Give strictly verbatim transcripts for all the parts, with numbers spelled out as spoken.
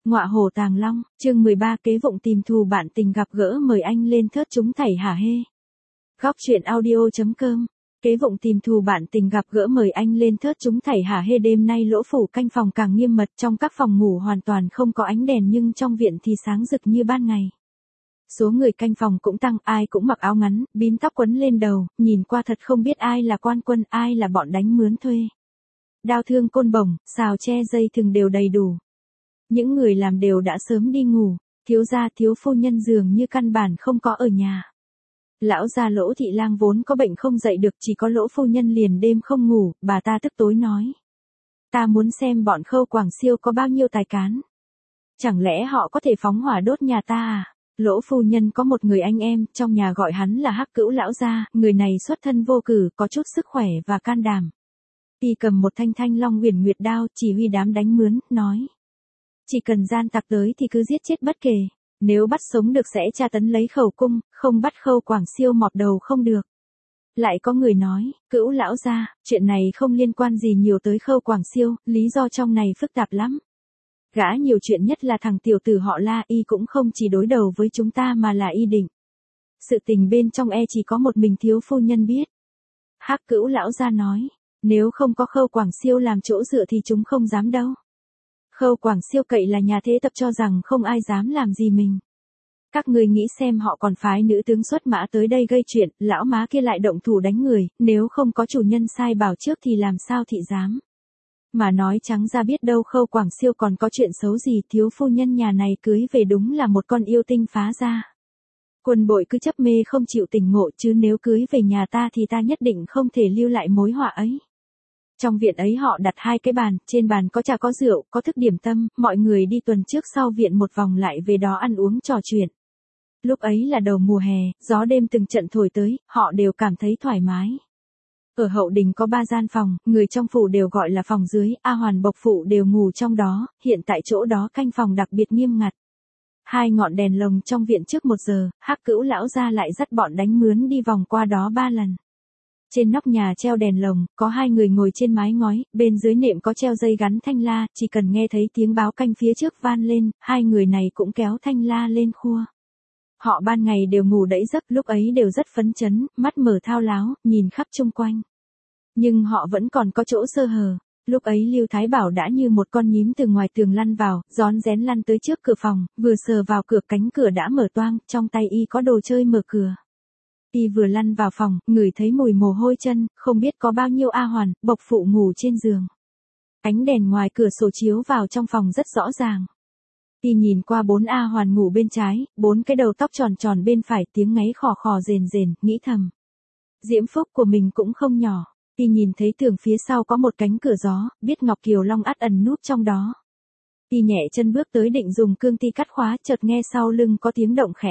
Ngọa hổ tàng long, chương mười ba kế vụng tìm thù bạn tình gặp gỡ mời anh lên thớt chúng thảy hả hê. Góc truyện audio.com. Kế vụng tìm thù bạn tình gặp gỡ mời anh lên thớt chúng thảy hả hê. Đêm nay lỗ phủ canh phòng càng nghiêm mật, trong các phòng ngủ hoàn toàn không có ánh đèn nhưng trong viện thì sáng rực như ban ngày. Số người canh phòng cũng tăng, ai cũng mặc áo ngắn, bím tóc quấn lên đầu, nhìn qua thật không biết ai là quan quân, ai là bọn đánh mướn thuê. Đao thương côn bổng, xào tre dây thừng đều đầy đủ. Những người làm đều đã sớm đi ngủ, thiếu gia thiếu phu nhân dường như căn bản không có ở nhà. Lão gia Lỗ Thị Lang vốn có bệnh không dậy được, chỉ có Lỗ phu nhân liền đêm không ngủ, bà ta tức tối nói. Ta muốn xem bọn Khâu Quảng Siêu có bao nhiêu tài cán. Chẳng lẽ họ có thể phóng hỏa đốt nhà ta à? Lỗ phu nhân có một người anh em, trong nhà gọi hắn là Hắc Cữu lão gia, người này xuất thân vô cử, có chút sức khỏe và can đảm. Y cầm một thanh thanh long huyền nguyệt đao, chỉ huy đám đánh mướn, nói. Chỉ cần gian tặc tới thì cứ giết chết bất kể, nếu bắt sống được sẽ tra tấn lấy khẩu cung, không bắt Khâu Quảng Siêu mọt đầu không được. Lại có người nói, Cữu lão gia, chuyện này không liên quan gì nhiều tới Khâu Quảng Siêu, lý do trong này phức tạp lắm. Gã nhiều chuyện nhất là thằng tiểu tử họ La, y cũng không chỉ đối đầu với chúng ta mà là y định. Sự tình bên trong e chỉ có một mình thiếu phu nhân biết. Hắc Cữu lão gia nói, nếu không có Khâu Quảng Siêu làm chỗ dựa thì chúng không dám đâu. Khâu Quảng Siêu cậy là nhà thế tập cho rằng không ai dám làm gì mình. Các người nghĩ xem họ còn phái nữ tướng xuất mã tới đây gây chuyện, lão má kia lại động thủ đánh người, nếu không có chủ nhân sai bảo trước thì làm sao thị dám. Mà nói trắng ra biết đâu Khâu Quảng Siêu còn có chuyện xấu gì, thiếu phu nhân nhà này cưới về đúng là một con yêu tinh phá ra. Quân bội cứ chấp mê không chịu tỉnh ngộ, chứ nếu cưới về nhà ta thì ta nhất định không thể lưu lại mối họa ấy. Trong viện ấy họ đặt hai cái bàn, trên bàn có trà có rượu, có thức điểm tâm, mọi người đi tuần trước sau viện một vòng lại về đó ăn uống trò chuyện. Lúc ấy là đầu mùa hè, gió đêm từng trận thổi tới, họ đều cảm thấy thoải mái. Ở hậu đình có ba gian phòng, người trong phủ đều gọi là phòng dưới, A Hoàn Bộc phụ đều ngủ trong đó, hiện tại chỗ đó canh phòng đặc biệt nghiêm ngặt. Hai ngọn đèn lồng trong viện trước một giờ, Hắc Cữu lão gia lại dắt bọn đánh mướn đi vòng qua đó ba lần. Trên nóc nhà treo đèn lồng, có hai người ngồi trên mái ngói, bên dưới nệm có treo dây gắn thanh la, chỉ cần nghe thấy tiếng báo canh phía trước van lên, hai người này cũng kéo thanh la lên khua. Họ ban ngày đều ngủ đẫy giấc, lúc ấy đều rất phấn chấn, mắt mở thao láo, nhìn khắp chung quanh. Nhưng họ vẫn còn có chỗ sơ hở. Lúc ấy Lưu Thái Bảo đã như một con nhím từ ngoài tường lăn vào, rón rén lăn tới trước cửa phòng, vừa sờ vào cửa cánh cửa đã mở toang, trong tay y có đồ chơi mở cửa. Y vừa lăn vào phòng, ngửi thấy mùi mồ hôi chân, không biết có bao nhiêu A Hoàn, Bộc phụ ngủ trên giường. Ánh đèn ngoài cửa sổ chiếu vào trong phòng rất rõ ràng. Y nhìn qua bốn A Hoàn ngủ bên trái, bốn cái đầu tóc tròn tròn bên phải, tiếng ngáy khò khò rền rền, nghĩ thầm. Diễm phúc của mình cũng không nhỏ. Y nhìn thấy tường phía sau có một cánh cửa gió, biết Ngọc Kiều Long ắt ẩn núp trong đó. Y nhẹ chân bước tới định dùng cương ti cắt khóa, chợt nghe sau lưng có tiếng động khẽ.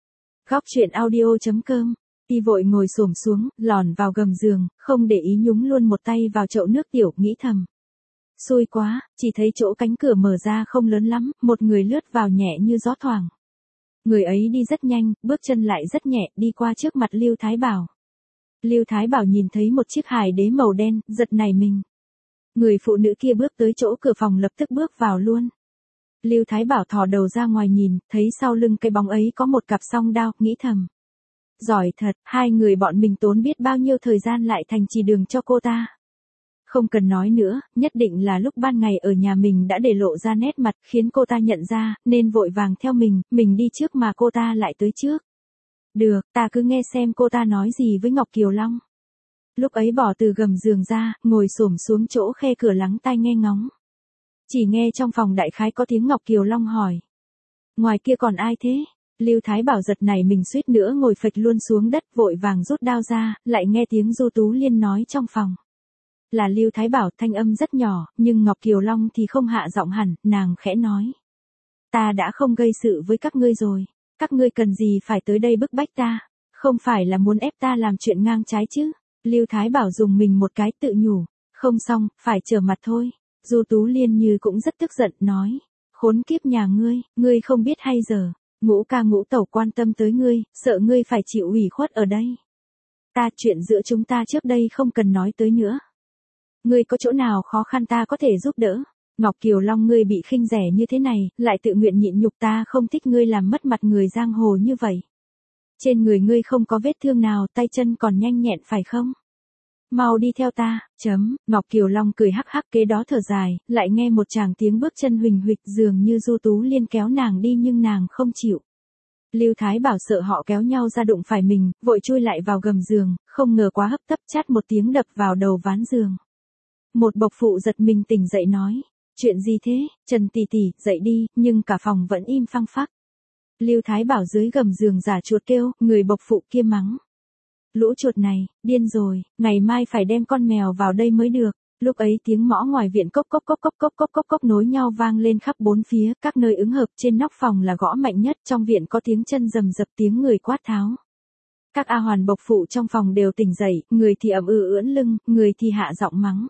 Góc truyện audio.com. Y vội ngồi xổm xuống, lòn vào gầm giường, không để ý nhúng luôn một tay vào chậu nước tiểu, nghĩ thầm. Xui quá, chỉ thấy chỗ cánh cửa mở ra không lớn lắm, một người lướt vào nhẹ như gió thoảng. Người ấy đi rất nhanh, bước chân lại rất nhẹ, đi qua trước mặt Lưu Thái Bảo. Lưu Thái Bảo nhìn thấy một chiếc hài đế màu đen, giật nảy mình. Người phụ nữ kia bước tới chỗ cửa phòng lập tức bước vào luôn. Lưu Thái Bảo thò đầu ra ngoài nhìn, thấy sau lưng cái bóng ấy có một cặp song đao, nghĩ thầm. Giỏi thật, hai người bọn mình tốn biết bao nhiêu thời gian lại thành trì đường cho cô ta. Không cần nói nữa, nhất định là lúc ban ngày ở nhà mình đã để lộ ra nét mặt, khiến cô ta nhận ra, nên vội vàng theo mình, mình đi trước mà cô ta lại tới trước. Được, ta cứ nghe xem cô ta nói gì với Ngọc Kiều Long. Lúc ấy bỏ từ gầm giường ra, ngồi xổm xuống chỗ khe cửa lắng tai nghe ngóng. Chỉ nghe trong phòng đại khái có tiếng Ngọc Kiều Long hỏi. Ngoài kia còn ai thế? Lưu Thái Bảo giật này mình suýt nữa ngồi phịch luôn xuống đất, vội vàng rút đao ra, lại nghe tiếng Du Tú Liên nói trong phòng. Là Lưu Thái Bảo, thanh âm rất nhỏ, nhưng Ngọc Kiều Long thì không hạ giọng hẳn, nàng khẽ nói. Ta đã không gây sự với các ngươi rồi, các ngươi cần gì phải tới đây bức bách ta, không phải là muốn ép ta làm chuyện ngang trái chứ. Lưu Thái Bảo dùng mình một cái tự nhủ, không xong, phải trở mặt thôi. Du Tú Liên như cũng rất tức giận, nói. Khốn kiếp nhà ngươi, ngươi không biết hay giờ. Ngũ ca ngũ tẩu quan tâm tới ngươi, sợ ngươi phải chịu ủy khuất ở đây. Ta chuyện giữa chúng ta trước đây không cần nói tới nữa. Ngươi có chỗ nào khó khăn ta có thể giúp đỡ. Ngọc Kiều Long ngươi bị khinh rẻ như thế này, lại tự nguyện nhịn nhục ta không thích ngươi làm mất mặt người giang hồ như vậy. Trên người ngươi không có vết thương nào, tay chân còn nhanh nhẹn phải không? Mau đi theo ta, chấm, Ngọc Kiều Long cười hắc hắc kế đó thở dài, lại nghe một tràng tiếng bước chân huỳnh huỵch dường như Du Tú Liên kéo nàng đi nhưng nàng không chịu. Lưu Thái Bảo sợ họ kéo nhau ra đụng phải mình, vội chui lại vào gầm giường, không ngờ quá hấp tấp chát một tiếng đập vào đầu ván giường. Một bộc phụ giật mình tỉnh dậy nói, chuyện gì thế, Trần tỷ tỷ, dậy đi, nhưng cả phòng vẫn im phăng phắc. Lưu Thái Bảo dưới gầm giường giả chuột kêu, người bộc phụ kia mắng. Lũ chuột này, điên rồi, ngày mai phải đem con mèo vào đây mới được. Lúc ấy tiếng mõ ngoài viện cốc cốc cốc cốc cốc cốc cốc cốc nối nhau vang lên khắp bốn phía, các nơi ứng hợp trên nóc phòng là gõ mạnh nhất, trong viện có tiếng chân rầm rập tiếng người quát tháo. Các A Hoàn bộc phụ trong phòng đều tỉnh dậy, người thì ậm ừ ưỡn lưng, người thì hạ giọng mắng.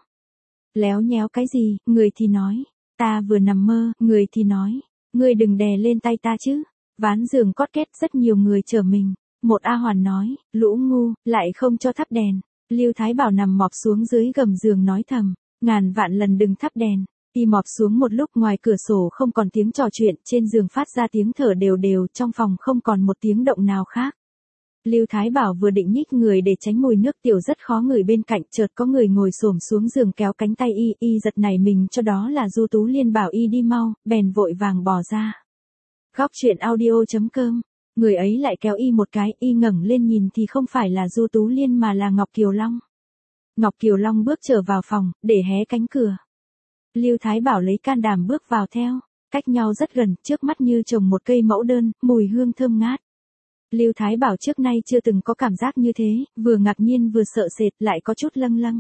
Léo nhéo cái gì, người thì nói, ta vừa nằm mơ, người thì nói, ngươi đừng đè lên tay ta chứ. Ván giường cót két rất nhiều người chờ mình. Một A Hoàn nói, lũ ngu, lại không cho thắp đèn. Lưu Thái Bảo nằm mọp xuống dưới gầm giường nói thầm, ngàn vạn lần đừng thắp đèn. Y mọp xuống một lúc ngoài cửa sổ không còn tiếng trò chuyện, trên giường phát ra tiếng thở đều đều, trong phòng không còn một tiếng động nào khác. Lưu Thái Bảo vừa định nhích người để tránh mùi nước tiểu rất khó ngửi bên cạnh, chợt có người ngồi xổm xuống giường kéo cánh tay y, y giật nảy mình cho đó là Du Tú Liên bảo y đi mau, bèn vội vàng bỏ ra. Góc truyện audio chấm com. Người ấy lại kéo y một cái, y ngẩng lên nhìn thì không phải là Du Tú Liên mà là Ngọc Kiều Long. Ngọc Kiều Long bước trở vào phòng, để hé cánh cửa. Lưu Thái Bảo lấy can đảm bước vào theo, cách nhau rất gần, trước mắt như trồng một cây mẫu đơn, mùi hương thơm ngát. Lưu Thái Bảo trước nay chưa từng có cảm giác như thế, vừa ngạc nhiên vừa sợ sệt, lại có chút lâng lâng.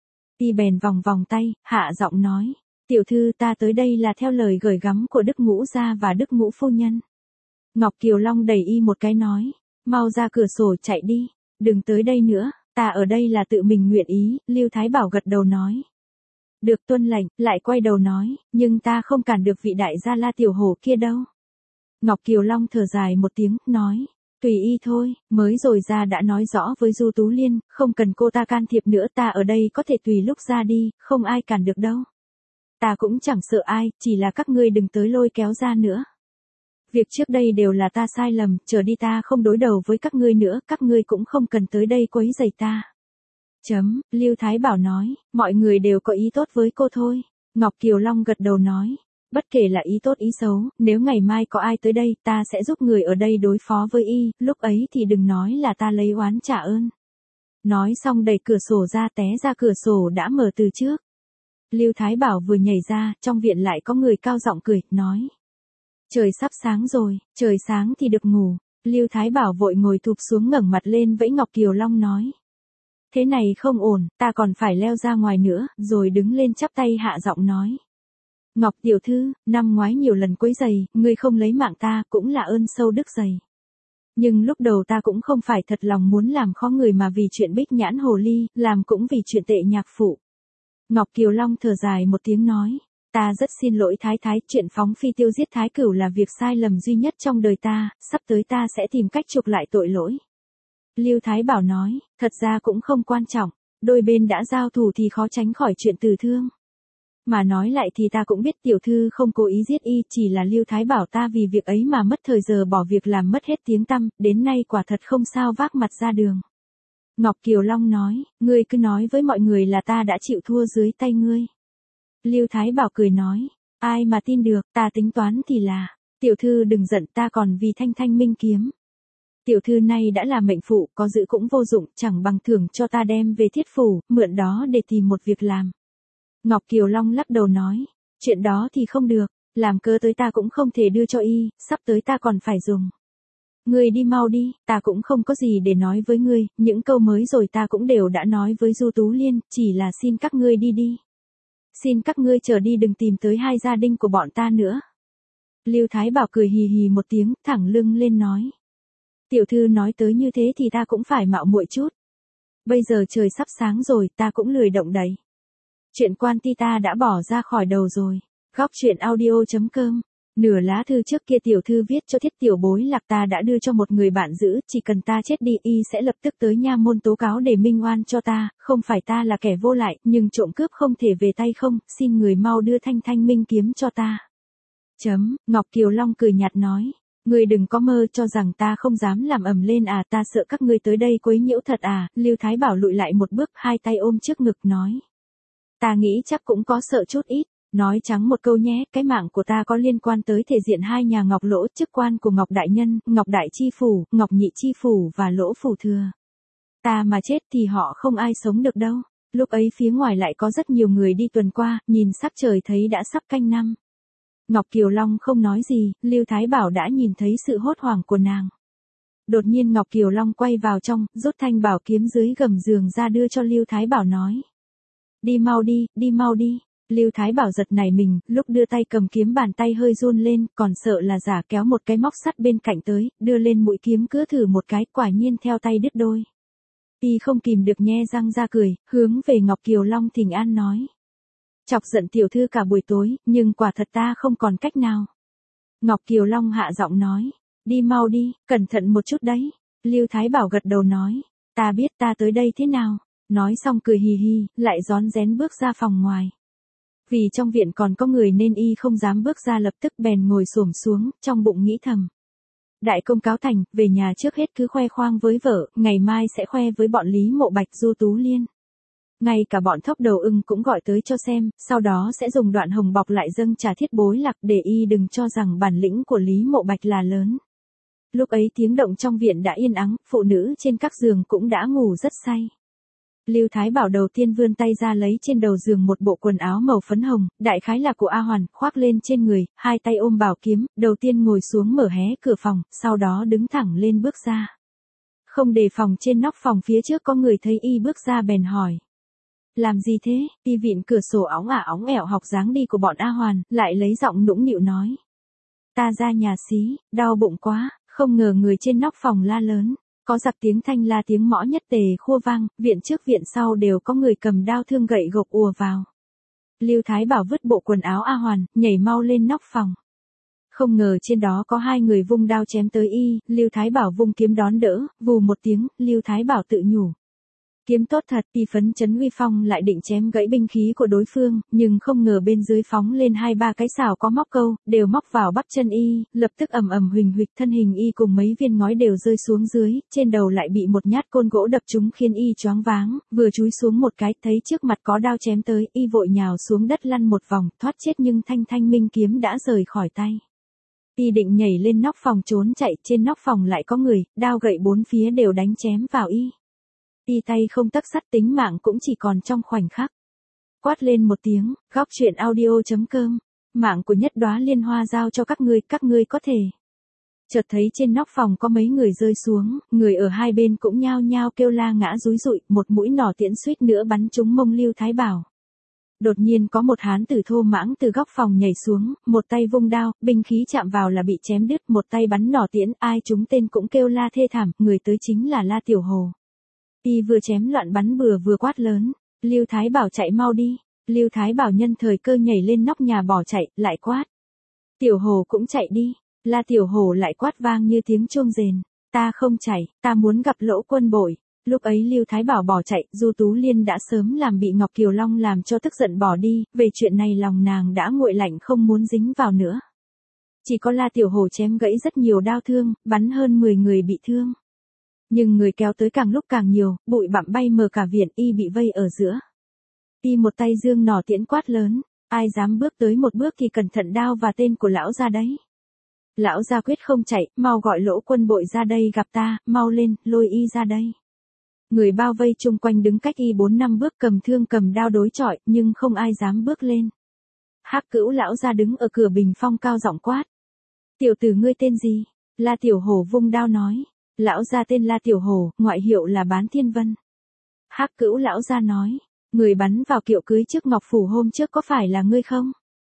Y bèn vòng vòng tay, hạ giọng nói, tiểu thư ta tới đây là theo lời gửi gắm của Đức Ngũ gia và Đức Ngũ phu nhân. Ngọc Kiều Long đẩy y một cái nói, mau ra cửa sổ chạy đi, đừng tới đây nữa, ta ở đây là tự mình nguyện ý. Lưu Thái Bảo gật đầu nói, được tuân lệnh, lại quay đầu nói, nhưng ta không cản được vị đại gia La Tiểu Hổ kia đâu. Ngọc Kiều Long thở dài một tiếng, nói, tùy y thôi, mới rồi ra đã nói rõ với Du Tú Liên, không cần cô ta can thiệp nữa, ta ở đây có thể tùy lúc ra đi, không ai cản được đâu. Ta cũng chẳng sợ ai, chỉ là các ngươi đừng tới lôi kéo ra nữa. Việc trước đây đều là ta sai lầm, trở đi ta không đối đầu với các ngươi nữa, các ngươi cũng không cần tới đây quấy rầy ta. Chấm, Lưu Thái Bảo nói, mọi người đều có ý tốt với cô thôi. Ngọc Kiều Long gật đầu nói, bất kể là ý tốt ý xấu, nếu ngày mai có ai tới đây, ta sẽ giúp người ở đây đối phó với y, lúc ấy thì đừng nói là ta lấy oán trả ơn. Nói xong đẩy cửa sổ ra té ra cửa sổ đã mở từ trước. Lưu Thái Bảo vừa nhảy ra, trong viện lại có người cao giọng cười, nói. Trời sắp sáng rồi, trời sáng thì được ngủ. Lưu Thái Bảo vội ngồi thụp xuống ngẩng mặt lên vẫy Ngọc Kiều Long nói. Thế này không ổn, ta còn phải leo ra ngoài nữa, rồi đứng lên chắp tay hạ giọng nói. Ngọc tiểu thư, năm ngoái nhiều lần quấy giày, ngươi không lấy mạng ta, cũng là ơn sâu đức dày. Nhưng lúc đầu ta cũng không phải thật lòng muốn làm khó người mà vì chuyện bích nhãn hồ ly, làm cũng vì chuyện tệ nhạc phụ. Ngọc Kiều Long thở dài một tiếng nói. Ta rất xin lỗi thái thái, chuyện phóng phi tiêu giết thái cửu là việc sai lầm duy nhất trong đời ta, sắp tới ta sẽ tìm cách chuộc lại tội lỗi. Lưu Thái Bảo nói, thật ra cũng không quan trọng, đôi bên đã giao thủ thì khó tránh khỏi chuyện tử thương. Mà nói lại thì ta cũng biết tiểu thư không cố ý giết y, chỉ là Lưu Thái Bảo ta vì việc ấy mà mất thời giờ bỏ việc làm mất hết tiếng tăm, đến nay quả thật không sao vác mặt ra đường. Ngọc Kiều Long nói, ngươi cứ nói với mọi người là ta đã chịu thua dưới tay ngươi. Lưu Thái Bảo cười nói, ai mà tin được, ta tính toán thì là, tiểu thư đừng giận, ta còn vì thanh thanh minh kiếm. Tiểu thư này đã là mệnh phụ, có giữ cũng vô dụng, chẳng bằng thưởng cho ta đem về thiết phủ, mượn đó để tìm một việc làm. Ngọc Kiều Long lắc đầu nói, chuyện đó thì không được, làm cớ tới ta cũng không thể đưa cho y, sắp tới ta còn phải dùng. Ngươi đi mau đi, ta cũng không có gì để nói với ngươi, những câu mới rồi ta cũng đều đã nói với Du Tú Liên, chỉ là xin các ngươi đi đi. Xin các ngươi trở đi đừng tìm tới hai gia đình của bọn ta nữa. Lưu Thái Bảo cười hì hì một tiếng, thẳng lưng lên nói. Tiểu thư nói tới như thế thì ta cũng phải mạo muội chút. Bây giờ trời sắp sáng rồi, ta cũng lười động đậy. Chuyện quan ti ta đã bỏ ra khỏi đầu rồi. Góc truyện audio chấm com Nửa lá thư trước kia tiểu thư viết cho Thiết tiểu bối lạc ta đã đưa cho một người bạn giữ, chỉ cần ta chết đi y sẽ lập tức tới nha môn tố cáo để minh oan cho ta, không phải ta là kẻ vô lại, nhưng trộm cướp không thể về tay không, xin người mau đưa thanh thanh minh kiếm cho ta. Chấm, Ngọc Kiều Long cười nhạt nói. Ngươi đừng có mơ cho rằng ta không dám làm ầm lên à, ta sợ các ngươi tới đây quấy nhiễu thật à, Lưu Thái Bảo lùi lại một bước, hai tay ôm trước ngực nói. Ta nghĩ chắc cũng có sợ chút ít, nói trắng một câu nhé, cái mạng của ta có liên quan tới thể diện hai nhà Ngọc Lỗ, chức quan của Ngọc Đại Nhân, Ngọc Đại Chi Phủ, Ngọc Nhị Chi Phủ và Lỗ Phủ Thừa. Ta mà chết thì họ không ai sống được đâu. Lúc ấy phía ngoài lại có rất nhiều người đi tuần qua, nhìn sắc trời thấy đã sắp canh năm. Ngọc Kiều Long không nói gì, Lưu Thái Bảo đã nhìn thấy sự hốt hoảng của nàng. Đột nhiên Ngọc Kiều Long quay vào trong, rút thanh bảo kiếm dưới gầm giường ra đưa cho Lưu Thái Bảo nói. Đi mau đi, đi mau đi. Lưu Thái Bảo giật nảy mình, lúc đưa tay cầm kiếm bàn tay hơi run lên, còn sợ là giả kéo một cái móc sắt bên cạnh tới, đưa lên mũi kiếm cứ thử một cái, quả nhiên theo tay đứt đôi. Y không kìm được nhe răng ra cười, hướng về Ngọc Kiều Long thỉnh an nói. Chọc giận tiểu thư cả buổi tối, nhưng quả thật ta không còn cách nào. Ngọc Kiều Long hạ giọng nói, đi mau đi, cẩn thận một chút đấy. Lưu Thái Bảo gật đầu nói, ta biết ta tới đây thế nào. Nói xong cười hì hì, lại rón rén bước ra phòng ngoài. Vì trong viện còn có người nên y không dám bước ra, lập tức bèn ngồi xổm xuống, trong bụng nghĩ thầm. Đại công cáo thành, về nhà trước hết cứ khoe khoang với vợ, ngày mai sẽ khoe với bọn Lý Mộ Bạch, Du Tú Liên. Ngay cả bọn thốc đầu ưng cũng gọi tới cho xem, sau đó sẽ dùng đoạn hồng bọc lại dâng trà Thiết bối lạc để y đừng cho rằng bản lĩnh của Lý Mộ Bạch là lớn. Lúc ấy tiếng động trong viện đã yên ắng, phụ nữ trên các giường cũng đã ngủ rất say. Lưu Thái Bảo đầu tiên vươn tay ra lấy trên đầu giường một bộ quần áo màu phấn hồng, đại khái là của A Hoàn, khoác lên trên người, hai tay ôm bảo kiếm, đầu tiên ngồi xuống mở hé cửa phòng, sau đó đứng thẳng lên bước ra. Không đề phòng trên nóc phòng phía trước có người thấy y bước ra bèn hỏi. Làm gì thế? Y vịn cửa sổ óng ả óng ẻo học dáng đi của bọn A Hoàn, lại lấy giọng nũng nịu nói. Ta ra nhà xí, đau bụng quá, không ngờ người trên nóc phòng la lớn. Có giặc tiếng thanh la tiếng mõ nhất tề khua vang, viện trước viện sau đều có người cầm đao thương gậy gộc ùa vào. Lưu Thái Bảo vứt bộ quần áo A Hoàn, nhảy mau lên nóc phòng. Không ngờ trên đó có hai người vung đao chém tới y, Lưu Thái Bảo vung kiếm đón đỡ, vù một tiếng, Lưu Thái Bảo tự nhủ. Kiếm tốt thật, y phấn chấn uy phong lại định chém gãy binh khí của đối phương, nhưng không ngờ bên dưới phóng lên hai ba cái xào có móc câu, đều móc vào bắp chân y, lập tức ầm ầm huỳnh huỵch, thân hình y cùng mấy viên ngói đều rơi xuống dưới, trên đầu lại bị một nhát côn gỗ đập trúng khiến y choáng váng, vừa chúi xuống một cái, thấy trước mặt có đao chém tới, y vội nhào xuống đất lăn một vòng, thoát chết nhưng thanh thanh minh kiếm đã rời khỏi tay. Y định nhảy lên nóc phòng trốn chạy, trên nóc phòng lại có người, đao gậy bốn phía đều đánh chém vào y. Y tay không tấc sắt, tính mạng cũng chỉ còn trong khoảnh khắc. Quát lên một tiếng, góc truyện audio chấm com, mạng của Nhất Đóa Liên Hoa giao cho các ngươi, các ngươi có thể. Chợt thấy trên nóc phòng có mấy người rơi xuống, người ở hai bên cũng nhao nhao kêu la ngã rúi rụi, một mũi nỏ tiễn suýt nữa bắn trúng mông Lưu Thái Bảo. Đột nhiên có một hán tử thô mãng từ góc phòng nhảy xuống, một tay vung đao, binh khí chạm vào là bị chém đứt, một tay bắn nỏ tiễn, ai trúng tên cũng kêu la thê thảm, người tới chính là La Tiểu Hồ. Y vừa chém loạn bắn bừa vừa quát lớn, Lưu Thái Bảo chạy mau đi. Lưu Thái Bảo nhân thời cơ nhảy lên nóc nhà bỏ chạy, lại quát. Tiểu Hồ cũng chạy đi. La Tiểu Hồ lại quát vang như tiếng chuông rền, ta không chạy, ta muốn gặp Lỗ Quân Bội. Lúc ấy Lưu Thái Bảo bỏ chạy, Du Tú Liên đã sớm làm bị Ngọc Kiều Long làm cho tức giận bỏ đi, về chuyện này lòng nàng đã nguội lạnh không muốn dính vào nữa. Chỉ có La Tiểu Hồ chém gãy rất nhiều đao thương, bắn hơn mười người bị thương. Nhưng người kéo tới càng lúc càng nhiều, bụi bặm bay mờ cả viện, y bị vây ở giữa. Y một tay giương nỏ tiễn quát lớn, ai dám bước tới một bước thì cẩn thận đao và tên của lão gia đấy. Lão gia quyết không chạy, mau gọi Lỗ Quân Bội ra đây gặp ta, mau lên, lôi y ra đây. Người bao vây chung quanh đứng cách y bốn năm bước cầm thương cầm đao đối chọi, nhưng không ai dám bước lên. Hắc Cữu lão gia đứng ở cửa bình phong cao giọng quát. Tiểu tử ngươi tên gì? La Tiểu Hổ vung đao nói. Lão gia tên La Tiểu Hổ, ngoại hiệu là Bán Thiên Vân. Hắc Cữu lão gia nói, người bắn vào kiệu cưới trước Ngọc Phủ hôm trước có phải là ngươi không?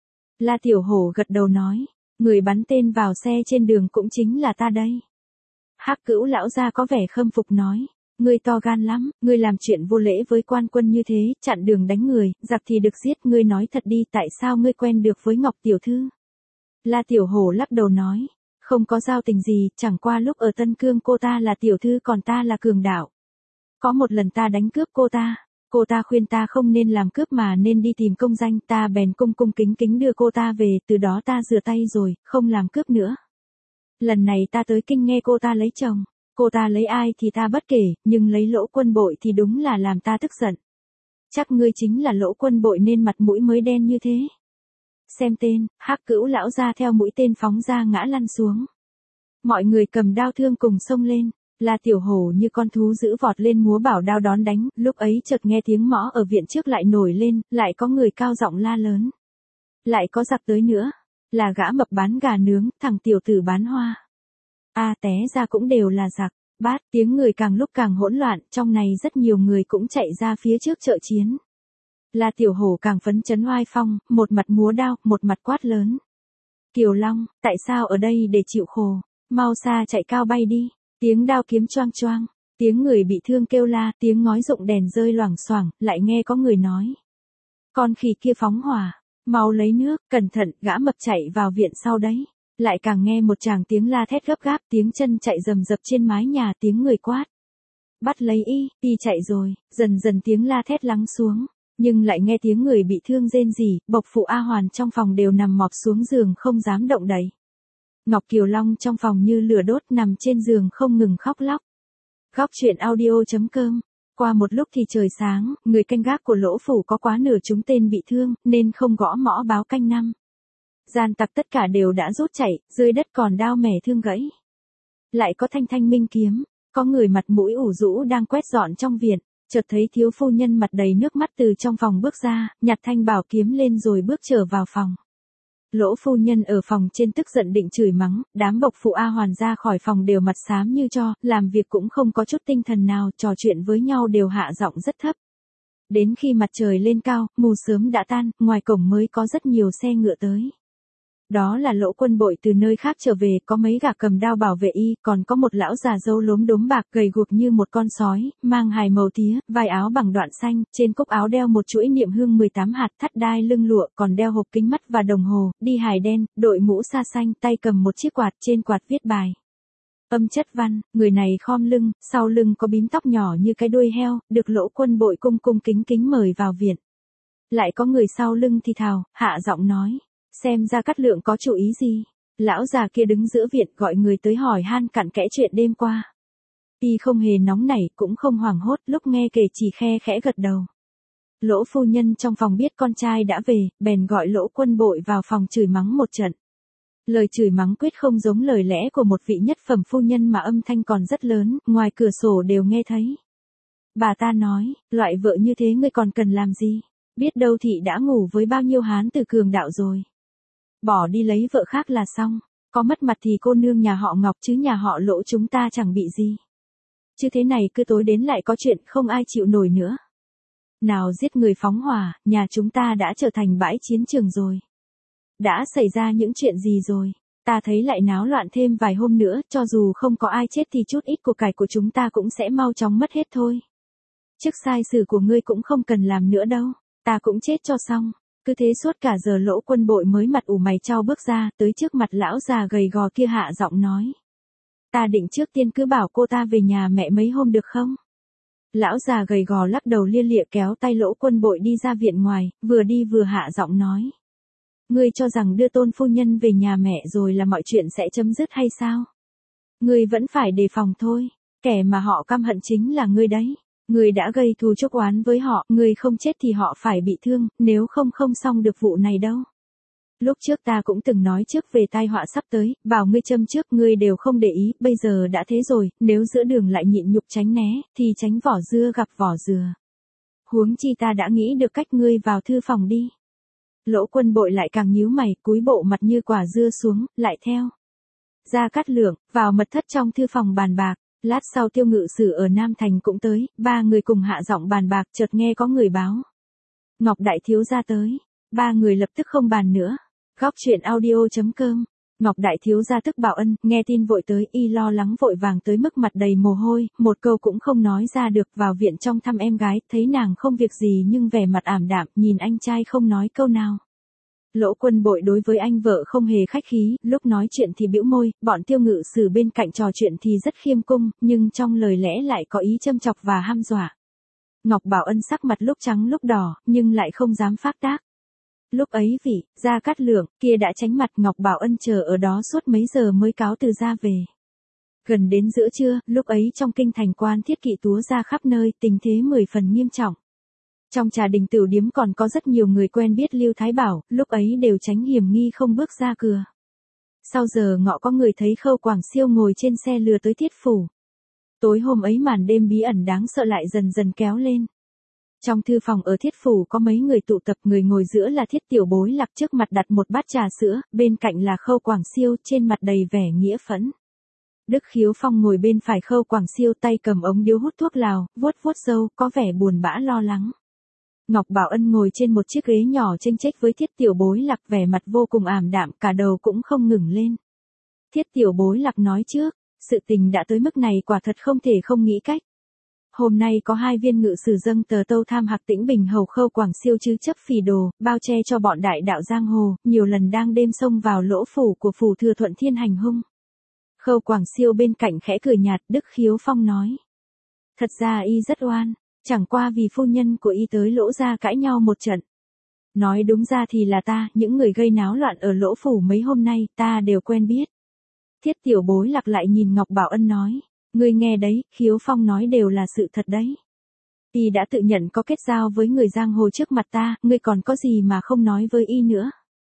La Tiểu Hổ gật đầu nói, người bắn tên vào xe trên đường cũng chính là ta đây. Hắc Cữu lão gia có vẻ khâm phục nói, ngươi to gan lắm, ngươi làm chuyện vô lễ với quan quân như thế, chặn đường đánh người, giặc thì được giết, ngươi nói thật đi, tại sao ngươi quen được với Ngọc tiểu thư? La Tiểu Hổ lắc đầu nói, không có giao tình gì, chẳng qua lúc ở Tân Cương cô ta là tiểu thư còn ta là cường đạo. Có một lần ta đánh cướp cô ta, cô ta khuyên ta không nên làm cướp mà nên đi tìm công danh, ta bèn cung cung kính kính đưa cô ta về, từ đó ta rửa tay rồi, không làm cướp nữa. Lần này ta tới kinh nghe cô ta lấy chồng, cô ta lấy ai thì ta bất kể, nhưng lấy Lỗ Quân Bội thì đúng là làm ta tức giận. Chắc ngươi chính là Lỗ Quân Bội nên mặt mũi mới đen như thế. Xem tên, Hắc Cữu lão ra theo mũi tên phóng ra ngã lăn xuống. Mọi người cầm đao thương cùng xông lên, La Tiểu Hổ như con thú dữ vọt lên múa bảo đao đón đánh, lúc ấy chợt nghe tiếng mõ ở viện trước lại nổi lên, lại có người cao giọng la lớn. Lại có giặc tới nữa, là gã mập bán gà nướng, thằng tiểu tử bán hoa. A à, té ra cũng đều là giặc, bát tiếng người càng lúc càng hỗn loạn, trong này rất nhiều người cũng chạy ra phía trước trợ chiến. La Tiểu Hổ càng phấn chấn oai phong, một mặt múa đao, một mặt quát lớn. Kiều Long, tại sao ở đây để chịu khổ, mau xa chạy cao bay đi, tiếng đao kiếm choang choang, tiếng người bị thương kêu la, tiếng ngói rụng đèn rơi loảng xoảng, lại nghe có người nói. Con khỉ kia phóng hỏa, mau lấy nước, cẩn thận, gã mập chạy vào viện sau đấy. Lại càng nghe một tràng tiếng la thét gấp gáp, tiếng chân chạy rầm rập trên mái nhà, tiếng người quát. Bắt lấy y, y chạy rồi, dần dần tiếng la thét lắng xuống. Nhưng lại nghe tiếng người bị thương rên rỉ, bộc phụ A Hoàn trong phòng đều nằm mọp xuống giường không dám động đậy. Ngọc Kiều Long trong phòng như lửa đốt nằm trên giường không ngừng khóc lóc. Góc truyện audio chấm com. Qua một lúc thì trời sáng, người canh gác của Lỗ phủ có quá nửa chúng tên bị thương, nên không gõ mõ báo canh năm. Gian tặc tất cả đều đã rút chạy, dưới đất còn đao mẻ thương gãy. Lại có thanh thanh minh kiếm, có người mặt mũi ủ rũ đang quét dọn trong viện. Chợt thấy thiếu phu nhân mặt đầy nước mắt từ trong phòng bước ra, nhặt thanh bảo kiếm lên rồi bước trở vào phòng. Lỗ phu nhân ở phòng trên tức giận định chửi mắng, đám bộc phụ A Hoàn ra khỏi phòng đều mặt xám như tro, làm việc cũng không có chút tinh thần nào, trò chuyện với nhau đều hạ giọng rất thấp. Đến khi mặt trời lên cao, mù sớm đã tan, ngoài cổng mới có rất nhiều xe ngựa tới. Đó là Lỗ Quân Bội từ nơi khác trở về, có mấy gã cầm đao bảo vệ y, còn có một lão già râu lốm đốm bạc gầy guộc như một con sói, mang hài màu tía, vai áo bằng đoạn xanh, trên cúc áo đeo một chuỗi niệm hương mười tám hạt, thắt đai lưng lụa, còn đeo hộp kính mắt và đồng hồ, đi hài đen, đội mũ sa xanh, tay cầm một chiếc quạt, trên quạt viết bài. Âm chất văn, người này khom lưng, sau lưng có bím tóc nhỏ như cái đuôi heo, được Lỗ Quân Bội cung cung kính kính mời vào viện. Lại có người sau lưng thì thào, hạ giọng nói. Xem ra Cát Lượng có chủ ý gì. Lão già kia đứng giữa viện gọi người tới hỏi han cặn kẽ chuyện đêm qua. Y không hề nóng nảy cũng không hoảng hốt, lúc nghe kể chỉ khe khẽ gật đầu. Lỗ phu nhân trong phòng biết con trai đã về, bèn gọi Lỗ Quân Bội vào phòng chửi mắng một trận. Lời chửi mắng quyết không giống lời lẽ của một vị nhất phẩm phu nhân mà âm thanh còn rất lớn, ngoài cửa sổ đều nghe thấy. Bà ta nói, loại vợ như thế ngươi còn cần làm gì? Biết đâu thị đã ngủ với bao nhiêu hán tử cường đạo rồi. Bỏ đi lấy vợ khác là xong, có mất mặt thì cô nương nhà họ Ngọc chứ nhà họ Lỗ chúng ta chẳng bị gì. Chứ thế này cứ tối đến lại có chuyện không ai chịu nổi nữa. Nào giết người phóng hỏa, nhà chúng ta đã trở thành bãi chiến trường rồi. Đã xảy ra những chuyện gì rồi, ta thấy lại náo loạn thêm vài hôm nữa, cho dù không có ai chết thì chút ít của cải của chúng ta cũng sẽ mau chóng mất hết thôi. Chức sai sử của ngươi cũng không cần làm nữa đâu, ta cũng chết cho xong. Cứ thế suốt cả giờ Lỗ Quân Bội mới mặt ủ mày chau bước ra, tới trước mặt lão già gầy gò kia hạ giọng nói. Ta định trước tiên cứ bảo cô ta về nhà mẹ mấy hôm được không? Lão già gầy gò lắc đầu lia lịa kéo tay Lỗ Quân Bội đi ra viện ngoài, vừa đi vừa hạ giọng nói. Ngươi cho rằng đưa tôn phu nhân về nhà mẹ rồi là mọi chuyện sẽ chấm dứt hay sao? Ngươi vẫn phải đề phòng thôi, kẻ mà họ căm hận chính là ngươi đấy. Ngươi đã gây thù chuốc oán với họ, ngươi không chết thì họ phải bị thương, nếu không không xong được vụ này đâu. Lúc trước ta cũng từng nói trước về tai họa sắp tới, bảo ngươi châm trước ngươi đều không để ý, bây giờ đã thế rồi, nếu giữa đường lại nhịn nhục tránh né, thì tránh vỏ dưa gặp vỏ dừa. Huống chi ta đã nghĩ được cách ngươi vào thư phòng đi. Lỗ Quân Bội lại càng nhíu mày, cúi bộ mặt như quả dưa xuống, lại theo. Ra Cát Lượng, vào mật thất trong thư phòng bàn bạc. Lát sau Tiêu Ngự Sử ở Nam Thành cũng tới, ba người cùng hạ giọng bàn bạc, chợt nghe có người báo. Ngọc Đại Thiếu gia tới, ba người lập tức không bàn nữa. Góc truyện audio chấm com. Ngọc Đại Thiếu gia tức Bảo Ân, nghe tin vội tới, y lo lắng vội vàng tới mức mặt đầy mồ hôi, một câu cũng không nói ra được, vào viện trong thăm em gái, thấy nàng không việc gì nhưng vẻ mặt ảm đạm, nhìn anh trai không nói câu nào. Lỗ Quân Bội đối với anh vợ không hề khách khí, lúc nói chuyện thì bĩu môi, bọn Tiêu Ngự Sử bên cạnh trò chuyện thì rất khiêm cung, nhưng trong lời lẽ lại có ý châm chọc và hăm dọa. Ngọc Bảo Ân sắc mặt lúc trắng lúc đỏ, nhưng lại không dám phát tác. Lúc ấy vị, Gia Cát Lượng, kia đã tránh mặt Ngọc Bảo Ân chờ ở đó suốt mấy giờ mới cáo từ ra về. Gần đến giữa trưa, lúc ấy trong kinh thành quan thiết kỵ túa ra khắp nơi, tình thế mười phần nghiêm trọng. Trong trà đình tửu điếm còn có rất nhiều người quen biết Lưu Thái Bảo, lúc ấy đều tránh hiểm nghi không bước ra cửa. Sau giờ ngọ có người thấy Khâu Quảng Siêu ngồi trên xe lừa tới Thiết Phủ. Tối hôm ấy màn đêm bí ẩn đáng sợ lại dần dần kéo lên. Trong thư phòng ở Thiết Phủ có mấy người tụ tập, người ngồi giữa là Thiết Tiểu Bối Lạc, trước mặt đặt một bát trà sữa, bên cạnh là Khâu Quảng Siêu, trên mặt đầy vẻ nghĩa phẫn. Đức Khiếu Phong ngồi bên phải Khâu Quảng Siêu, tay cầm ống điếu hút thuốc lào, vuốt vuốt râu, có vẻ buồn bã lo lắng. Ngọc Bảo Ân ngồi trên một chiếc ghế nhỏ chênh chếch với Thiết Tiểu Bối Lạc, vẻ mặt vô cùng ảm đạm, cả đầu cũng không ngừng lên. Thiết Tiểu Bối Lạc nói trước, sự tình đã tới mức này quả thật không thể không nghĩ cách. Hôm nay có hai viên ngự sử dâng tờ tâu tham Hạc Tĩnh Bình hầu Khâu Quảng Siêu chứ chấp phỉ đồ, bao che cho bọn đại đạo giang hồ, nhiều lần đang đêm xông vào lỗ phủ của phủ Thừa Thuận Thiên hành hung. Khâu Quảng Siêu bên cạnh khẽ cười nhạt, Đức Khiếu Phong nói. Thật ra y rất oan, chẳng qua vì phu nhân của y tới Lỗ gia cãi nhau một trận. Nói đúng ra thì là ta, những người gây náo loạn ở lỗ phủ mấy hôm nay, ta đều quen biết. Thiết Tiểu Bối Lạc lại nhìn Ngọc Bảo Ân nói. Ngươi nghe đấy, Khiếu Phong nói đều là sự thật đấy. Y đã tự nhận có kết giao với người giang hồ trước mặt ta, ngươi còn có gì mà không nói với y nữa.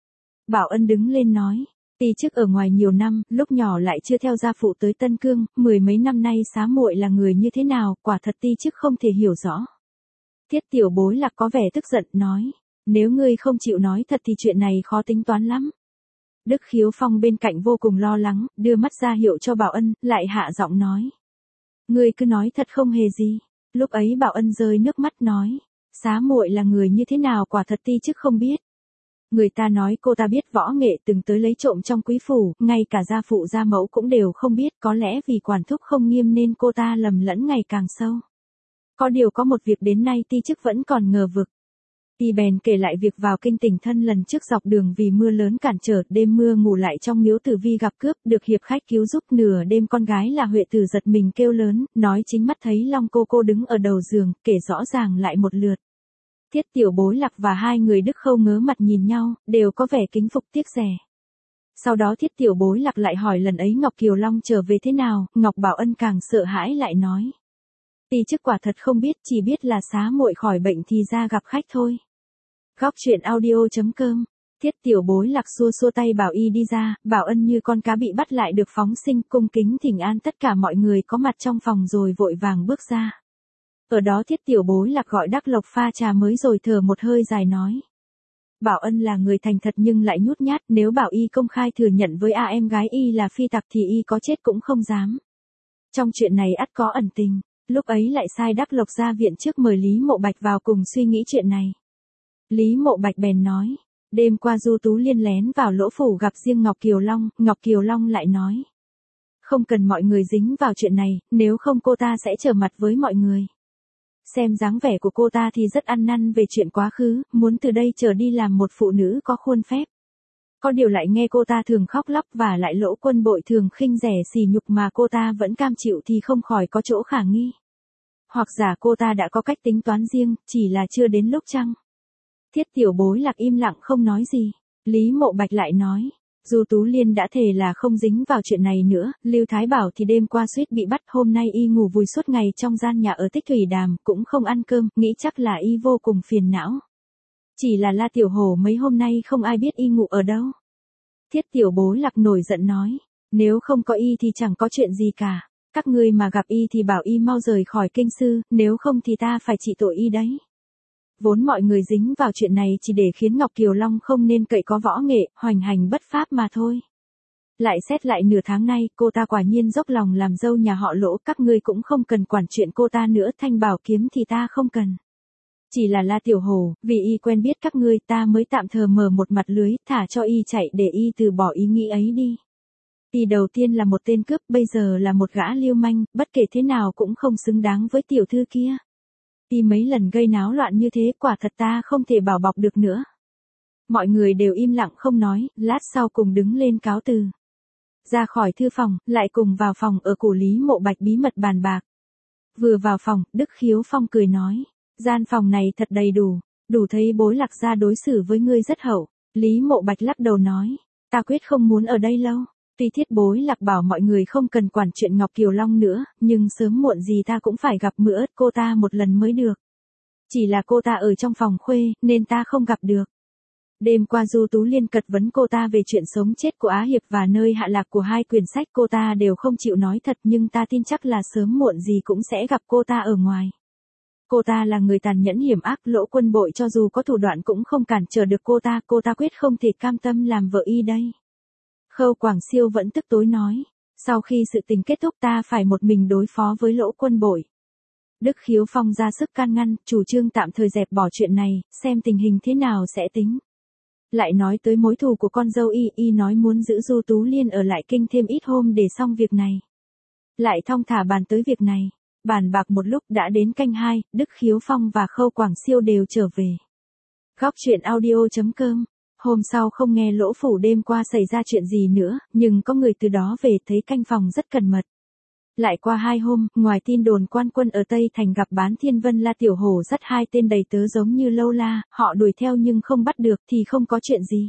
Bảo Ân đứng lên nói. Ti chức ở ngoài nhiều năm, lúc nhỏ lại chưa theo gia phụ tới Tân Cương, mười mấy năm nay xá muội là người như thế nào, quả thật ti chức không thể hiểu rõ. Thiết Tiểu Bối Lạc có vẻ tức giận, nói. Nếu ngươi không chịu nói thật thì chuyện này khó tính toán lắm. Đức Khiếu Phong bên cạnh vô cùng lo lắng, đưa mắt ra hiệu cho Bảo Ân, lại hạ giọng nói. Ngươi cứ nói thật không hề gì. Lúc ấy Bảo Ân rơi nước mắt nói. Xá muội là người như thế nào quả thật ti chức không biết. Người ta nói cô ta biết võ nghệ, từng tới lấy trộm trong quý phủ, ngay cả gia phụ gia mẫu cũng đều không biết, có lẽ vì quản thúc không nghiêm nên cô ta lầm lẫn ngày càng sâu. Có điều có một việc đến nay ti chức vẫn còn ngờ vực. Y bèn kể lại việc vào kinh tỉnh thân lần trước dọc đường vì mưa lớn cản trở, đêm mưa ngủ lại trong miếu tử vi gặp cướp, được hiệp khách cứu giúp, nửa đêm con gái là Huệ Tử giật mình kêu lớn, nói chính mắt thấy Long cô cô đứng ở đầu giường, kể rõ ràng lại một lượt. Thiết Tiểu Bối Lạc và hai người Đức Khâu ngớ mặt nhìn nhau, đều có vẻ kính phục tiếc rẻ. Sau đó Thiết Tiểu Bối Lạc lại hỏi lần ấy Ngọc Kiều Long trở về thế nào, Ngọc Bảo Ân càng sợ hãi lại nói. Ti chức quả thật không biết, chỉ biết là xá muội khỏi bệnh thì ra gặp khách thôi. Góc truyện audio chấm com. Thiết Tiểu Bối Lạc xua xua tay bảo y đi ra, Bảo Ân như con cá bị bắt lại được phóng sinh, cung kính thỉnh an tất cả mọi người có mặt trong phòng rồi vội vàng bước ra. Ở đó Thiết Tiểu Bối Lạc gọi Đắc Lộc pha trà mới rồi thở một hơi dài nói. Bảo Ân là người thành thật nhưng lại nhút nhát, nếu bảo y công khai thừa nhận với a em gái y là phi tặc thì y có chết cũng không dám. Trong chuyện này ắt có ẩn tình, lúc ấy lại sai Đắc Lộc ra viện trước mời Lý Mộ Bạch vào cùng suy nghĩ chuyện này. Lý Mộ Bạch bèn nói, đêm qua Du Tú Liên lén vào lỗ phủ gặp riêng Ngọc Kiều Long, Ngọc Kiều Long lại nói. Không cần mọi người dính vào chuyện này, nếu không cô ta sẽ trở mặt với mọi người. Xem dáng vẻ của cô ta thì rất ăn năn về chuyện quá khứ, muốn từ đây trở đi làm một phụ nữ có khuôn phép. Có điều lại nghe cô ta thường khóc lóc và lại Lỗ Quân Bội thường khinh rẻ sỉ nhục mà cô ta vẫn cam chịu thì không khỏi có chỗ khả nghi. Hoặc giả cô ta đã có cách tính toán riêng, chỉ là chưa đến lúc chăng. Thiết Tiểu Bối Lạc im lặng không nói gì. Lý Mộ Bạch lại nói. Du Tú Liên đã thề là không dính vào chuyện này nữa, Lưu Thái Bảo thì đêm qua suýt bị bắt, hôm nay y ngủ vùi suốt ngày trong gian nhà ở Tích Thủy Đàm, cũng không ăn cơm, nghĩ chắc là y vô cùng phiền não. Chỉ là La Tiểu Hổ mấy hôm nay không ai biết y ngủ ở đâu. Thiết Tiểu Bối Lạc nổi giận nói, nếu không có y thì chẳng có chuyện gì cả, các ngươi mà gặp y thì bảo y mau rời khỏi kinh sư, nếu không thì ta phải trị tội y đấy. Vốn mọi người dính vào chuyện này chỉ để khiến Ngọc Kiều Long không nên cậy có võ nghệ, hoành hành bất pháp mà thôi. Lại xét lại nửa tháng nay, cô ta quả nhiên dốc lòng làm dâu nhà họ Lỗ, các ngươi cũng không cần quản chuyện cô ta nữa, thanh bảo kiếm thì ta không cần. Chỉ là La Tiểu Hổ, vì y quen biết các ngươi ta mới tạm thời mở một mặt lưới, thả cho y chạy để y từ bỏ ý nghĩ ấy đi. Y đầu tiên là một tên cướp, bây giờ là một gã lưu manh, bất kể thế nào cũng không xứng đáng với tiểu thư kia. Y mấy lần gây náo loạn như thế quả thật ta không thể bảo bọc được nữa. Mọi người đều im lặng không nói, lát sau cùng đứng lên cáo từ. Ra khỏi thư phòng, lại cùng vào phòng ở của Lý Mộ Bạch bí mật bàn bạc. Vừa vào phòng, Đức Khiếu Phong cười nói, gian phòng này thật đầy đủ, đủ thấy Bối Lạc gia đối xử với ngươi rất hậu. Lý Mộ Bạch lắc đầu nói, ta quyết không muốn ở đây lâu. Tuy Thiết Bối Lạc bảo mọi người không cần quản chuyện Ngọc Kiều Long nữa, nhưng sớm muộn gì ta cũng phải gặp Mưa Ớt cô ta một lần mới được. Chỉ là cô ta ở trong phòng khuê, nên ta không gặp được. Đêm qua Du Tú Liên cật vấn cô ta về chuyện sống chết của Á Hiệp và nơi hạ lạc của hai quyển sách cô ta đều không chịu nói thật, nhưng ta tin chắc là sớm muộn gì cũng sẽ gặp cô ta ở ngoài. Cô ta là người tàn nhẫn hiểm ác, Lỗ Quân Bội cho dù có thủ đoạn cũng không cản trở được cô ta, cô ta quyết không thể cam tâm làm vợ y đây. Khâu Quảng Siêu vẫn tức tối nói, sau khi sự tình kết thúc ta phải một mình đối phó với Lỗ Quân Bội. Đức Khiếu Phong ra sức can ngăn, chủ trương tạm thời dẹp bỏ chuyện này, xem tình hình thế nào sẽ tính. Lại nói tới mối thù của con dâu y, y nói muốn giữ Du Tú Liên ở lại kinh thêm ít hôm để xong việc này. Lại thong thả bàn tới việc này, bàn bạc một lúc đã đến canh hai, Đức Khiếu Phong và Khâu Quảng Siêu đều trở về. Góc truyện audio chấm com. Hôm sau không nghe Lỗ Phủ đêm qua xảy ra chuyện gì nữa, nhưng có người từ đó về thấy canh phòng rất cẩn mật. Lại qua hai hôm, ngoài tin đồn quan quân ở Tây Thành gặp Bán Thiên Vân La Tiểu Hổ dắt hai tên đầy tớ giống như lâu la, họ đuổi theo nhưng không bắt được thì không có chuyện gì.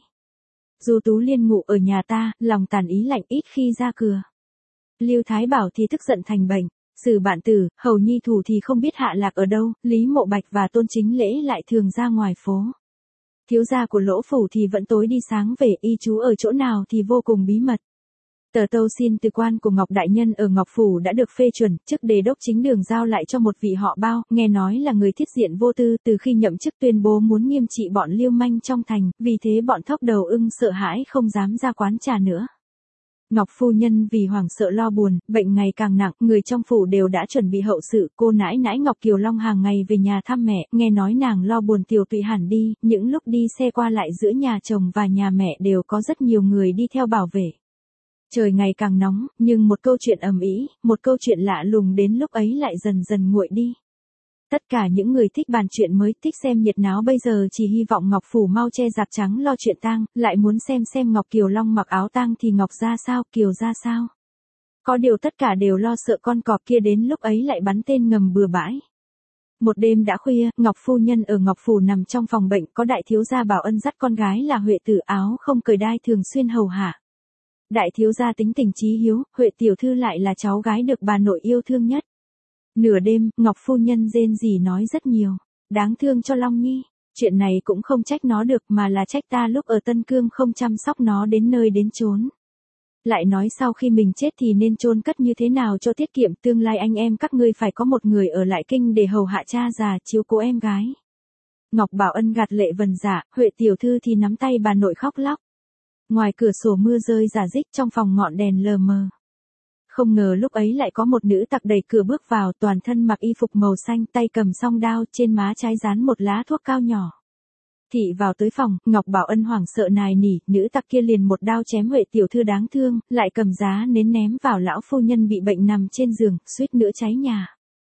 Du Tú Liên ngủ ở nhà ta, lòng tàn ý lạnh ít khi ra cửa. Lưu Thái Bảo thì tức giận thành bệnh, Sử Bạn Tử, Hầu Nhi Thủ thì không biết hạ lạc ở đâu, Lý Mộ Bạch và Tôn Chính Lễ lại thường ra ngoài phố. Thiếu gia của Lỗ Phủ thì vẫn tối đi sáng về, y chú ở chỗ nào thì vô cùng bí mật. Tờ tâu xin từ quan của Ngọc Đại Nhân ở Ngọc Phủ đã được phê chuẩn, chức đề đốc chính đường giao lại cho một vị họ Bao, nghe nói là người thiết diện vô tư, từ khi nhậm chức tuyên bố muốn nghiêm trị bọn liêu manh trong thành, vì thế bọn thóc đầu ưng sợ hãi không dám ra quán trà nữa. Ngọc phu nhân vì hoảng sợ lo buồn, bệnh ngày càng nặng, người trong phủ đều đã chuẩn bị hậu sự, cô nãi nãi Ngọc Kiều Long hàng ngày về nhà thăm mẹ, nghe nói nàng lo buồn tiều tụy hẳn đi, những lúc đi xe qua lại giữa nhà chồng và nhà mẹ đều có rất nhiều người đi theo bảo vệ. Trời ngày càng nóng, nhưng một câu chuyện ầm ĩ, một câu chuyện lạ lùng đến lúc ấy lại dần dần nguội đi. Tất cả những người thích bàn chuyện mới, thích xem nhiệt náo bây giờ chỉ hy vọng Ngọc Phủ mau che giặc trắng lo chuyện tang, lại muốn xem xem Ngọc Kiều Long mặc áo tang thì Ngọc ra sao, Kiều ra sao. Có điều tất cả đều lo sợ con cọp kia đến lúc ấy lại bắn tên ngầm bừa bãi. Một đêm đã khuya, Ngọc phu nhân ở Ngọc Phủ nằm trong phòng bệnh, có đại thiếu gia Bảo Ân dắt con gái là Huệ Tử áo không cởi đai thường xuyên hầu hạ. Đại thiếu gia tính tình chí hiếu, Huệ tiểu thư lại là cháu gái được bà nội yêu thương nhất. Nửa đêm, Ngọc phu nhân rên rỉ nói rất nhiều, đáng thương cho Long Nhi, chuyện này cũng không trách nó được mà là trách ta lúc ở Tân Cương không chăm sóc nó đến nơi đến chốn. Lại nói sau khi mình chết thì nên chôn cất như thế nào cho tiết kiệm, tương lai anh em các ngươi phải có một người ở lại kinh để hầu hạ cha già chiếu cố em gái. Ngọc Bảo Ân gạt lệ vần dạ, Huệ tiểu thư thì nắm tay bà nội khóc lóc. Ngoài cửa sổ mưa rơi rả rích, trong phòng ngọn đèn lờ mờ. Không ngờ lúc ấy lại có một nữ tặc đẩy cửa bước vào, toàn thân mặc y phục màu xanh, tay cầm song đao, trên má trái dán một lá thuốc cao nhỏ. Thị vào tới phòng, Ngọc Bảo Ân hoảng sợ nài nỉ, nữ tặc kia liền một đao chém Huệ tiểu thư đáng thương, lại cầm giá nến ném vào lão phu nhân bị bệnh nằm trên giường, suýt nữa cháy nhà.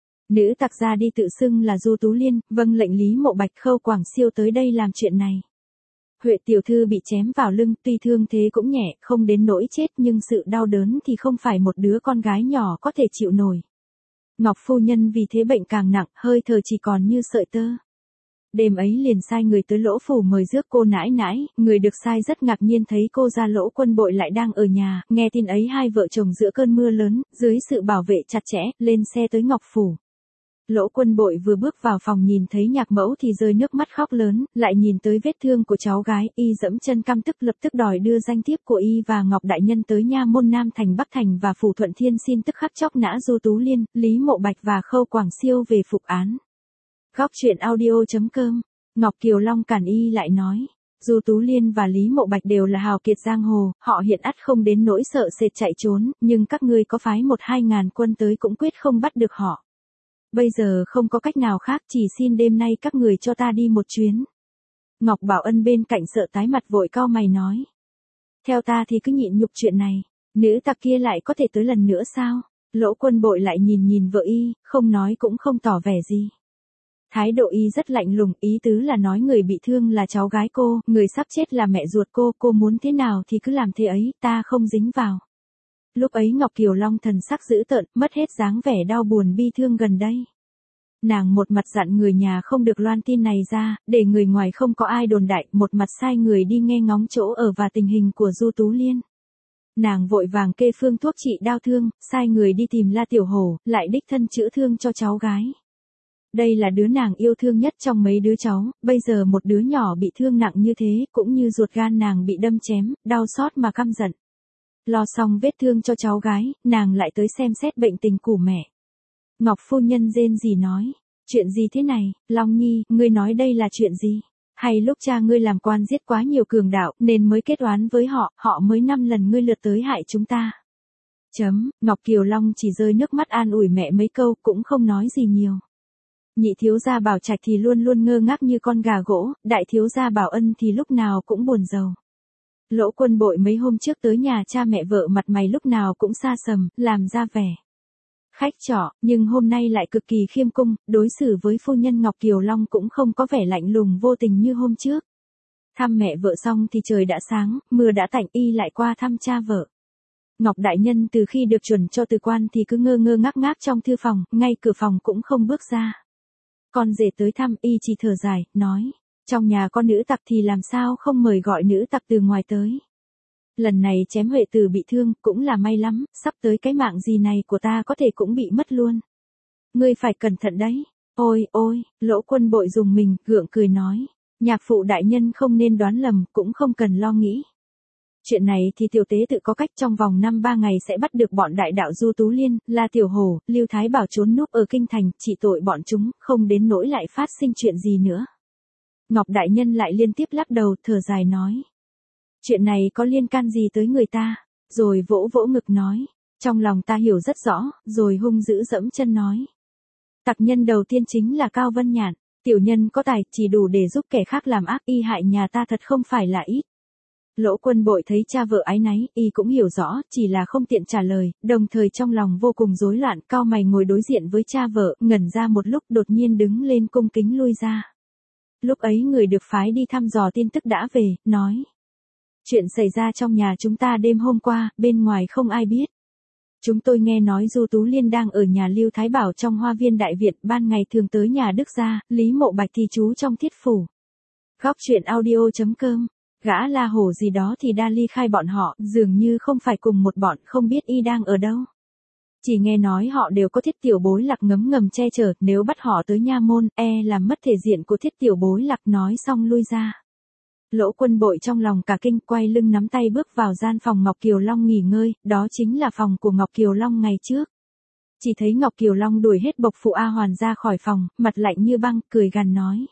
Nữ tặc ra đi tự xưng là Du Tú Liên, vâng lệnh Lý Mộ Bạch Khâu Quảng Siêu tới đây làm chuyện này. Huệ tiểu thư bị chém vào lưng, tuy thương thế cũng nhẹ, không đến nỗi chết, nhưng sự đau đớn thì không phải một đứa con gái nhỏ có thể chịu nổi. Ngọc phu nhân vì thế bệnh càng nặng, hơi thở chỉ còn như sợi tơ. Đêm ấy liền sai người tới Lỗ Phủ mời rước cô nãi nãi, người được sai rất ngạc nhiên thấy cô gia Lỗ Quân Bội lại đang ở nhà, nghe tin ấy hai vợ chồng giữa cơn mưa lớn, dưới sự bảo vệ chặt chẽ, lên xe tới Ngọc Phủ. Lỗ Quân Bội vừa bước vào phòng nhìn thấy nhạc mẫu thì rơi nước mắt khóc lớn, lại nhìn tới vết thương của cháu gái, y dẫm chân căm tức lập tức đòi đưa danh thiếp của y và Ngọc Đại Nhân tới nha môn Nam Thành Bắc Thành và Phủ Thuận Thiên xin tức khắc chóc nã Du Tú Liên, Lý Mộ Bạch và Khâu Quảng Siêu về phục án. Góc truyện audio chấm com. Ngọc Kiều Long cản y lại nói, Du Tú Liên và Lý Mộ Bạch đều là hào kiệt giang hồ, họ hiện ắt không đến nỗi sợ sệt chạy trốn, nhưng các ngươi có phái một hai ngàn quân tới cũng quyết không bắt được họ. Bây giờ không có cách nào khác, chỉ xin đêm nay các người cho ta đi một chuyến. Ngọc Bảo Ân bên cạnh sợ tái mặt vội cau mày nói. Theo ta thì cứ nhịn nhục chuyện này, nữ tặc kia lại có thể tới lần nữa sao? Lỗ Quân Bội lại nhìn nhìn vợ y, không nói cũng không tỏ vẻ gì. Thái độ y rất lạnh lùng, ý tứ là nói người bị thương là cháu gái cô, người sắp chết là mẹ ruột cô, cô muốn thế nào thì cứ làm thế ấy, ta không dính vào. Lúc ấy Ngọc Kiều Long thần sắc dữ tợn, mất hết dáng vẻ đau buồn bi thương gần đây. Nàng một mặt dặn người nhà không được loan tin này ra, để người ngoài không có ai đồn đại, một mặt sai người đi nghe ngóng chỗ ở và tình hình của Du Tú Liên. Nàng vội vàng kê phương thuốc trị đau thương, sai người đi tìm La Tiểu Hổ, lại đích thân chữa thương cho cháu gái. Đây là đứa nàng yêu thương nhất trong mấy đứa cháu, bây giờ một đứa nhỏ bị thương nặng như thế, cũng như ruột gan nàng bị đâm chém, đau xót mà căm giận. Lo xong vết thương cho cháu gái, nàng lại tới xem xét bệnh tình của mẹ. Ngọc phu nhân rên rỉ nói, chuyện gì thế này, Long Nhi, ngươi nói đây là chuyện gì? Hay lúc cha ngươi làm quan giết quá nhiều cường đạo, nên mới kết oán với họ, họ mới năm lần ngươi lượt tới hại chúng ta. Chấm, Ngọc Kiều Long chỉ rơi nước mắt an ủi mẹ mấy câu, cũng không nói gì nhiều. Nhị thiếu gia Bảo Trạch thì luôn luôn ngơ ngác như con gà gỗ, đại thiếu gia Bảo Ân thì lúc nào cũng buồn rầu. Lỗ Quân Bội mấy hôm trước tới nhà cha mẹ vợ mặt mày lúc nào cũng xa sầm, làm ra vẻ khách trọ, nhưng hôm nay lại cực kỳ khiêm cung, đối xử với phu nhân Ngọc Kiều Long cũng không có vẻ lạnh lùng vô tình như hôm trước. Thăm mẹ vợ xong thì trời đã sáng, mưa đã tạnh, y lại qua thăm cha vợ. Ngọc đại nhân từ khi được chuẩn cho từ quan thì cứ ngơ ngơ ngác ngác trong thư phòng, ngay cửa phòng cũng không bước ra. Con rể tới thăm, y chỉ thở dài, nói, trong nhà con nữ tặc thì làm sao không mời gọi nữ tặc từ ngoài tới. Lần này chém Huệ Tử bị thương, cũng là may lắm, sắp tới cái mạng gì này của ta có thể cũng bị mất luôn. Ngươi phải cẩn thận đấy. Ôi, ôi, Lỗ Quân Bội dùng mình, gượng cười nói, nhạc phụ đại nhân không nên đoán lầm, cũng không cần lo nghĩ. Chuyện này thì tiểu tế tự có cách, trong vòng năm ba ngày sẽ bắt được bọn đại đạo Du Tú Liên, La Tiểu Hổ, Lưu Thái Bảo trốn núp ở kinh thành, trị tội bọn chúng, không đến nỗi lại phát sinh chuyện gì nữa. Ngọc đại nhân lại liên tiếp lắc đầu, thở dài nói, chuyện này có liên can gì tới người ta, rồi vỗ vỗ ngực nói, trong lòng ta hiểu rất rõ, rồi hung dữ dẫm chân nói. Tặc nhân đầu tiên chính là Cao Vân Nhạn, tiểu nhân có tài, chỉ đủ để giúp kẻ khác làm ác, y hại nhà ta thật không phải là ít. Lỗ Quân Bội thấy cha vợ áy náy, y cũng hiểu rõ, chỉ là không tiện trả lời, đồng thời trong lòng vô cùng rối loạn, cau mày ngồi đối diện với cha vợ, ngẩn ra một lúc đột nhiên đứng lên cung kính lui ra. Lúc ấy người được phái đi thăm dò tin tức đã về, nói. Chuyện xảy ra trong nhà chúng ta đêm hôm qua, bên ngoài không ai biết. Chúng tôi nghe nói Du Tú Liên đang ở nhà Lưu Thái Bảo trong Hoa Viên Đại Việt, ban ngày thường tới nhà Đức gia, Lý Mộ Bạch thì trú trong Thiết Phủ. Góc truyện audio chấm com, gã La Hổ gì đó thì đa ly khai bọn họ, dường như không phải cùng một bọn, không biết y đang ở đâu. Chỉ nghe nói họ đều có Thiết Tiểu Bối Lạc ngấm ngầm che chở, nếu bắt họ tới nha môn, e làm mất thể diện của Thiết Tiểu Bối Lạc, nói xong lui ra. Lỗ Quân Bội trong lòng cả kinh, quay lưng nắm tay bước vào gian phòng Ngọc Kiều Long nghỉ ngơi, đó chính là phòng của Ngọc Kiều Long ngày trước. Chỉ thấy Ngọc Kiều Long đuổi hết bộc phụ A Hoàn ra khỏi phòng, mặt lạnh như băng, cười gằn nói.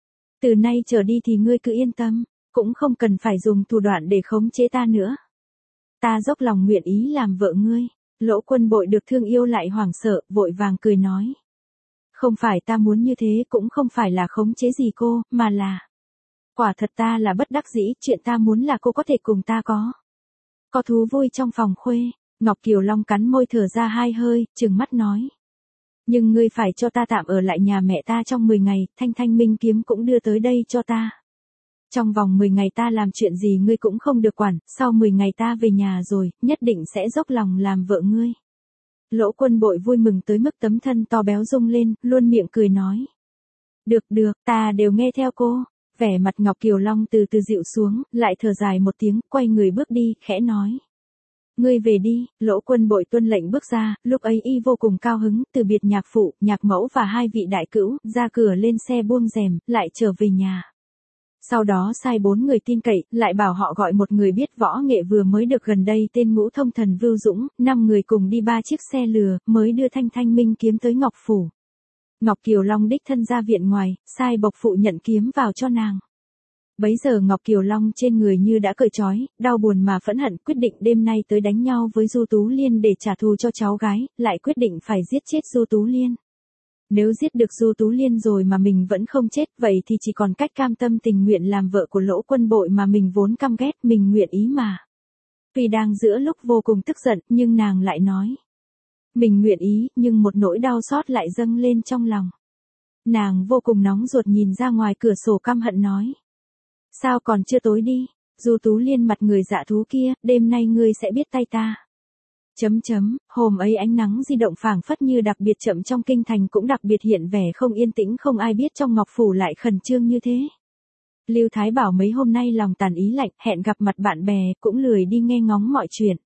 Từ nay trở đi thì ngươi cứ yên tâm, cũng không cần phải dùng thủ đoạn để khống chế ta nữa. Ta dốc lòng nguyện ý làm vợ ngươi. Lỗ Quân Bội được thương yêu lại hoảng sợ, vội vàng cười nói. Không phải ta muốn như thế, cũng không phải là khống chế gì cô, mà là... Quả thật ta là bất đắc dĩ, chuyện ta muốn là cô có thể cùng ta có. Có thú vui trong phòng khuê, Ngọc Kiều Long cắn môi thở ra hai hơi, trừng mắt nói. Nhưng ngươi phải cho ta tạm ở lại nhà mẹ ta trong mười ngày, Thanh Thanh Minh Kiếm cũng đưa tới đây cho ta. Trong vòng mười ngày ta làm chuyện gì ngươi cũng không được quản, sau mười ngày ta về nhà rồi, nhất định sẽ dốc lòng làm vợ ngươi. Lỗ Quân Bội vui mừng tới mức tấm thân to béo rung lên, luôn miệng cười nói. Được được, ta đều nghe theo cô. Vẻ mặt Ngọc Kiều Long từ từ dịu xuống, lại thở dài một tiếng, quay người bước đi, khẽ nói. Ngươi về đi, Lỗ Quân Bội tuân lệnh bước ra, lúc ấy y vô cùng cao hứng, từ biệt nhạc phụ, nhạc mẫu và hai vị đại cữu, ra cửa lên xe buông rèm, lại trở về nhà. Sau đó sai bốn người tin cậy, lại bảo họ gọi một người biết võ nghệ vừa mới được gần đây tên Ngũ Thông Thần Vưu Dũng, năm người cùng đi ba chiếc xe lừa, mới đưa Thanh Thanh Minh Kiếm tới Ngọc Phủ. Ngọc Kiều Long đích thân ra viện ngoài, sai bộc phụ nhận kiếm vào cho nàng. Bấy giờ Ngọc Kiều Long trên người như đã cởi trói, đau buồn mà phẫn hận, quyết định đêm nay tới đánh nhau với Du Tú Liên để trả thù cho cháu gái, lại quyết định phải giết chết Du Tú Liên. Nếu giết được Du Tú Liên rồi mà mình vẫn không chết, vậy thì chỉ còn cách cam tâm tình nguyện làm vợ của Lỗ Quân Bội mà mình vốn căm ghét, mình nguyện ý mà. Tuy đang giữa lúc vô cùng tức giận, nhưng nàng lại nói. Mình nguyện ý, nhưng một nỗi đau xót lại dâng lên trong lòng. Nàng vô cùng nóng ruột nhìn ra ngoài cửa sổ căm hận nói. Sao còn chưa tối đi, Du Tú Liên mặt người dạ thú kia, đêm nay ngươi sẽ biết tay ta. Chấm chấm, hôm ấy ánh nắng di động phảng phất như đặc biệt chậm trong kinh thành cũng đặc biệt hiện vẻ không yên tĩnh, không ai biết trong Ngọc Phủ lại khẩn trương như thế. Lưu Thái Bảo mấy hôm nay lòng tàn ý lạnh, hẹn gặp mặt bạn bè, cũng lười đi nghe ngóng mọi chuyện.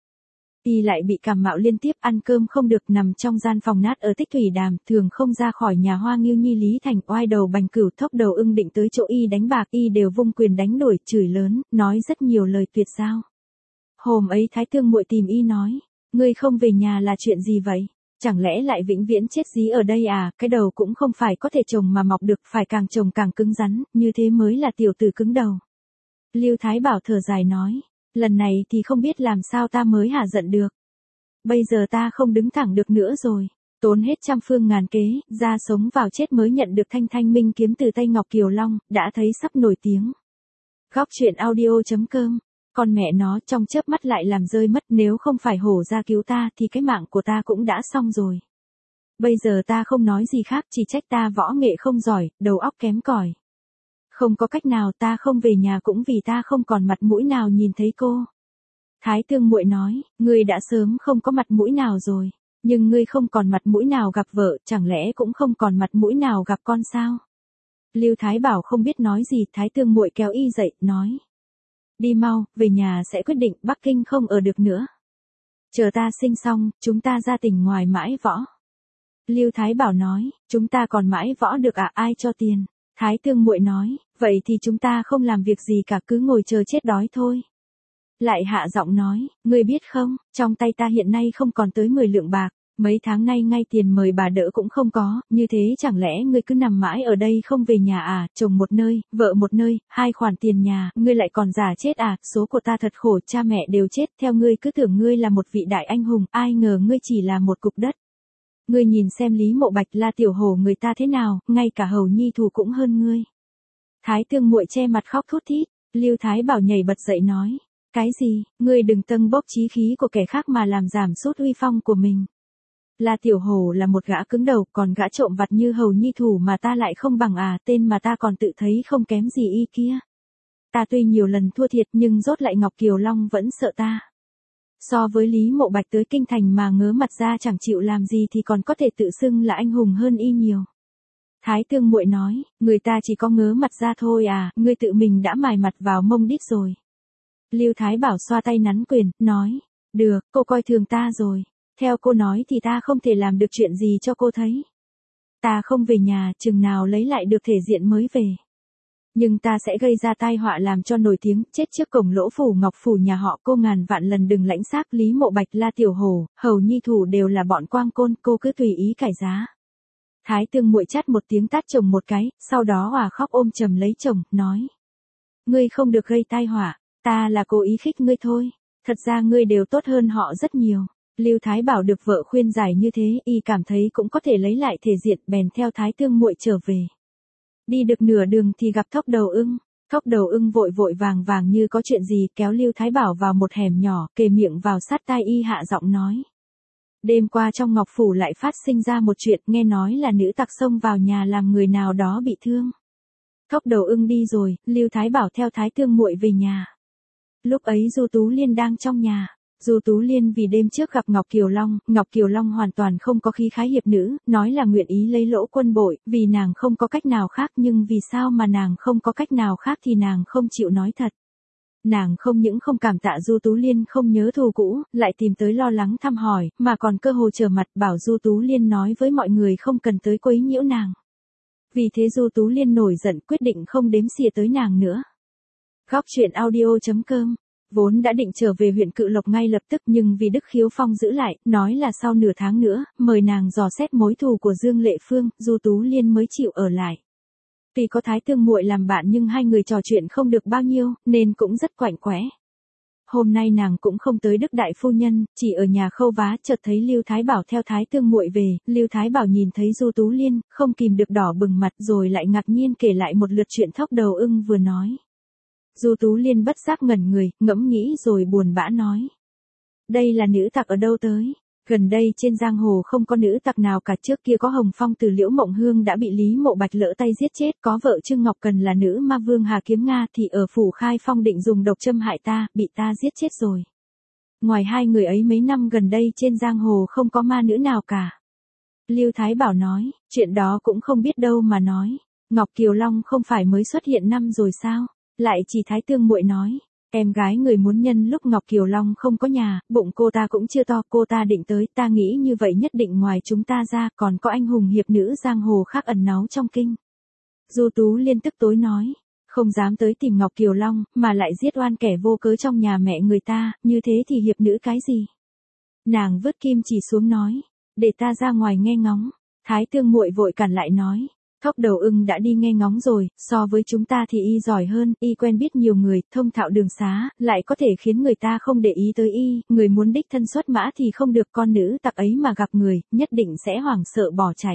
Y lại bị cảm mạo liên tiếp, ăn cơm không được, nằm trong gian phòng nát ở Tích Thủy Đàm, thường không ra khỏi nhà Hoa Nghiêu Nhi Lý Thành. Oai đầu Bành Cửu, Thốc đầu Ưng định tới chỗ y đánh bạc, y đều vung quyền đánh đuổi, chửi lớn, nói rất nhiều lời tuyệt giao. Hôm ấy Thái Tương muội tìm y nói, ngươi không về nhà là chuyện gì vậy? Chẳng lẽ lại vĩnh viễn chết dí ở đây à? Cái đầu cũng không phải có thể trồng mà mọc được, phải càng trồng càng cứng rắn, như thế mới là tiểu tử cứng đầu. Lưu Thái Bảo thở dài nói, lần này thì không biết làm sao ta mới hả giận được. Bây giờ ta không đứng thẳng được nữa rồi, tốn hết trăm phương ngàn kế, ra sống vào chết mới nhận được thanh thanh minh kiếm từ tay Ngọc Kiều Long, đã thấy sắp nổi tiếng. Góc truyện audio chấm com. Con mẹ nó, trong chớp mắt lại làm rơi mất, nếu không phải hổ ra cứu ta thì cái mạng của ta cũng đã xong rồi. Bây giờ ta không nói gì khác, chỉ trách ta võ nghệ không giỏi, đầu óc kém cỏi. Không có cách nào, ta không về nhà cũng vì ta không còn mặt mũi nào nhìn thấy cô. Thái Tương muội nói, ngươi đã sớm không có mặt mũi nào rồi, nhưng ngươi không còn mặt mũi nào gặp vợ, chẳng lẽ cũng không còn mặt mũi nào gặp con sao? Lưu Thái Bảo không biết nói gì, Thái Tương muội kéo y dậy, nói. Đi mau, về nhà sẽ quyết định, Bắc Kinh không ở được nữa. Chờ ta sinh xong, chúng ta ra tỉnh ngoài mãi võ. Lưu Thái Bảo nói, chúng ta còn mãi võ được à, ai cho tiền? Thái Tương muội nói, vậy thì chúng ta không làm việc gì cả, cứ ngồi chờ chết đói thôi. Lại hạ giọng nói, ngươi biết không, trong tay ta hiện nay không còn tới mười lượng bạc, mấy tháng nay ngay tiền mời bà đỡ cũng không có, như thế chẳng lẽ ngươi cứ nằm mãi ở đây không về nhà à, chồng một nơi, vợ một nơi, hai khoản tiền nhà, ngươi lại còn giả chết à, số của ta thật khổ, cha mẹ đều chết, theo ngươi cứ tưởng ngươi là một vị đại anh hùng, ai ngờ ngươi chỉ là một cục đất. Ngươi nhìn xem Lý Mộ Bạch La Tiểu Hổ người ta thế nào, ngay cả Hầu Nhi Thù cũng hơn ngươi. Thái Tương muội che mặt khóc thút thít, Lưu Thái Bảo nhảy bật dậy nói. Cái gì, ngươi đừng tâng bốc chí khí của kẻ khác mà làm giảm sút uy phong của mình. La Tiểu Hổ là một gã cứng đầu, còn gã trộm vặt như Hầu Nhi Thủ mà ta lại không bằng à, tên mà ta còn tự thấy không kém gì y kia. Ta tuy nhiều lần thua thiệt nhưng rốt lại Ngọc Kiều Long vẫn sợ ta. So với Lý Mộ Bạch tới kinh thành mà ngớ mặt ra chẳng chịu làm gì thì còn có thể tự xưng là anh hùng hơn y nhiều. Thái Tương muội nói, người ta chỉ có ngớ mặt ra thôi à, ngươi tự mình đã mài mặt vào mông đít rồi. Lưu Thái Bảo xoa tay nắn quyền, nói, được, cô coi thường ta rồi, theo cô nói thì ta không thể làm được chuyện gì cho cô thấy. Ta không về nhà, chừng nào lấy lại được thể diện mới về. Nhưng ta sẽ gây ra tai họa làm cho nổi tiếng, chết trước cổng Lỗ Phủ Ngọc Phủ nhà họ cô, ngàn vạn lần đừng lãnh xác. Lý Mộ Bạch, La Tiểu Hổ, Hầu Nhi Thủ đều là bọn quang côn, cô cứ tùy ý cải giá. Thái Tương muội chát một tiếng tát chồng một cái, sau đó òa khóc ôm chầm lấy chồng, nói. Ngươi không được gây tai họa. Ta là cố ý khích ngươi thôi, thật ra ngươi đều tốt hơn họ rất nhiều. Lưu Thái Bảo được vợ khuyên giải như thế, y cảm thấy cũng có thể lấy lại thể diện, bèn theo Thái Tương muội trở về. Đi được nửa đường thì gặp Thốc Đầu Ưng, Thốc Đầu Ưng vội vội vàng vàng như có chuyện gì, kéo Lưu Thái Bảo vào một hẻm nhỏ, kề miệng vào sát tai y hạ giọng nói. Đêm qua trong Ngọc Phủ lại phát sinh ra một chuyện, nghe nói là nữ tặc xông vào nhà làm người nào đó bị thương. Thốc Đầu Ưng đi rồi, Lưu Thái Bảo theo Thái Tương muội về nhà. Lúc ấy Du Tú Liên đang trong nhà. Du Tú Liên vì đêm trước gặp Ngọc Kiều Long, Ngọc Kiều Long hoàn toàn không có khí khái hiệp nữ, nói là nguyện ý lấy Lỗ Quân bội, vì nàng không có cách nào khác, nhưng vì sao mà nàng không có cách nào khác thì nàng không chịu nói thật. Nàng không những không cảm tạ Du Tú Liên không nhớ thù cũ, lại tìm tới lo lắng thăm hỏi, mà còn cơ hồ trở mặt bảo Du Tú Liên nói với mọi người không cần tới quấy nhiễu nàng. Vì thế Du Tú Liên nổi giận quyết định không đếm xỉa tới nàng nữa. Góc truyện audio chấm com. Vốn đã định trở về huyện Cự Lộc ngay lập tức, nhưng vì Đức Khiếu Phong giữ lại, nói là sau nửa tháng nữa, mời nàng dò xét mối thù của Dương Lệ Phương, Du Tú Liên mới chịu ở lại. Tuy có Thái Tương muội làm bạn nhưng hai người trò chuyện không được bao nhiêu, nên cũng rất quạnh quẽ. Hôm nay nàng cũng không tới Đức Đại Phu Nhân, chỉ ở nhà khâu vá, chợt thấy Lưu Thái Bảo theo Thái Tương muội về, Lưu Thái Bảo nhìn thấy Du Tú Liên, không kìm được đỏ bừng mặt rồi lại ngạc nhiên kể lại một lượt chuyện Thốc Đầu Ưng vừa nói. Du Tú Liên bất giác ngẩn người, ngẫm nghĩ rồi buồn bã nói. Đây là nữ tặc ở đâu tới? Gần đây trên giang hồ không có nữ tặc nào cả, trước kia có Hồng Phong từ Liễu Mộng Hương đã bị Lý Mộ Bạch lỡ tay giết chết, có vợ Trương Ngọc Cần là nữ ma vương Hà Kiếm Nga thì ở phủ Khai Phong định dùng độc châm hại ta, bị ta giết chết rồi. Ngoài hai người ấy mấy năm gần đây trên giang hồ không có ma nữ nào cả. Lưu Thái Bảo nói, chuyện đó cũng không biết đâu mà nói. Ngọc Kiều Long không phải mới xuất hiện năm rồi sao? Lại chỉ Thái Tương muội nói, em gái người muốn nhân lúc Ngọc Kiều Long không có nhà, bụng cô ta cũng chưa to, cô ta định tới, ta nghĩ như vậy nhất định ngoài chúng ta ra còn có anh hùng hiệp nữ giang hồ khác ẩn náu trong kinh. Du Tú Liên tức tối nói, không dám tới tìm Ngọc Kiều Long, mà lại giết oan kẻ vô cớ trong nhà mẹ người ta, như thế thì hiệp nữ cái gì? Nàng vứt kim chỉ xuống nói, để ta ra ngoài nghe ngóng. Thái Tương muội vội cản lại nói, Thóc Đầu Ưng đã đi nghe ngóng rồi, so với chúng ta thì y giỏi hơn, y quen biết nhiều người, thông thạo đường xá, lại có thể khiến người ta không để ý tới y, người muốn đích thân xuất mã thì không được, con nữ tặc ấy mà gặp người, nhất định sẽ hoảng sợ bỏ chạy.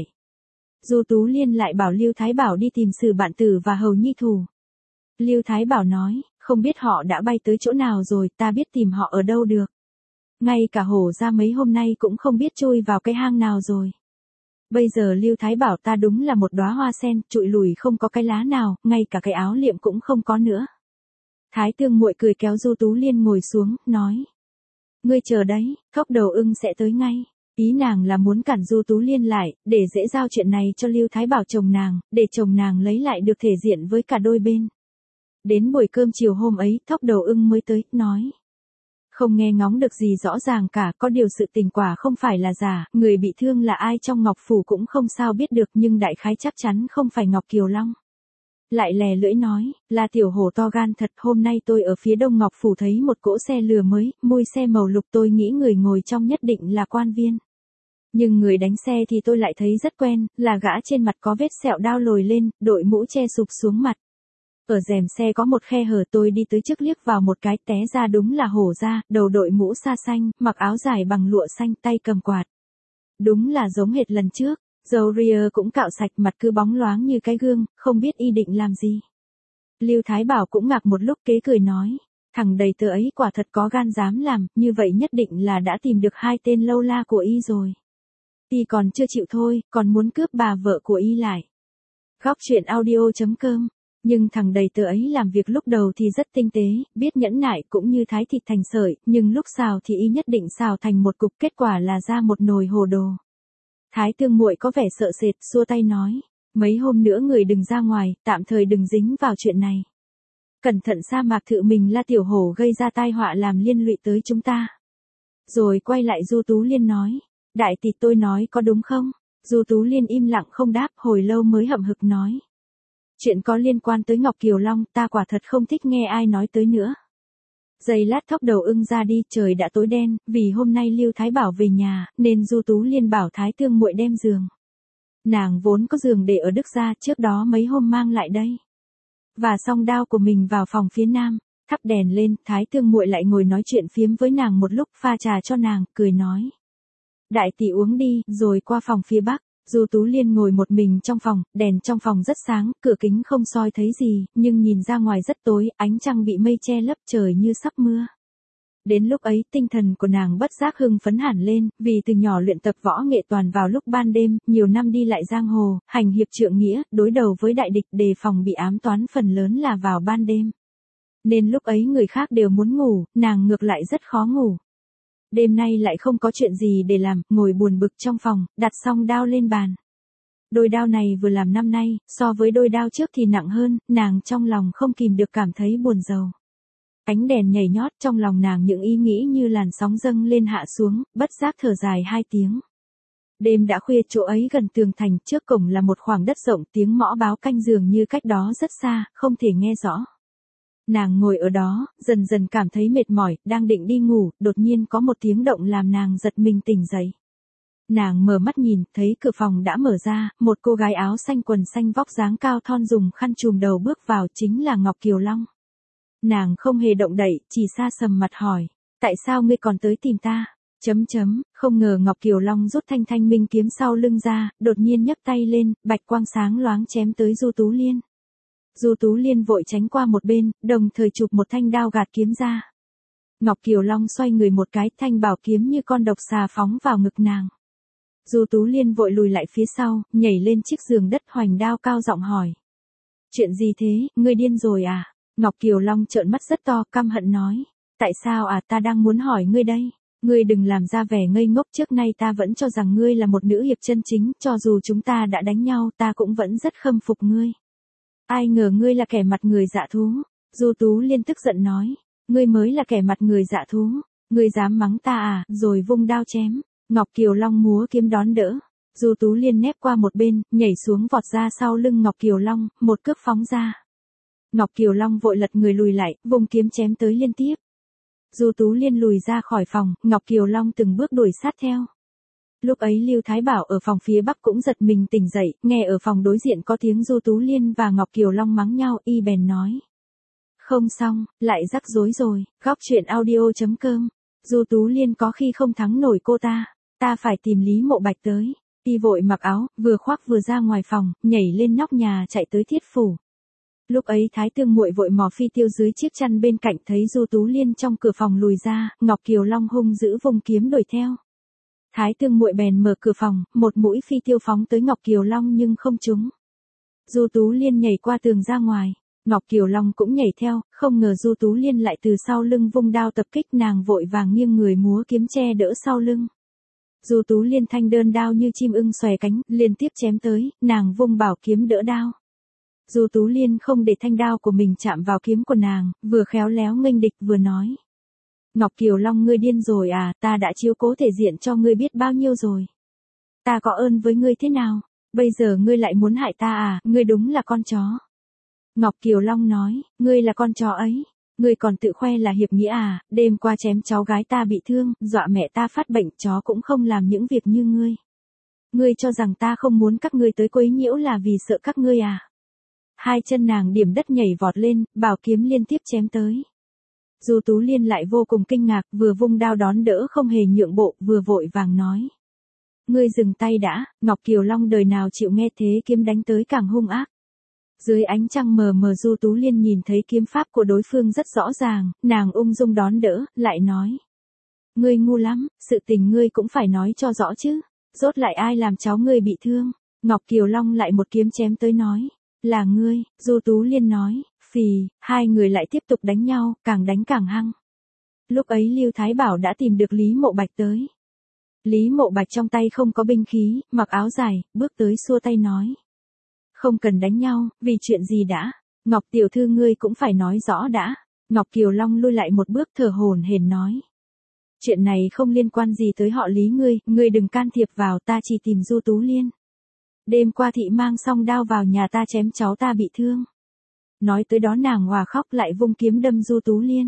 Du Tú Liên lại bảo Lưu Thái Bảo đi tìm Sử Bạn Tử và Hầu Nhi Thù. Lưu Thái Bảo nói, không biết họ đã bay tới chỗ nào rồi, ta biết tìm họ ở đâu được. Ngay cả hổ ra mấy hôm nay cũng không biết chui vào cái hang nào rồi. Bây giờ Lưu Thái Bảo ta đúng là một đóa hoa sen, trụi lùi không có cái lá nào, ngay cả cái áo liệm cũng không có nữa. Thái Tương muội cười kéo Du Tú Liên ngồi xuống, nói. Ngươi chờ đấy, Thóc Đầu Ưng sẽ tới ngay. Ý nàng là muốn cản Du Tú Liên lại, để dễ giao chuyện này cho Lưu Thái Bảo chồng nàng, để chồng nàng lấy lại được thể diện với cả đôi bên. Đến buổi cơm chiều hôm ấy, Thóc Đầu Ưng mới tới, nói. Không nghe ngóng được gì rõ ràng cả, có điều sự tình quả không phải là giả, người bị thương là ai trong Ngọc Phủ cũng không sao biết được, nhưng đại khái chắc chắn không phải Ngọc Kiều Long. Lại lè lưỡi nói, là tiểu hổ to gan thật, hôm nay tôi ở phía đông Ngọc Phủ thấy một cỗ xe lừa mới, mui xe màu lục, tôi nghĩ người ngồi trong nhất định là quan viên. Nhưng người đánh xe thì tôi lại thấy rất quen, là gã trên mặt có vết sẹo đao lồi lên, đội mũ che sụp xuống mặt. Ở rèm xe có một khe hở, tôi đi tới trước liếc vào một cái, té ra đúng là hổ ra, đầu đội mũ sa xanh, mặc áo dài bằng lụa xanh, tay cầm quạt. Đúng là giống hệt lần trước, râu ria cũng cạo sạch, mặt cứ bóng loáng như cái gương, không biết y định làm gì. Lưu Thái Bảo cũng ngạc một lúc, kế cười nói, thằng đầy tớ ấy quả thật có gan dám làm, như vậy nhất định là đã tìm được hai tên lâu la của y rồi. Y còn chưa chịu thôi, còn muốn cướp bà vợ của y lại. Góc truyện audio chấm com. Nhưng thằng đầy tớ ấy làm việc lúc đầu thì rất tinh tế, biết nhẫn nại, cũng như thái thịt thành sợi, nhưng lúc xào thì y nhất định xào thành một cục, kết quả là ra một nồi hồ đồ. Thái Tương muội có vẻ sợ sệt, xua tay nói, mấy hôm nữa người đừng ra ngoài, tạm thời đừng dính vào chuyện này. Cẩn thận sa mạc thự mình là tiểu hổ gây ra tai họa làm liên lụy tới chúng ta. Rồi quay lại Du Tú Liên nói, đại tỷ tôi nói có đúng không? Du Tú Liên im lặng không đáp, hồi lâu mới hậm hực nói. Chuyện có liên quan tới Ngọc Kiều Long, ta quả thật không thích nghe ai nói tới nữa. Giây lát Thóc Đầu Ưng ra đi, trời đã tối đen, vì hôm nay Lưu Thái Bảo về nhà, nên Du Tú Liên bảo Thái Tương muội đem giường. Nàng vốn có giường để ở Đức gia, trước đó mấy hôm mang lại đây. Và song đao của mình vào phòng phía nam, thắp đèn lên, Thái Tương muội lại ngồi nói chuyện phiếm với nàng một lúc, pha trà cho nàng, cười nói. Đại tỷ uống đi, rồi qua phòng phía bắc. Du Tú Liên ngồi một mình trong phòng, đèn trong phòng rất sáng, cửa kính không soi thấy gì, nhưng nhìn ra ngoài rất tối, ánh trăng bị mây che lấp, trời như sắp mưa. Đến lúc ấy, tinh thần của nàng bất giác hưng phấn hẳn lên, vì từ nhỏ luyện tập võ nghệ toàn vào lúc ban đêm, nhiều năm đi lại giang hồ, hành hiệp trượng nghĩa, đối đầu với đại địch, đề phòng bị ám toán phần lớn là vào ban đêm. Nên lúc ấy người khác đều muốn ngủ, nàng ngược lại rất khó ngủ. Đêm nay lại không có chuyện gì để làm, ngồi buồn bực trong phòng, đặt xong đao lên bàn. Đôi đao này vừa làm năm nay, so với đôi đao trước thì nặng hơn, nàng trong lòng không kìm được cảm thấy buồn rầu. Ánh đèn nhảy nhót trong lòng nàng, những ý nghĩ như làn sóng dâng lên hạ xuống, bất giác thở dài hai tiếng. Đêm đã khuya, chỗ ấy gần tường thành, trước cổng là một khoảng đất rộng, tiếng mõ báo canh dường như cách đó rất xa, không thể nghe rõ. Nàng ngồi ở đó, dần dần cảm thấy mệt mỏi, đang định đi ngủ, đột nhiên có một tiếng động làm nàng giật mình tỉnh dậy. Nàng mở mắt nhìn, thấy cửa phòng đã mở ra, một cô gái áo xanh quần xanh vóc dáng cao thon dùng khăn trùm đầu bước vào, chính là Ngọc Kiều Long. Nàng không hề động đậy, chỉ sa sầm mặt hỏi, tại sao ngươi còn tới tìm ta? Chấm chấm, không ngờ Ngọc Kiều Long rút thanh thanh minh kiếm sau lưng ra, đột nhiên nhấc tay lên, bạch quang sáng loáng chém tới Du Tú Liên. Du Tú Liên vội tránh qua một bên, đồng thời chụp một thanh đao gạt kiếm ra. Ngọc Kiều Long xoay người một cái, thanh bảo kiếm như con độc xà phóng vào ngực nàng. Du Tú Liên vội lùi lại phía sau, nhảy lên chiếc giường đất, hoành đao cao giọng hỏi. Chuyện gì thế, ngươi điên rồi à? Ngọc Kiều Long trợn mắt rất to, căm hận nói. Tại sao à, ta đang muốn hỏi ngươi đây. Ngươi đừng làm ra vẻ ngây ngốc, trước nay ta vẫn cho rằng ngươi là một nữ hiệp chân chính, cho dù chúng ta đã đánh nhau ta cũng vẫn rất khâm phục ngươi. Ai ngờ ngươi là kẻ mặt người dạ thú. Du Tú Liên tức giận nói. Ngươi mới là kẻ mặt người dạ thú, ngươi dám mắng ta à, rồi vung đao chém. Ngọc Kiều Long múa kiếm đón đỡ. Du Tú Liên nép qua một bên, nhảy xuống vọt ra sau lưng Ngọc Kiều Long, một cước phóng ra. Ngọc Kiều Long vội lật người lùi lại, vùng kiếm chém tới liên tiếp. Du Tú Liên lùi ra khỏi phòng, Ngọc Kiều Long từng bước đuổi sát theo. Lúc ấy Lưu Thái Bảo ở phòng phía bắc cũng giật mình tỉnh dậy, nghe ở phòng đối diện có tiếng Du Tú Liên và Ngọc Kiều Long mắng nhau, y bèn nói. Không xong, lại rắc rối rồi. Góc truyện audio chấm com. Du Tú Liên có khi không thắng nổi cô ta, ta phải tìm Lý Mộ Bạch tới. Y vội mặc áo, vừa khoác vừa ra ngoài phòng, nhảy lên nóc nhà chạy tới Thiết phủ. Lúc ấy Thái Tương Muội vội mò phi tiêu dưới chiếc chăn bên cạnh, thấy Du Tú Liên trong cửa phòng lùi ra, Ngọc Kiều Long hung dữ vùng kiếm đuổi theo. Thái Tương Muội bèn mở cửa phòng, một mũi phi tiêu phóng tới Ngọc Kiều Long nhưng không trúng. Du Tú Liên nhảy qua tường ra ngoài. Ngọc Kiều Long cũng nhảy theo, không ngờ Du Tú Liên lại từ sau lưng vung đao tập kích, nàng vội vàng nghiêng người múa kiếm che đỡ sau lưng. Du Tú Liên thanh đơn đao như chim ưng xòe cánh, liên tiếp chém tới, nàng vung bảo kiếm đỡ đao. Du Tú Liên không để thanh đao của mình chạm vào kiếm của nàng, vừa khéo léo nghênh địch vừa nói. Ngọc Kiều Long, ngươi điên rồi à, ta đã chiếu cố thể diện cho ngươi biết bao nhiêu rồi. Ta có ơn với ngươi thế nào, bây giờ ngươi lại muốn hại ta à, ngươi đúng là con chó. Ngọc Kiều Long nói, ngươi là con chó ấy, ngươi còn tự khoe là hiệp nghĩa à, đêm qua chém cháu gái ta bị thương, dọa mẹ ta phát bệnh, chó cũng không làm những việc như ngươi. Ngươi cho rằng ta không muốn các ngươi tới quấy nhiễu là vì sợ các ngươi à. Hai chân nàng điểm đất nhảy vọt lên, bảo kiếm liên tiếp chém tới. Du Tú Liên lại vô cùng kinh ngạc, vừa vung đao đón đỡ không hề nhượng bộ, vừa vội vàng nói. Ngươi dừng tay đã. Ngọc Kiều Long đời nào chịu nghe thế, kiếm đánh tới càng hung ác. Dưới ánh trăng mờ mờ Du Tú Liên nhìn thấy kiếm pháp của đối phương rất rõ ràng, nàng ung dung đón đỡ, lại nói. Ngươi ngu lắm, sự tình ngươi cũng phải nói cho rõ chứ, rốt lại ai làm cháu ngươi bị thương. Ngọc Kiều Long lại một kiếm chém tới nói. Là ngươi. Du Tú Liên nói. Phì, hai người lại tiếp tục đánh nhau, càng đánh càng hăng. Lúc ấy Lưu Thái Bảo đã tìm được Lý Mộ Bạch tới. Lý Mộ Bạch trong tay không có binh khí, mặc áo dài, bước tới xua tay nói. Không cần đánh nhau, vì chuyện gì đã? Ngọc tiểu thư ngươi cũng phải nói rõ đã. Ngọc Kiều Long lui lại một bước thở hổn hển nói. Chuyện này không liên quan gì tới họ Lý ngươi, ngươi đừng can thiệp vào, ta chỉ tìm Du Tú Liên. Đêm qua thị mang song đao vào nhà ta chém cháu ta bị thương. Nói tới đó nàng hòa khóc, lại vung kiếm đâm Du Tú Liên.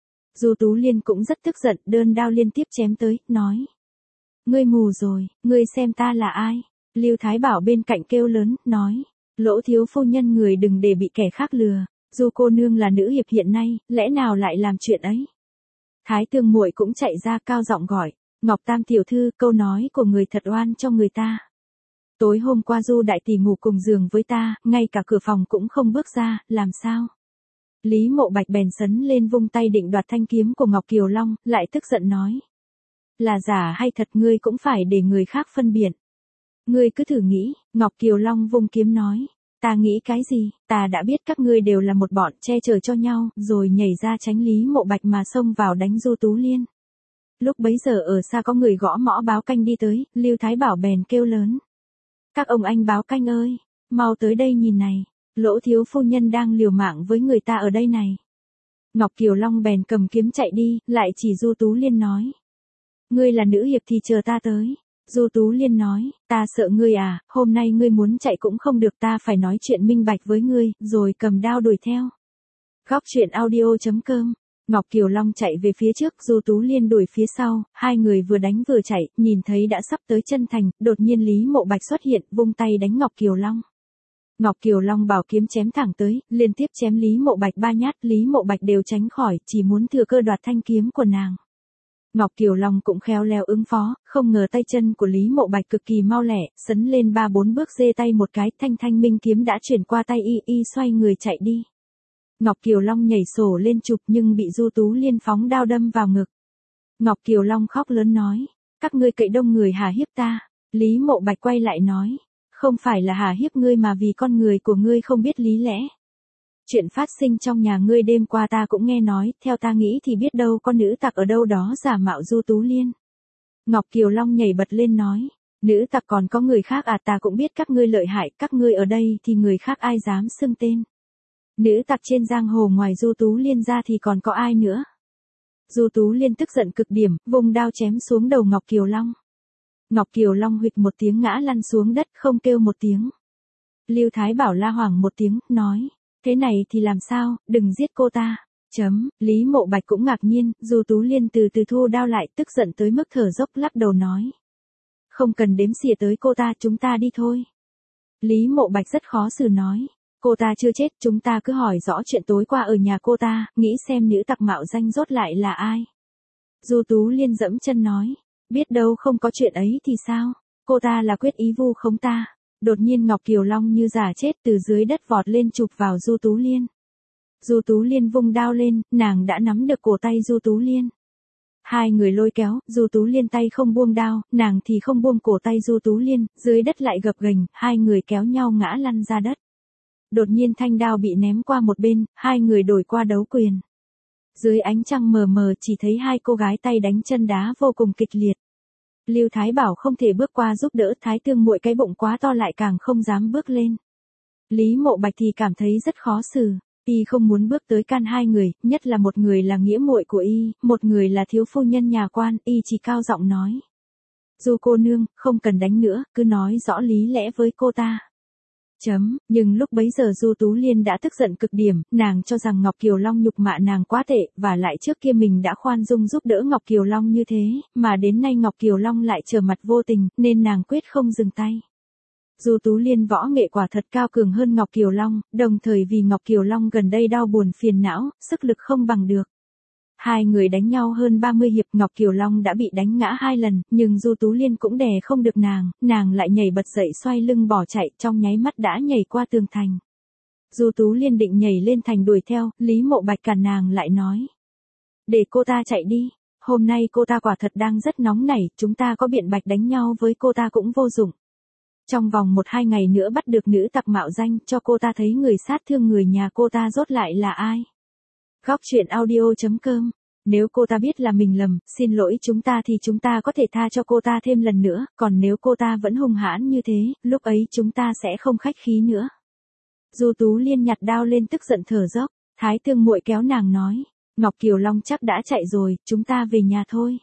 Du Tú Liên cũng rất tức giận, đơn đao liên tiếp chém tới, nói. Ngươi mù rồi, ngươi xem ta là ai? Lưu Thái Bảo bên cạnh kêu lớn, nói. Lỗ thiếu phu nhân, người đừng để bị kẻ khác lừa. Du cô nương là nữ hiệp hiện nay, lẽ nào lại làm chuyện ấy? Thái Tương Muội cũng chạy ra cao giọng gọi. Ngọc Tam tiểu thư, câu nói của người thật oan cho người ta. Tối hôm qua Du đại tỷ ngủ cùng giường với ta, ngay cả cửa phòng cũng không bước ra, làm sao? Lý Mộ Bạch bèn sấn lên vung tay định đoạt thanh kiếm của Ngọc Kiều Long, lại tức giận nói. Là giả hay thật ngươi cũng phải để người khác phân biệt. Ngươi cứ thử nghĩ. Ngọc Kiều Long vung kiếm nói. Ta nghĩ cái gì, ta đã biết các ngươi đều là một bọn che chở cho nhau, rồi nhảy ra tránh Lý Mộ Bạch mà xông vào đánh Du Tú Liên. Lúc bấy giờ ở xa có người gõ mõ báo canh đi tới, Lưu Thái Bảo bèn kêu lớn. Các ông anh báo canh ơi, mau tới đây nhìn này, Lỗ thiếu phu nhân đang liều mạng với người ta ở đây này. Ngọc Kiều Long bèn cầm kiếm chạy đi, lại chỉ Du Tú Liên nói. Ngươi là nữ hiệp thì chờ ta tới. Du Tú Liên nói, ta sợ ngươi à, hôm nay ngươi muốn chạy cũng không được, ta phải nói chuyện minh bạch với ngươi, rồi cầm đao đuổi theo. Góc truyện audio chấm com. Ngọc Kiều Long chạy về phía trước, Du Tú Liên đuổi phía sau, hai người vừa đánh vừa chạy, nhìn thấy đã sắp tới chân thành, đột nhiên Lý Mộ Bạch xuất hiện, vung tay đánh Ngọc Kiều Long. Ngọc Kiều Long bảo kiếm chém thẳng tới, liên tiếp chém Lý Mộ Bạch ba nhát, Lý Mộ Bạch đều tránh khỏi, chỉ muốn thừa cơ đoạt thanh kiếm của nàng. Ngọc Kiều Long cũng khéo léo ứng phó, không ngờ tay chân của Lý Mộ Bạch cực kỳ mau lẹ, sấn lên ba bốn bước giơ tay một cái, thanh thanh minh kiếm đã chuyển qua tay y, y xoay người chạy đi. Ngọc Kiều Long nhảy sổ lên chụp nhưng bị Du Tú Liên phóng đao đâm vào ngực. Ngọc Kiều Long khóc lớn nói, các ngươi cậy đông người hà hiếp ta. Lý Mộ Bạch quay lại nói, không phải là hà hiếp ngươi mà vì con người của ngươi không biết lý lẽ. Chuyện phát sinh trong nhà ngươi đêm qua ta cũng nghe nói, theo ta nghĩ thì biết đâu con nữ tặc ở đâu đó giả mạo Du Tú Liên. Ngọc Kiều Long nhảy bật lên nói, nữ tặc còn có người khác à, ta cũng biết các ngươi lợi hại, các ngươi ở đây thì người khác ai dám xưng tên. Nữ tặc trên giang hồ ngoài Du Tú Liên ra thì còn có ai nữa. Du Tú Liên tức giận cực điểm, vùng đao chém xuống đầu Ngọc Kiều Long. Ngọc Kiều Long huỵch một tiếng ngã lăn xuống đất không kêu một tiếng. Lưu Thái Bảo la hoảng một tiếng, nói, thế này thì làm sao, đừng giết cô ta. Chấm, Lý Mộ Bạch cũng ngạc nhiên, Du Tú Liên từ từ thu đao lại, tức giận tới mức thở dốc lắc đầu nói. Không cần đếm xỉa tới cô ta, chúng ta đi thôi. Lý Mộ Bạch rất khó xử nói, cô ta chưa chết, chúng ta cứ hỏi rõ chuyện tối qua ở nhà cô ta, nghĩ xem nữ tặc mạo danh rốt lại là ai. Du Tú Liên dẫm chân nói, biết đâu không có chuyện ấy thì sao, cô ta là quyết ý vu khống ta. Đột nhiên Ngọc Kiều Long như giả chết từ dưới đất vọt lên chụp vào Du Tú Liên. Du Tú Liên vung đao lên, nàng đã nắm được cổ tay Du Tú Liên. Hai người lôi kéo, Du Tú Liên tay không buông đao, nàng thì không buông cổ tay Du Tú Liên, dưới đất lại gập ghềnh, hai người kéo nhau ngã lăn ra đất. Đột nhiên thanh đao bị ném qua một bên, hai người đổi qua đấu quyền. Dưới ánh trăng mờ mờ chỉ thấy hai cô gái tay đánh chân đá vô cùng kịch liệt. Lưu Thái Bảo không thể bước qua giúp đỡ, Thái Tương Muội cái bụng quá to lại càng không dám bước lên. Lý Mộ Bạch thì cảm thấy rất khó xử, y không muốn bước tới can hai người, nhất là một người là nghĩa muội của y, một người là thiếu phu nhân nhà quan, y chỉ cao giọng nói. Du cô nương, không cần đánh nữa, cứ nói rõ lý lẽ với cô ta. Chấm, nhưng lúc bấy giờ Du Tú Liên đã tức giận cực điểm, nàng cho rằng Ngọc Kiều Long nhục mạ nàng quá tệ, và lại trước kia mình đã khoan dung giúp đỡ Ngọc Kiều Long như thế, mà đến nay Ngọc Kiều Long lại trở mặt vô tình, nên nàng quyết không dừng tay. Du Tú Liên võ nghệ quả thật cao cường hơn Ngọc Kiều Long, đồng thời vì Ngọc Kiều Long gần đây đau buồn phiền não, sức lực không bằng được. Hai người đánh nhau hơn ba mươi hiệp, Ngọc Kiều Long đã bị đánh ngã hai lần, nhưng Du Tú Liên cũng đè không được nàng, nàng lại nhảy bật dậy xoay lưng bỏ chạy, trong nháy mắt đã nhảy qua tường thành. Du Tú Liên định nhảy lên thành đuổi theo, Lý Mộ Bạch cản nàng lại nói. Để cô ta chạy đi, hôm nay cô ta quả thật đang rất nóng nảy, chúng ta có biện bạch đánh nhau với cô ta cũng vô dụng. Trong vòng một hai ngày nữa bắt được nữ tặc mạo danh, cho cô ta thấy người sát thương người nhà cô ta rốt lại là ai. Góc truyện audio chấm com. Nếu cô ta biết là mình lầm, xin lỗi chúng ta thì chúng ta có thể tha cho cô ta thêm lần nữa, còn nếu cô ta vẫn hung hãn như thế, lúc ấy chúng ta sẽ không khách khí nữa. Du Tú Liên nhặt đao lên tức giận thở dốc, Thái Tương Muội kéo nàng nói, Ngọc Kiều Long chắc đã chạy rồi, chúng ta về nhà thôi.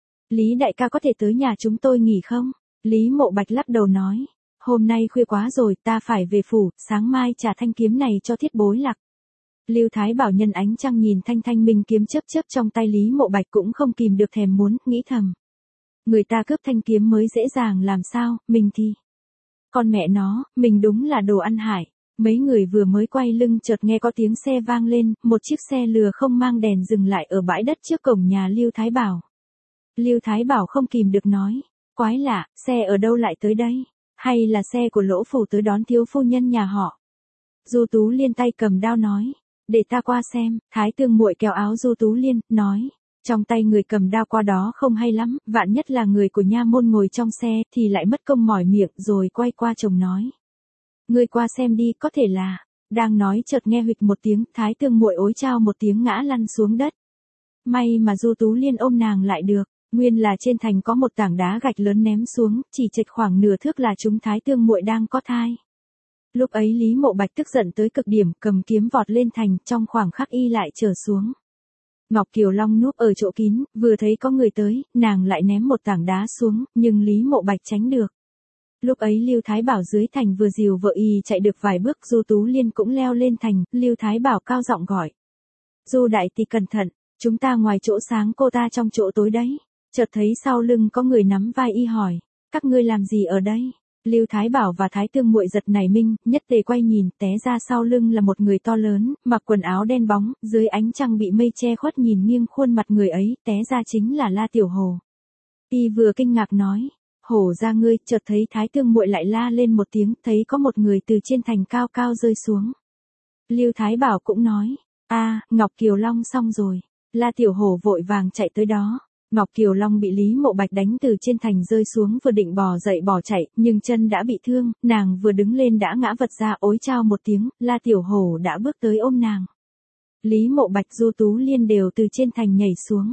Lý đại ca có thể tới nhà chúng tôi nghỉ không? Lý Mộ Bạch lắc đầu nói, hôm nay khuya quá rồi, ta phải về phủ, sáng mai trả thanh kiếm này cho Thiết Bối Lạc. Lưu Thái Bảo nhân ánh trăng nhìn thanh thanh minh kiếm chớp chớp trong tay Lý Mộ Bạch cũng không kìm được thèm muốn, nghĩ thầm. Người ta cướp thanh kiếm mới dễ dàng làm sao, mình thì. Con mẹ nó, mình đúng là đồ ăn hại. Mấy người vừa mới quay lưng chợt nghe có tiếng xe vang lên, một chiếc xe lừa không mang đèn dừng lại ở bãi đất trước cổng nhà Lưu Thái Bảo. Lưu Thái Bảo không kìm được nói, quái lạ, xe ở đâu lại tới đây? Hay là xe của Lỗ Phủ tới đón thiếu phu nhân nhà họ? Du Tú Liên tay cầm đao nói. Để ta qua xem, Thái Tương Muội kéo áo Du Tú Liên, nói. Trong tay người cầm đao qua đó không hay lắm, vạn nhất là người của nha môn ngồi trong xe, thì lại mất công mỏi miệng, rồi quay qua chồng nói. Ngươi qua xem đi, có thể là. Đang nói chợt nghe huỵch một tiếng, Thái Tương Muội ối chao một tiếng ngã lăn xuống đất. May mà Du Tú Liên ôm nàng lại được, nguyên là trên thành có một tảng đá gạch lớn ném xuống, chỉ chệch khoảng nửa thước là chúng Thái Tương Muội đang có thai. Lúc ấy Lý Mộ Bạch tức giận tới cực điểm, cầm kiếm vọt lên thành, trong khoảng khắc y lại trở xuống. Ngọc Kiều Long núp ở chỗ kín, vừa thấy có người tới, nàng lại ném một tảng đá xuống, nhưng Lý Mộ Bạch tránh được. Lúc ấy Lưu Thái Bảo dưới thành vừa dìu vợ y chạy được vài bước, Du Tú Liên cũng leo lên thành, Lưu Thái Bảo cao giọng gọi. Du đại tỷ cẩn thận, chúng ta ngoài chỗ sáng cô ta trong chỗ tối đấy. Chợt thấy sau lưng có người nắm vai y hỏi, các ngươi làm gì ở đây? Lưu Thái Bảo và Thái Tương Muội giật nảy mình, nhất tề quay nhìn, té ra sau lưng là một người to lớn, mặc quần áo đen bóng, dưới ánh trăng bị mây che khuất, nhìn nghiêng khuôn mặt người ấy, té ra chính là La Tiểu Hồ. Y vừa kinh ngạc nói, hổ ra ngươi, chợt thấy Thái Tương Muội lại la lên một tiếng, thấy có một người từ trên thành cao cao rơi xuống. Lưu Thái Bảo cũng nói, a Ngọc Kiều Long xong rồi. La Tiểu Hổ vội vàng chạy tới đó. Ngọc Kiều Long bị Lý Mộ Bạch đánh từ trên thành rơi xuống, vừa định bò dậy bỏ chạy, nhưng chân đã bị thương, nàng vừa đứng lên đã ngã vật ra, ối chao một tiếng, La Tiểu Hổ đã bước tới ôm nàng. Lý Mộ Bạch, Du Tú Liên đều từ trên thành nhảy xuống.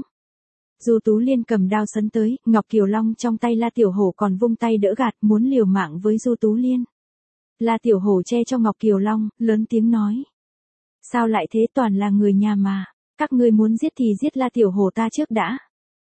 Du Tú Liên cầm đao sấn tới, Ngọc Kiều Long trong tay La Tiểu Hổ còn vung tay đỡ gạt, muốn liều mạng với Du Tú Liên. La Tiểu Hổ che cho Ngọc Kiều Long, lớn tiếng nói. Sao lại thế, toàn là người nhà mà, các ngươi muốn giết thì giết La Tiểu Hổ ta trước đã.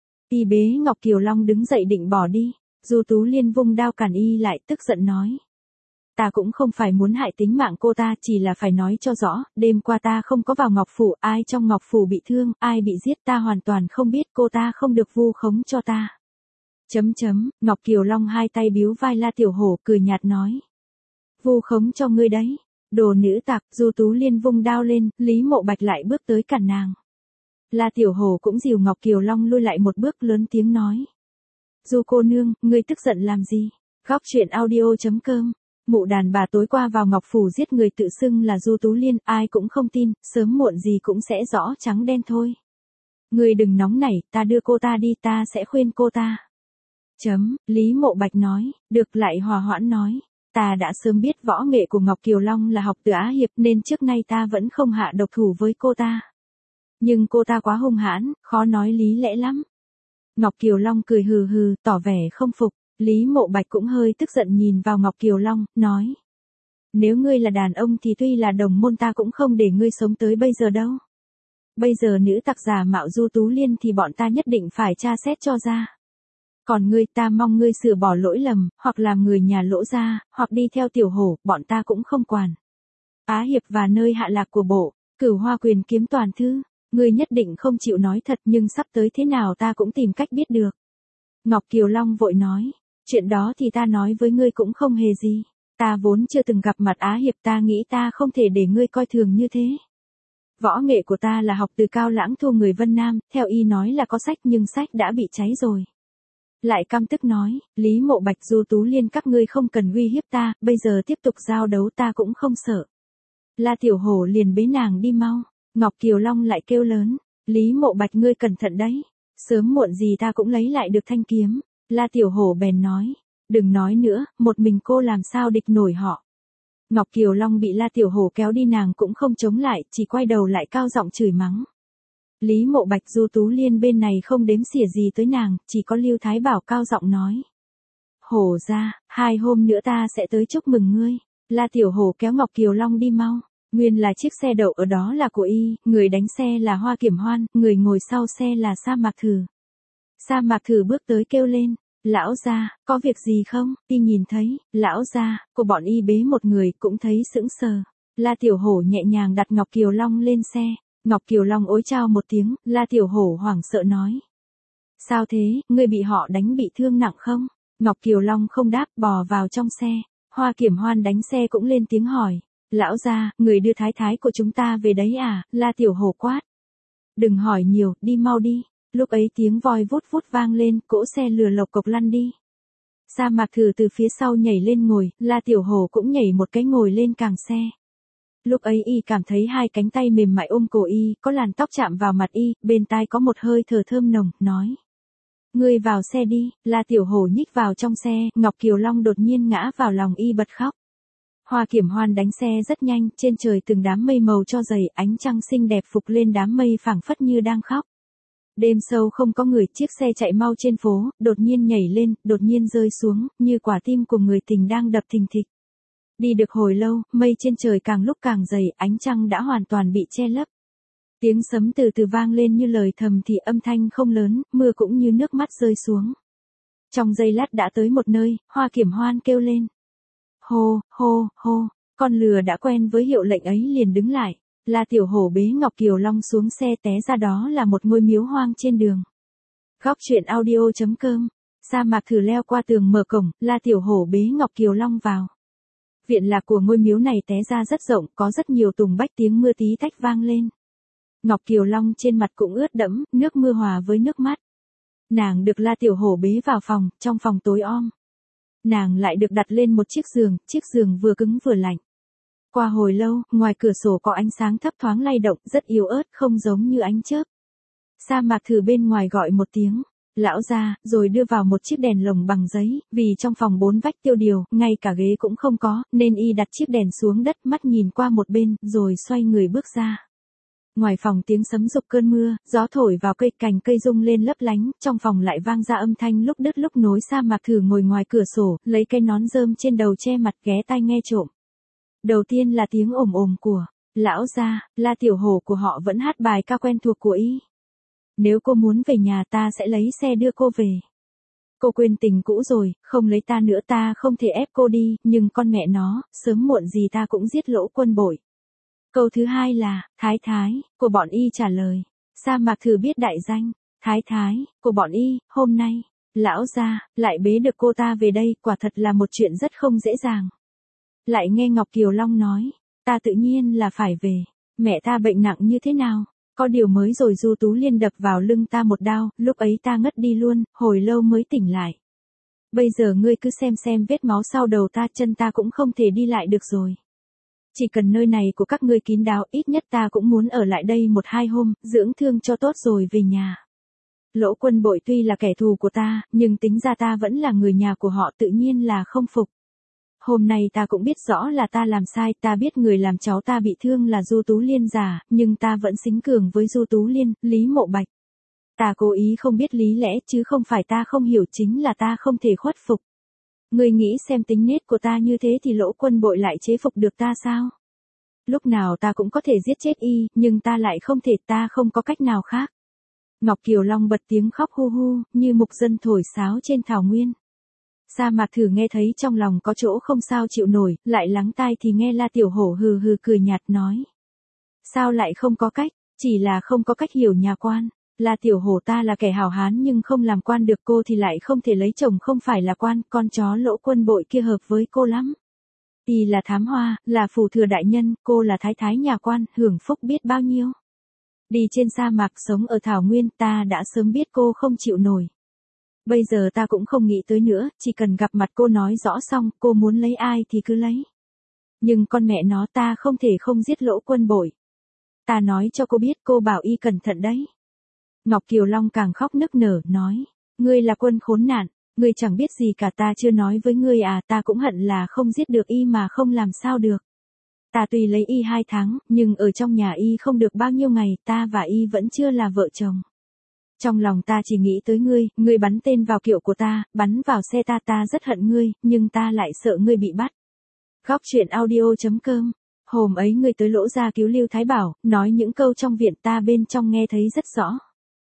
Y bế Ngọc Kiều Long đứng dậy định bỏ đi, Du Tú Liên vung đao cản y lại, tức giận nói. Ta cũng không phải muốn hại tính mạng cô ta, chỉ là phải nói cho rõ, đêm qua ta không có vào Ngọc Phủ, ai trong Ngọc Phủ bị thương, ai bị giết ta hoàn toàn không biết, cô ta không được vu khống cho ta. Chấm chấm, Ngọc Kiều Long hai tay bíu vai La Tiểu Hổ, cười nhạt nói. Vu khống cho ngươi đấy, đồ nữ tặc. Du Tú Liên vung đao lên, Lý Mộ Bạch lại bước tới cản nàng. La Tiểu Hổ cũng dìu Ngọc Kiều Long lui lại một bước, lớn tiếng nói. Du cô nương, ngươi tức giận làm gì? Góc truyện audio chấm com. Mụ đàn bà tối qua vào Ngọc Phủ giết người tự xưng là Du Tú Liên, ai cũng không tin, sớm muộn gì cũng sẽ rõ trắng đen thôi. Ngươi đừng nóng nảy, ta đưa cô ta đi, ta sẽ khuyên cô ta. Chấm, Lý Mộ Bạch nói, được, lại hòa hoãn nói. Ta đã sớm biết võ nghệ của Ngọc Kiều Long là học từ Á Hiệp, nên trước nay ta vẫn không hạ độc thủ với cô ta. Nhưng cô ta quá hung hãn, khó nói lý lẽ lắm. Ngọc Kiều Long cười hừ hừ, tỏ vẻ không phục. Lý Mộ Bạch cũng hơi tức giận nhìn vào Ngọc Kiều Long, nói. Nếu ngươi là đàn ông thì tuy là đồng môn ta cũng không để ngươi sống tới bây giờ đâu. Bây giờ nữ tặc giả mạo Du Tú Liên thì bọn ta nhất định phải tra xét cho ra. Còn ngươi, ta mong ngươi sửa bỏ lỗi lầm, hoặc làm người nhà Lỗ gia, hoặc đi theo Tiểu Hổ, bọn ta cũng không quản. Á Hiệp và nơi hạ lạc của bộ, Cửu Hoa Quyền Kiếm toàn thư, ngươi nhất định không chịu nói thật, nhưng sắp tới thế nào ta cũng tìm cách biết được. Ngọc Kiều Long vội nói, chuyện đó thì ta nói với ngươi cũng không hề gì. Ta vốn chưa từng gặp mặt Á Hiệp, ta nghĩ ta không thể để ngươi coi thường như thế. Võ nghệ của ta là học từ Cao Lãng Thu người Vân Nam, theo y nói là có sách nhưng sách đã bị cháy rồi. Lại căm tức nói, Lý Mộ Bạch, Du Tú Liên, các ngươi không cần uy hiếp ta, bây giờ tiếp tục giao đấu ta cũng không sợ. La Tiểu Hổ liền bế nàng đi mau. Ngọc Kiều Long lại kêu lớn, Lý Mộ Bạch, ngươi cẩn thận đấy, sớm muộn gì ta cũng lấy lại được thanh kiếm. La Tiểu Hổ bèn nói, đừng nói nữa, một mình cô làm sao địch nổi họ. Ngọc Kiều Long bị La Tiểu Hổ kéo đi, nàng cũng không chống lại, chỉ quay đầu lại cao giọng chửi mắng. Lý Mộ Bạch, Du Tú Liên bên này không đếm xỉa gì tới nàng, chỉ có Lưu Thái Bảo cao giọng nói. Hổ ra, hai hôm nữa ta sẽ tới chúc mừng ngươi. La Tiểu Hổ kéo Ngọc Kiều Long đi mau. Nguyên là chiếc xe đậu ở đó là của y, người đánh xe là Hoa Kiểm Hoan, người ngồi sau xe là Sa Mạc Thử. Sa Mạc Thử bước tới kêu lên, lão gia, có việc gì không? Y nhìn thấy, lão gia, của bọn y bế một người, cũng thấy sững sờ. La Tiểu Hổ nhẹ nhàng đặt Ngọc Kiều Long lên xe. Ngọc Kiều Long ối chao một tiếng, La Tiểu Hổ hoảng sợ nói. Sao thế, ngươi bị họ đánh bị thương nặng không? Ngọc Kiều Long không đáp, bò vào trong xe. Hoa Kiểm Hoan đánh xe cũng lên tiếng hỏi. Lão gia, người đưa thái thái của chúng ta về đấy à? La Tiểu Hổ quát. Đừng hỏi nhiều, đi mau đi. Lúc ấy tiếng voi vút vút vang lên, cỗ xe lừa lộc cộc lăn đi. Sa Mạc Thử từ phía sau nhảy lên ngồi, La Tiểu Hổ cũng nhảy một cái ngồi lên càng xe. Lúc ấy y cảm thấy hai cánh tay mềm mại ôm cổ y, có làn tóc chạm vào mặt y, bên tai có một hơi thở thơm nồng, nói. Ngươi vào xe đi. La Tiểu Hổ nhích vào trong xe, Ngọc Kiều Long đột nhiên ngã vào lòng y bật khóc. Hoa Kiểm Hoan đánh xe rất nhanh, trên trời từng đám mây màu cho dày, ánh trăng xinh đẹp phục lên đám mây phảng phất như đang khóc. Đêm sâu không có người, chiếc xe chạy mau trên phố, đột nhiên nhảy lên, đột nhiên rơi xuống, như quả tim của người tình đang đập thình thịch. Đi được hồi lâu, mây trên trời càng lúc càng dày, ánh trăng đã hoàn toàn bị che lấp. Tiếng sấm từ từ vang lên như lời thầm thì âm thanh không lớn, mưa cũng như nước mắt rơi xuống. Trong giây lát đã tới một nơi, Hoa Kiểm Hoan kêu lên. Hô, hô, hô, con lừa đã quen với hiệu lệnh ấy liền đứng lại. La Tiểu Hổ bế Ngọc Kiều Long xuống xe, té ra đó là một ngôi miếu hoang trên đường. Góc truyện audio chấm com. Sa Mạc Thử leo qua tường mở cổng, La Tiểu Hổ bế Ngọc Kiều Long vào. Viện lạc của ngôi miếu này té ra rất rộng, có rất nhiều tùng bách, tiếng mưa tí tách vang lên. Ngọc Kiều Long trên mặt cũng ướt đẫm, nước mưa hòa với nước mắt. Nàng được La Tiểu Hổ bế vào phòng, trong phòng tối om. Nàng lại được đặt lên một chiếc giường, chiếc giường vừa cứng vừa lạnh. Qua hồi lâu, ngoài cửa sổ có ánh sáng thấp thoáng lay động, rất yếu ớt, không giống như ánh chớp. Sa Mạc Thử bên ngoài gọi một tiếng, lão gia, rồi đưa vào một chiếc đèn lồng bằng giấy, vì trong phòng bốn vách tiêu điều, ngay cả ghế cũng không có, nên y đặt chiếc đèn xuống đất, mắt nhìn qua một bên, rồi xoay người bước ra. Ngoài phòng tiếng sấm rục cơn mưa, gió thổi vào cây, cành cây rung lên lấp lánh, trong phòng lại vang ra âm thanh lúc đứt lúc nối. Sa Mạc Thử ngồi ngoài cửa sổ, lấy cái nón rơm trên đầu che mặt, ghé tai nghe trộm. Đầu tiên là tiếng ồm ồm của lão gia, La Tiểu Hổ của họ vẫn hát bài ca quen thuộc của y. Nếu cô muốn về nhà ta sẽ lấy xe đưa cô về. Cô quên tình cũ rồi, không lấy ta nữa, ta không thể ép cô đi, nhưng con mẹ nó, sớm muộn gì ta cũng giết Lỗ Quân Bội. Câu thứ hai là, thái thái, của bọn y trả lời. Sa Mạc Thử biết đại danh, thái thái, của bọn y, hôm nay, lão gia, lại bế được cô ta về đây, quả thật là một chuyện rất không dễ dàng. Lại nghe Ngọc Kiều Long nói, ta tự nhiên là phải về, mẹ ta bệnh nặng như thế nào? Có điều mới rồi Du Tú Liên đập vào lưng ta một đao, lúc ấy ta ngất đi luôn, hồi lâu mới tỉnh lại. Bây giờ ngươi cứ xem xem vết máu sau đầu ta, chân ta cũng không thể đi lại được rồi. Chỉ cần nơi này của các ngươi kín đáo, ít nhất ta cũng muốn ở lại đây một hai hôm, dưỡng thương cho tốt rồi về nhà. Lỗ Quân Bội tuy là kẻ thù của ta, nhưng tính ra ta vẫn là người nhà của họ, tự nhiên là không phục. Hôm nay ta cũng biết rõ là ta làm sai, ta biết người làm cháu ta bị thương là Du Tú Liên già, nhưng ta vẫn xính cường với Du Tú Liên, Lý Mộ Bạch. Ta cố ý không biết lý lẽ chứ không phải ta không hiểu, chính là ta không thể khuất phục. Ngươi nghĩ xem tính nết của ta như thế thì Lỗ Quân Bội lại chế phục được ta sao? Lúc nào ta cũng có thể giết chết y, nhưng ta lại không thể, ta không có cách nào khác. Ngọc Kiều Long bật tiếng khóc hu hu, như mục dân thổi sáo trên thảo nguyên. Sa Mạc Thử nghe thấy trong lòng có chỗ không sao chịu nổi, lại lắng tai thì nghe La Tiểu Hổ hừ hừ cười nhạt nói. Sao lại không có cách, chỉ là không có cách hiểu nhà quan. La Tiểu Hổ, ta là kẻ hảo hán nhưng không làm quan được, cô thì lại không thể lấy chồng không phải là quan, con chó Lỗ Quân Bội kia hợp với cô lắm. Y là thám hoa, là phủ thừa đại nhân, cô là thái thái nhà quan, hưởng phúc biết bao nhiêu. Đi trên sa mạc sống ở thảo nguyên, ta đã sớm biết cô không chịu nổi. Bây giờ ta cũng không nghĩ tới nữa, chỉ cần gặp mặt cô nói rõ xong, cô muốn lấy ai thì cứ lấy. Nhưng con mẹ nó, ta không thể không giết Lỗ Quân Bội. Ta nói cho cô biết, cô bảo y cẩn thận đấy. Ngọc Kiều Long càng khóc nức nở, nói, ngươi là quân khốn nạn, ngươi chẳng biết gì cả, ta chưa nói với ngươi à, ta cũng hận là không giết được y mà không làm sao được. Ta tuy lấy y hai tháng, nhưng ở trong nhà y không được bao nhiêu ngày, ta và y vẫn chưa là vợ chồng. Trong lòng ta chỉ nghĩ tới ngươi, ngươi bắn tên vào kiệu của ta, bắn vào xe ta, ta rất hận ngươi, nhưng ta lại sợ ngươi bị bắt. Góc truyện audio chấm com. Hôm ấy ngươi tới Lỗ gia cứu Lưu Thái Bảo, nói những câu trong viện, ta bên trong nghe thấy rất rõ.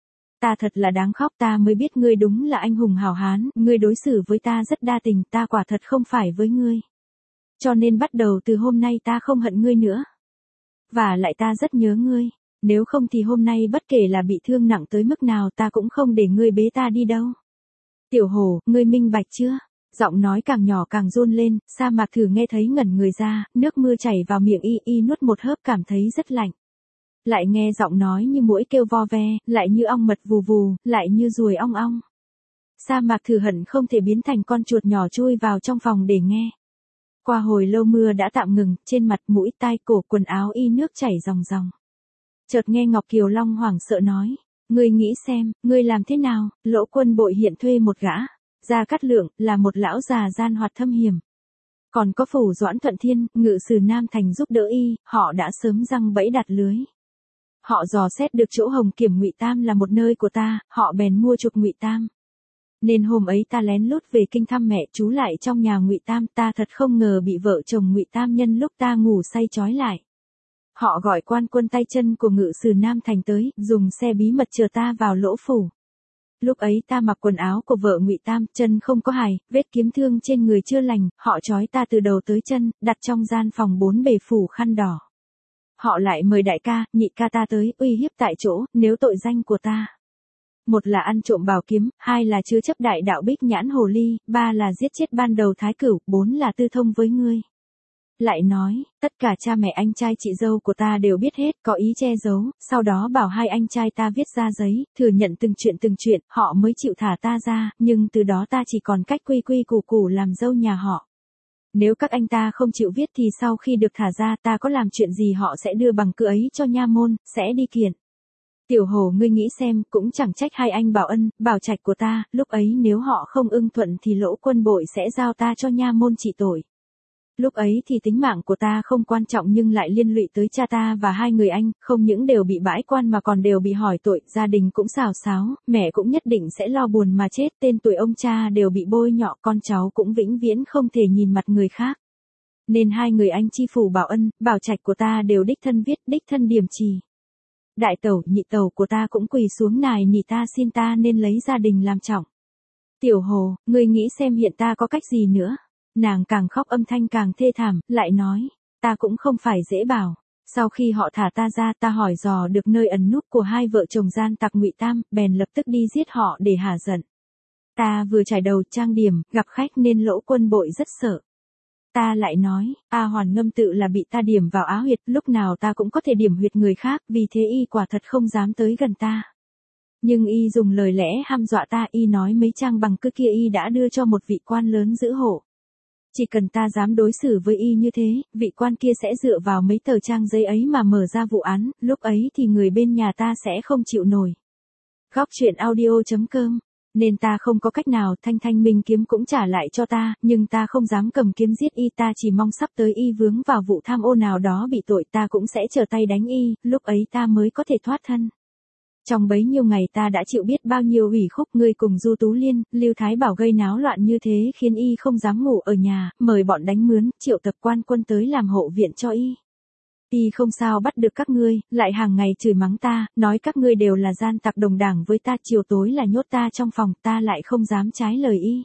Ta thật là đáng khóc, ta mới biết ngươi đúng là anh hùng hảo hán, ngươi đối xử với ta rất đa tình, ta quả thật không phải với ngươi. Cho nên bắt đầu từ hôm nay ta không hận ngươi nữa. Và lại ta rất nhớ ngươi, nếu không thì hôm nay bất kể là bị thương nặng tới mức nào ta cũng không để ngươi bế ta đi đâu. Tiểu Hổ, ngươi minh bạch chưa? Giọng nói càng nhỏ càng run lên, Sa Mạc Thử nghe thấy ngẩn người ra, nước mưa chảy vào miệng y, y nuốt một hớp cảm thấy rất lạnh. Lại nghe giọng nói như muỗi kêu vo ve, lại như ong mật vù vù, lại như ruồi ong ong. Sa Mạc Thử hận không thể biến thành con chuột nhỏ chui vào trong phòng để nghe. Qua hồi lâu mưa đã tạm ngừng, trên mặt, mũi, tai, cổ, quần áo y nước chảy ròng ròng. Chợt nghe Ngọc Kiều Long hoảng sợ nói, ngươi nghĩ xem, ngươi làm thế nào? Lỗ Quân Bội hiện thuê một gã, Gia Cát Lượng, là một lão già gian hoạt thâm hiểm. Còn có phủ Doãn Thuận Thiên, ngự sử Nam Thành giúp đỡ y, họ đã sớm giăng bẫy đặt lưới. Họ dò xét được chỗ Hồng Kiểm Ngụy Tam là một nơi của ta, họ bèn mua chuộc Ngụy Tam. Nên hôm ấy ta lén lút về kinh thăm mẹ, trú lại trong nhà Ngụy Tam, ta thật không ngờ bị vợ chồng Ngụy Tam nhân lúc ta ngủ say trói lại. Họ gọi quan quân tay chân của ngự sử Nam Thành tới, dùng xe bí mật chờ ta vào Lỗ phủ. Lúc ấy ta mặc quần áo của vợ Ngụy Tam, chân không có hài, vết kiếm thương trên người chưa lành, họ trói ta từ đầu tới chân, đặt trong gian phòng bốn bề phủ khăn đỏ. Họ lại mời đại ca, nhị ca ta tới, uy hiếp tại chỗ, nếu tội danh của ta. Một là ăn trộm bảo kiếm, hai là chứa chấp đại đạo bích nhãn hồ ly, ba là giết chết ban đầu thái cửu, bốn là tư thông với ngươi. Lại nói, tất cả cha mẹ anh trai chị dâu của ta đều biết hết, có ý che giấu, sau đó bảo hai anh trai ta viết ra giấy, thừa nhận từng chuyện từng chuyện, họ mới chịu thả ta ra, nhưng từ đó ta chỉ còn cách quy quy củ củ làm dâu nhà họ. Nếu các anh ta không chịu viết thì sau khi được thả ra ta có làm chuyện gì họ sẽ đưa bằng cứ ấy cho nha môn, sẽ đi kiện. Tiểu Hồ ngươi nghĩ xem, cũng chẳng trách hai anh Bảo Ân, Bảo Trạch của ta, lúc ấy nếu họ không ưng thuận thì Lỗ Quân Bội sẽ giao ta cho nha môn trị tội. Lúc ấy thì tính mạng của ta không quan trọng nhưng lại liên lụy tới cha ta và hai người anh, không những đều bị bãi quan mà còn đều bị hỏi tội, gia đình cũng xào xáo, mẹ cũng nhất định sẽ lo buồn mà chết, tên tuổi ông cha đều bị bôi nhọ, con cháu cũng vĩnh viễn không thể nhìn mặt người khác. Nên hai người anh chi phủ Bảo Ân, Bảo Trạch của ta đều đích thân viết, đích thân điểm trì. Đại tẩu, nhị tẩu của ta cũng quỳ xuống nài nỉ ta xin ta nên lấy gia đình làm trọng. Tiểu Hồ, ngươi nghĩ xem hiện ta có cách gì nữa? Nàng càng khóc âm thanh càng thê thảm, lại nói, ta cũng không phải dễ bảo. Sau khi họ thả ta ra, ta hỏi dò được nơi ẩn núp của hai vợ chồng gian tặc Ngụy Tam, bèn lập tức đi giết họ để hả giận. Ta vừa trải đầu trang điểm, gặp khách nên Lỗ Quân Bội rất sợ. Ta lại nói, A Hoàn Ngâm tự là bị ta điểm vào á huyệt, lúc nào ta cũng có thể điểm huyệt người khác, vì thế y quả thật không dám tới gần ta. Nhưng y dùng lời lẽ hăm dọa ta, y nói mấy trang bằng cứ kia y đã đưa cho một vị quan lớn giữ hộ. Chỉ cần ta dám đối xử với y như thế, vị quan kia sẽ dựa vào mấy tờ trang giấy ấy mà mở ra vụ án, lúc ấy thì người bên nhà ta sẽ không chịu nổi. Góc truyện audio chấm com. Nên ta không có cách nào, Thanh Thanh Minh kiếm cũng trả lại cho ta, nhưng ta không dám cầm kiếm giết y, ta chỉ mong sắp tới y vướng vào vụ tham ô nào đó bị tội ta cũng sẽ trở tay đánh y, lúc ấy ta mới có thể thoát thân. Trong bấy nhiêu ngày ta đã chịu biết bao nhiêu ủy khúc, ngươi cùng Du Tú Liên, Lưu Thái Bảo gây náo loạn như thế khiến y không dám ngủ ở nhà, mời bọn đánh mướn, triệu tập quan quân tới làm hộ viện cho y. Y không sao bắt được các ngươi, lại hàng ngày chửi mắng ta, nói các ngươi đều là gian tặc đồng đảng với ta, chiều tối là nhốt ta trong phòng, ta lại không dám trái lời y.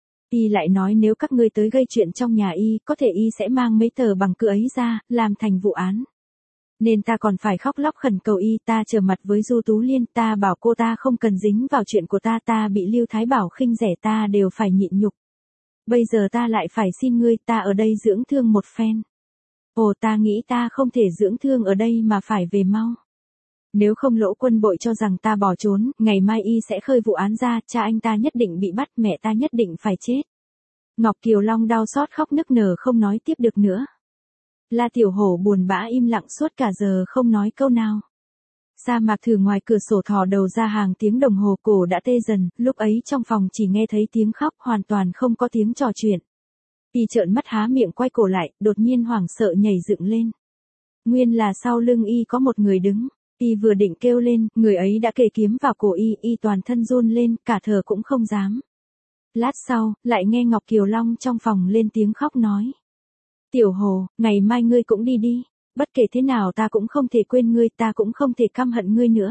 Y lại nói nếu các ngươi tới gây chuyện trong nhà y, có thể y sẽ mang mấy tờ bằng cứ ấy ra, làm thành vụ án. Nên ta còn phải khóc lóc khẩn cầu y, ta trở mặt với Du Tú Liên, ta bảo cô ta không cần dính vào chuyện của ta, ta bị Lưu Thái Bảo khinh rẻ ta đều phải nhịn nhục. Bây giờ ta lại phải xin ngươi, ta ở đây dưỡng thương một phen. Ồ, ta nghĩ ta không thể dưỡng thương ở đây mà phải về mau. Nếu không Lỗ Quân Bội cho rằng ta bỏ trốn, ngày mai y sẽ khơi vụ án ra, cha anh ta nhất định bị bắt, mẹ ta nhất định phải chết. Ngọc Kiều Long đau xót khóc nức nở không nói tiếp được nữa. La Tiểu Hổ buồn bã im lặng suốt cả giờ không nói câu nào. Sa Mạc Thử ngoài cửa sổ thò đầu ra hàng tiếng đồng hồ, cổ đã tê dần, lúc ấy trong phòng chỉ nghe thấy tiếng khóc, hoàn toàn không có tiếng trò chuyện. Y trợn mắt há miệng quay cổ lại, đột nhiên hoảng sợ nhảy dựng lên. Nguyên là sau lưng y có một người đứng, y vừa định kêu lên, người ấy đã kề kiếm vào cổ y, y toàn thân run lên, cả thở cũng không dám. Lát sau, lại nghe Ngọc Kiều Long trong phòng lên tiếng khóc nói. Tiểu Hồ, ngày mai ngươi cũng đi đi, bất kể thế nào ta cũng không thể quên ngươi, ta cũng không thể căm hận ngươi nữa.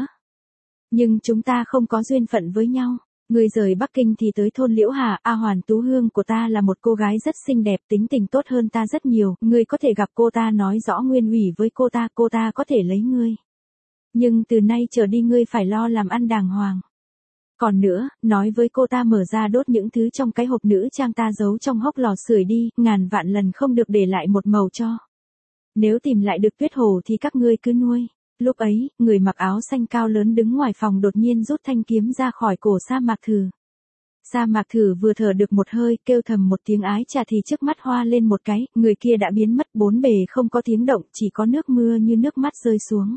Nhưng chúng ta không có duyên phận với nhau. Ngươi rời Bắc Kinh thì tới thôn Liễu Hà, A Hoàn Tú Hương của ta là một cô gái rất xinh đẹp, tính tình tốt hơn ta rất nhiều, ngươi có thể gặp cô ta nói rõ nguyên ủy với cô ta, cô ta có thể lấy ngươi. Nhưng từ nay trở đi ngươi phải lo làm ăn đàng hoàng. Còn nữa, nói với cô ta mở ra đốt những thứ trong cái hộp nữ trang ta giấu trong hốc lò sưởi đi, ngàn vạn lần không được để lại một màu cho. Nếu tìm lại được Tuyết Hồ thì các ngươi cứ nuôi. Lúc ấy, người mặc áo xanh cao lớn đứng ngoài phòng đột nhiên rút thanh kiếm ra khỏi cổ Sa Mạc Thử. Sa Mạc Thử vừa thở được một hơi, kêu thầm một tiếng ái chà thì trước mắt hoa lên một cái, người kia đã biến mất, bốn bề không có tiếng động, chỉ có nước mưa như nước mắt rơi xuống.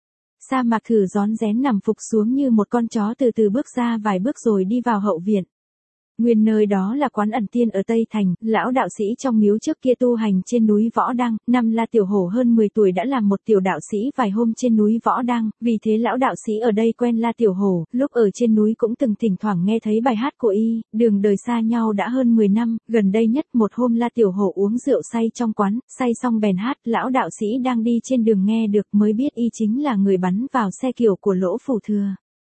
Sa Mạc Thử rón rén nằm phục xuống như một con chó, từ từ bước ra vài bước rồi đi vào hậu viện. Nguyên nơi đó là quán ẩn tiên ở Tây Thành, lão đạo sĩ trong miếu trước kia tu hành trên núi Võ Đăng, năm La Tiểu Hổ hơn mười tuổi đã làm một tiểu đạo sĩ vài hôm trên núi Võ Đăng, vì thế lão đạo sĩ ở đây quen La Tiểu Hổ, lúc ở trên núi cũng từng thỉnh thoảng nghe thấy bài hát của y, đường đời xa nhau đã hơn mười năm, gần đây nhất một hôm La Tiểu Hổ uống rượu say trong quán, say xong bèn hát, lão đạo sĩ đang đi trên đường nghe được mới biết y chính là người bắn vào xe kiệu của Lỗ Phủ Thừa.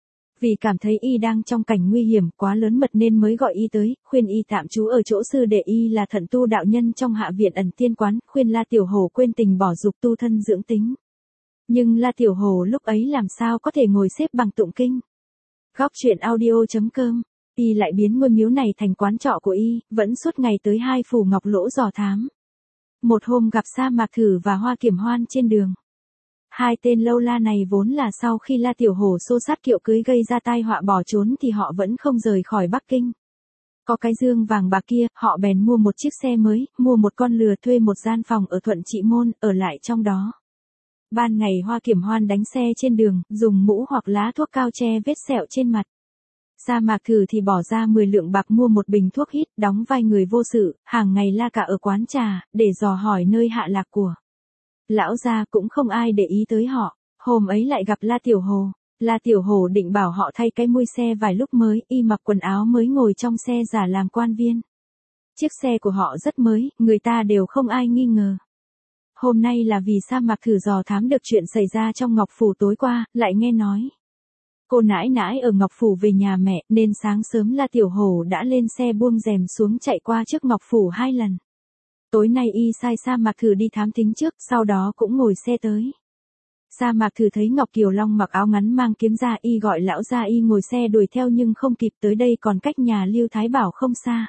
Vì cảm thấy y đang trong cảnh nguy hiểm quá lớn mật nên mới gọi y tới, khuyên y tạm trú ở chỗ sư đệ y là Thận Tu đạo nhân trong hạ viện ẩn tiên quán, khuyên La Tiểu Hổ quên tình bỏ dục tu thân dưỡng tính. Nhưng La Tiểu Hổ lúc ấy làm sao có thể ngồi xếp bằng tụng kinh. Góc truyện audio chấm com, y lại biến ngôi miếu này thành quán trọ của y, vẫn suốt ngày tới hai phủ ngọc lỗ dò thám. Một hôm gặp Sa Mạc Thử và Hoa Kiểm Hoan trên đường. Hai tên lâu la này vốn là sau khi La Tiểu Hổ xô sát kiệu cưới gây ra tai họa bỏ trốn thì họ vẫn không rời khỏi Bắc Kinh. Có cái dương vàng bạc kia, họ bèn mua một chiếc xe mới, mua một con lừa, thuê một gian phòng ở Thuận Trị Môn, ở lại trong đó. Ban ngày Hoa Kiểm Hoan đánh xe trên đường, dùng mũ hoặc lá thuốc cao che vết sẹo trên mặt. Sa Mạc Thử thì bỏ ra mười lượng bạc mua một bình thuốc hít, đóng vai người vô sự, hàng ngày la cả ở quán trà, để dò hỏi nơi hạ lạc của lão gia. Cũng không ai để ý tới họ. Hôm ấy lại gặp La Tiểu Hồ. La Tiểu Hồ định bảo họ thay cái mui xe vài lúc mới, y mặc quần áo mới ngồi trong xe giả làm quan viên. Chiếc xe của họ rất mới, người ta đều không ai nghi ngờ. Hôm nay là vì Sa Mạc Thử dò thám được chuyện xảy ra trong Ngọc Phủ tối qua, lại nghe nói cô nãi nãi ở Ngọc Phủ về nhà mẹ, nên sáng sớm La Tiểu Hồ đã lên xe buông rèm xuống chạy qua trước Ngọc Phủ hai lần. Tối nay y sai Sa Mạc Thử đi thám thính trước, sau đó cũng ngồi xe tới. Sa Mạc Thử thấy Ngọc Kiều Long mặc áo ngắn mang kiếm ra, y gọi lão gia, y ngồi xe đuổi theo nhưng không kịp, tới đây còn cách nhà Lưu Thái Bảo không xa.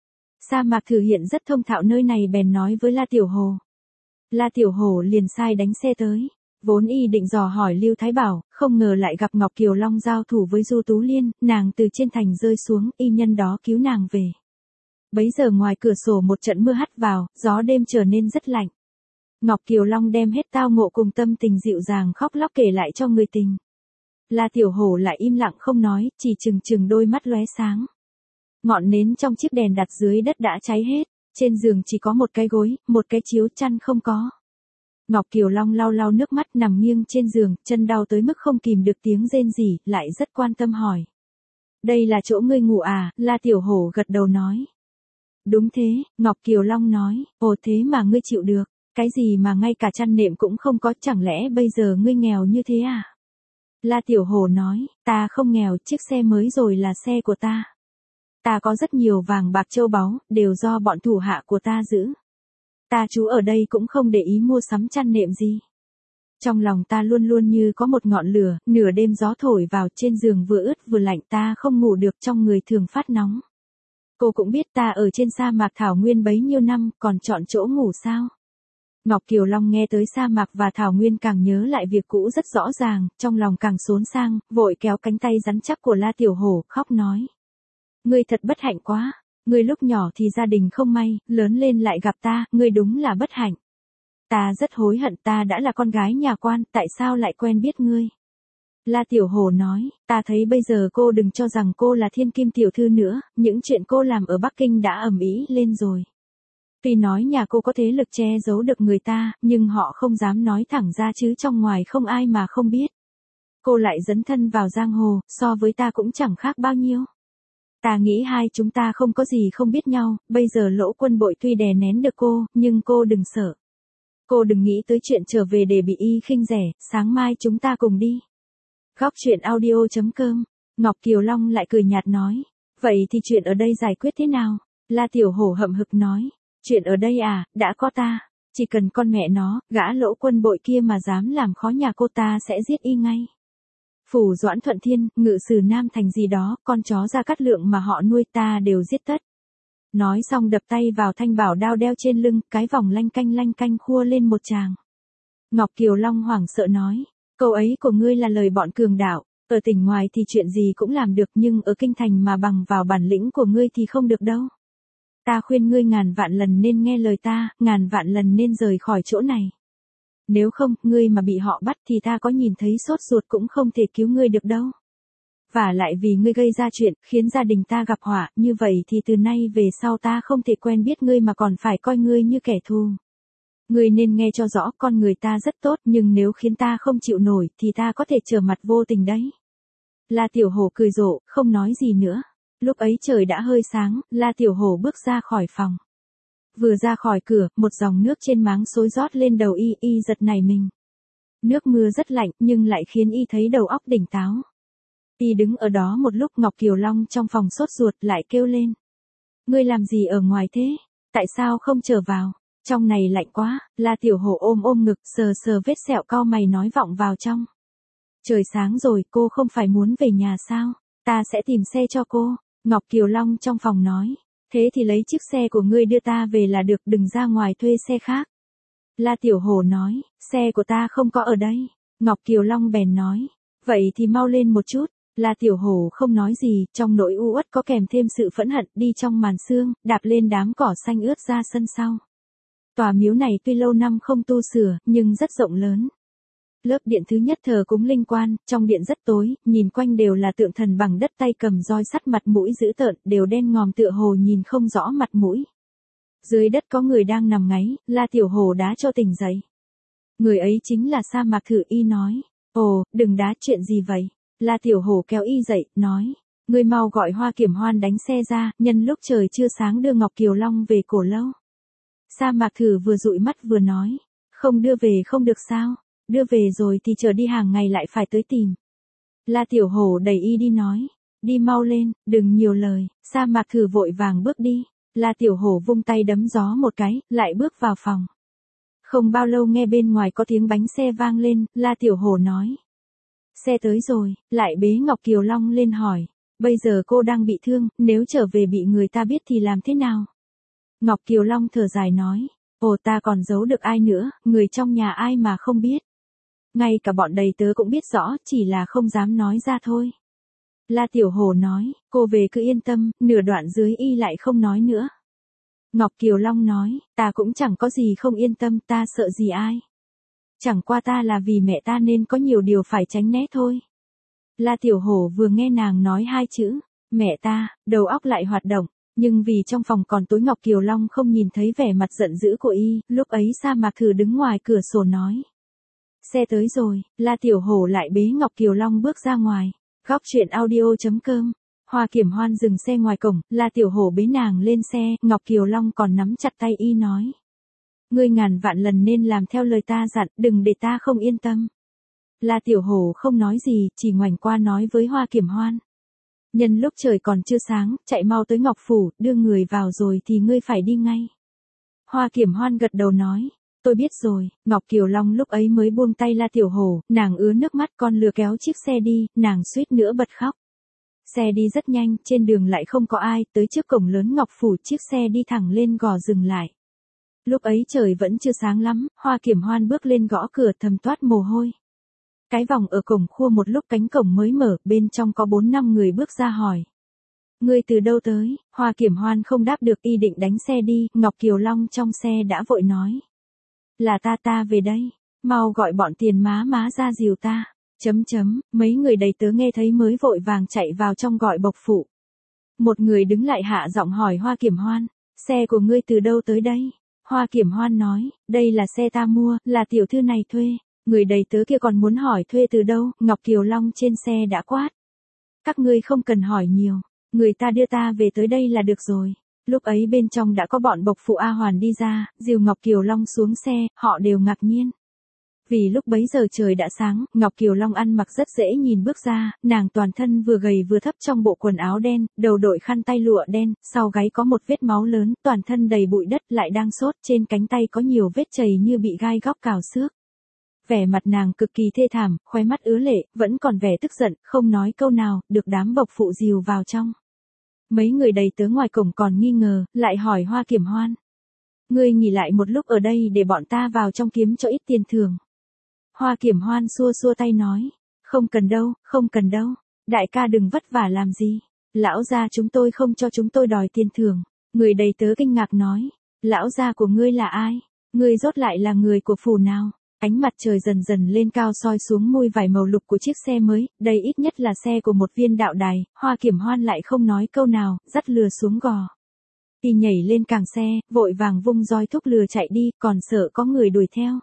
Sa Mạc Thử hiện rất thông thạo nơi này, bèn nói với La Tiểu Hồ. La Tiểu Hồ liền sai đánh xe tới. Vốn y định dò hỏi Lưu Thái Bảo, không ngờ lại gặp Ngọc Kiều Long giao thủ với Du Tú Liên, nàng từ trên thành rơi xuống, y nhân đó cứu nàng về. Bấy giờ ngoài cửa sổ một trận mưa hắt vào, gió đêm trở nên rất lạnh. Ngọc Kiều Long đem hết tao ngộ cùng tâm tình dịu dàng khóc lóc kể lại cho người tình. La Tiểu Hổ lại im lặng không nói, chỉ chừng chừng đôi mắt lóe sáng. Ngọn nến trong chiếc đèn đặt dưới đất đã cháy hết, trên giường chỉ có một cái gối, một cái chiếu chăn không có. Ngọc Kiều Long lau lau nước mắt nằm nghiêng trên giường, chân đau tới mức không kìm được tiếng rên rỉ, lại rất quan tâm hỏi. Đây là chỗ ngươi ngủ à? La Tiểu Hổ gật đầu nói. Đúng thế, Ngọc Kiều Long nói, ồ thế mà ngươi chịu được, cái gì mà ngay cả chăn nệm cũng không có, chẳng lẽ bây giờ ngươi nghèo như thế à? La Tiểu Hổ nói, ta không nghèo, chiếc xe mới rồi là xe của ta. Ta có rất nhiều vàng bạc châu báu, đều do bọn thủ hạ của ta giữ. Ta trú ở đây cũng không để ý mua sắm chăn nệm gì. Trong lòng ta luôn luôn như có một ngọn lửa, nửa đêm gió thổi vào, trên giường vừa ướt vừa lạnh, ta không ngủ được, trong người thường phát nóng. Cô cũng biết ta ở trên sa mạc thảo nguyên bấy nhiêu năm, còn chọn chỗ ngủ sao? Ngọc Kiều Long nghe tới sa mạc và thảo nguyên càng nhớ lại việc cũ rất rõ ràng, trong lòng càng xốn sang, vội kéo cánh tay rắn chắc của La Tiểu Hổ, khóc nói. Ngươi thật bất hạnh quá, ngươi lúc nhỏ thì gia đình không may, lớn lên lại gặp ta, ngươi đúng là bất hạnh. Ta rất hối hận, ta đã là con gái nhà quan, tại sao lại quen biết ngươi? La Tiểu Hổ nói, ta thấy bây giờ cô đừng cho rằng cô là thiên kim tiểu thư nữa, những chuyện cô làm ở Bắc Kinh đã ầm ĩ lên rồi. Tuy nói nhà cô có thế lực che giấu được người ta, nhưng họ không dám nói thẳng ra chứ trong ngoài không ai mà không biết. Cô lại dấn thân vào giang hồ, so với ta cũng chẳng khác bao nhiêu. Ta nghĩ hai chúng ta không có gì không biết nhau, bây giờ Lỗ Quân Bội tuy đè nén được cô, nhưng cô đừng sợ. Cô đừng nghĩ tới chuyện trở về để bị y khinh rẻ, sáng mai chúng ta cùng đi. Góc truyện audio chấm com, Ngọc Kiều Long lại cười nhạt nói. Vậy thì chuyện ở đây giải quyết thế nào? La Tiểu Hổ hậm hực nói. Chuyện ở đây à, đã có ta. Chỉ cần con mẹ nó, gã Lỗ Quân Bội kia mà dám làm khó nhà cô ta sẽ giết y ngay. Phủ Doãn Thuận Thiên, Ngự Sử Nam Thành gì đó, con chó Gia Cát Lượng mà họ nuôi ta đều giết tất. Nói xong đập tay vào thanh bảo đao đeo trên lưng, cái vòng lanh canh lanh canh khua lên một tràng. Ngọc Kiều Long hoảng sợ nói, câu ấy của ngươi là lời bọn cường đạo, ở tỉnh ngoài thì chuyện gì cũng làm được nhưng ở kinh thành mà bằng vào bản lĩnh của ngươi thì không được đâu. Ta khuyên ngươi ngàn vạn lần nên nghe lời ta, ngàn vạn lần nên rời khỏi chỗ này. Nếu không, ngươi mà bị họ bắt thì ta có nhìn thấy sốt ruột cũng không thể cứu ngươi được đâu. Và lại vì ngươi gây ra chuyện, khiến gia đình ta gặp họa, như vậy thì từ nay về sau ta không thể quen biết ngươi mà còn phải coi ngươi như kẻ thù. Ngươi nên nghe cho rõ, con người ta rất tốt, nhưng nếu khiến ta không chịu nổi, thì ta có thể trở mặt vô tình đấy. La Tiểu Hổ cười rộ, không nói gì nữa. Lúc ấy trời đã hơi sáng, La Tiểu Hổ bước ra khỏi phòng. Vừa ra khỏi cửa, một dòng nước trên máng xối rót lên đầu y, y giật nảy mình. Nước mưa rất lạnh, nhưng lại khiến y thấy đầu óc tỉnh táo. Y đứng ở đó một lúc, Ngọc Kiều Long trong phòng sốt ruột lại kêu lên. Ngươi làm gì ở ngoài thế? Tại sao không trở vào? Trong này lạnh quá. La Tiểu Hổ ôm ôm ngực, sờ sờ vết sẹo cau mày nói vọng vào trong. Trời sáng rồi, cô không phải muốn về nhà sao? Ta sẽ tìm xe cho cô. Ngọc Kiều Long trong phòng nói. Thế thì lấy chiếc xe của ngươi đưa ta về là được, đừng ra ngoài thuê xe khác. La Tiểu Hổ nói, xe của ta không có ở đây. Ngọc Kiều Long bèn nói, vậy thì mau lên một chút. La Tiểu Hổ không nói gì, trong nỗi u uất có kèm thêm sự phẫn hận, đi trong màn sương, đạp lên đám cỏ xanh ướt ra sân sau. Tòa miếu này tuy lâu năm không tu sửa, nhưng rất rộng lớn. Lớp điện thứ nhất thờ cúng linh quan, trong điện rất tối, nhìn quanh đều là tượng thần bằng đất tay cầm roi sắt, mặt mũi dữ tợn, đều đen ngòm tựa hồ nhìn không rõ mặt mũi. Dưới đất có người đang nằm ngáy, La Tiểu Hổ đá cho tỉnh dậy. Người ấy chính là Sa Mạc Thử Y nói. Ồ, đừng đá, chuyện gì vậy? La Tiểu Hổ kéo y dậy, nói. Ngươi mau gọi Hoa Kiểm Hoan đánh xe ra, nhân lúc trời chưa sáng đưa Ngọc Kiều Long về Cổ Lâu. Sa Mạc Thử vừa dụi mắt vừa nói. Không đưa về không được sao? Đưa về rồi thì chờ đi hàng ngày lại phải tới tìm. La Tiểu Hổ đẩy y đi nói. Đi mau lên, đừng nhiều lời. Sa Mạc Thử vội vàng bước đi. La Tiểu Hổ vung tay đấm gió một cái, lại bước vào phòng. Không bao lâu nghe bên ngoài có tiếng bánh xe vang lên, La Tiểu Hổ nói. Xe tới rồi, lại bế Ngọc Kiều Long lên hỏi. Bây giờ cô đang bị thương, nếu trở về bị người ta biết thì làm thế nào? Ngọc Kiều Long thở dài nói. Ồ, ta còn giấu được ai nữa, người trong nhà ai mà không biết. Ngay cả bọn đầy tớ cũng biết rõ, chỉ là không dám nói ra thôi. La Tiểu Hổ nói, cô về cứ yên tâm, nửa đoạn dưới y lại không nói nữa. Ngọc Kiều Long nói, ta cũng chẳng có gì không yên tâm, ta sợ gì ai. Chẳng qua ta là vì mẹ ta nên có nhiều điều phải tránh né thôi. La Tiểu Hổ vừa nghe nàng nói hai chữ, mẹ ta, đầu óc lại hoạt động, nhưng vì trong phòng còn tối Ngọc Kiều Long không nhìn thấy vẻ mặt giận dữ của y, lúc ấy Sa Mạc Thử đứng ngoài cửa sổ nói. Xe tới rồi, La Tiểu Hổ lại bế Ngọc Kiều Long bước ra ngoài. Góc truyện audio chấm com. Hoa Kiểm Hoan dừng xe ngoài cổng, La Tiểu Hổ bế nàng lên xe, Ngọc Kiều Long còn nắm chặt tay y nói. Ngươi ngàn vạn lần nên làm theo lời ta dặn, đừng để ta không yên tâm. La Tiểu Hổ không nói gì, chỉ ngoảnh qua nói với Hoa Kiểm Hoan. Nhân lúc trời còn chưa sáng, chạy mau tới Ngọc Phủ, đưa người vào rồi thì ngươi phải đi ngay. Hoa Kiểm Hoan gật đầu nói. Tôi biết rồi, Ngọc Kiều Long lúc ấy mới buông tay La Tiểu Hổ, nàng ứa nước mắt, con lừa kéo chiếc xe đi, nàng suýt nữa bật khóc. Xe đi rất nhanh, trên đường lại không có ai, tới trước cổng lớn Ngọc Phủ chiếc xe đi thẳng lên gò dừng lại. Lúc ấy trời vẫn chưa sáng lắm, Hoa Kiểm Hoan bước lên gõ cửa thầm toát mồ hôi. Cái vòng ở cổng khua một lúc cánh cổng mới mở, bên trong có bốn năm người bước ra hỏi. Ngươi từ đâu tới? Hoa Kiểm Hoan không đáp được, y định đánh xe đi, Ngọc Kiều Long trong xe đã vội nói. Là ta ta về đây, mau gọi bọn tiền má má ra dìu ta. Chấm chấm, mấy người đầy tớ nghe thấy mới vội vàng chạy vào trong gọi bộc phụ. Một người đứng lại hạ giọng hỏi Hoa Kiểm Hoan, xe của ngươi từ đâu tới đây? Hoa Kiểm Hoan nói, đây là xe ta mua, là tiểu thư này thuê. Người đầy tớ kia còn muốn hỏi thuê từ đâu, Ngọc Kiều Long trên xe đã quát. Các ngươi không cần hỏi nhiều, người ta đưa ta về tới đây là được rồi. Lúc ấy bên trong đã có bọn bộc phụ A Hoàn đi ra, dìu Ngọc Kiều Long xuống xe, họ đều ngạc nhiên. Vì lúc bấy giờ trời đã sáng, Ngọc Kiều Long ăn mặc rất dễ nhìn bước ra, nàng toàn thân vừa gầy vừa thấp trong bộ quần áo đen, đầu đội khăn tay lụa đen, sau gáy có một vết máu lớn, toàn thân đầy bụi đất lại đang sốt, trên cánh tay có nhiều vết chày như bị gai góc cào xước. Vẻ mặt nàng cực kỳ thê thảm, khóe mắt ứa lệ, vẫn còn vẻ tức giận, không nói câu nào, được đám bộc phụ dìu vào trong. Mấy người đầy tớ ngoài cổng còn nghi ngờ, lại hỏi Hoa Kiểm Hoan. Ngươi nghỉ lại một lúc ở đây để bọn ta vào trong kiếm cho ít tiền thưởng. Hoa Kiểm Hoan xua xua tay nói. Không cần đâu, không cần đâu. Đại ca đừng vất vả làm gì. Lão gia chúng tôi không cho chúng tôi đòi tiền thưởng. Người đầy tớ kinh ngạc nói. Lão gia của ngươi là ai? Ngươi rốt lại là người của phủ nào? Ánh mặt trời dần dần lên cao soi xuống môi vải màu lục của chiếc xe mới, đây ít nhất là xe của một viên đạo đài, Hoa Kiểm Hoan lại không nói câu nào, dắt lừa xuống gò. Y nhảy lên càng xe, vội vàng vung roi thúc lừa chạy đi, còn sợ có người đuổi theo.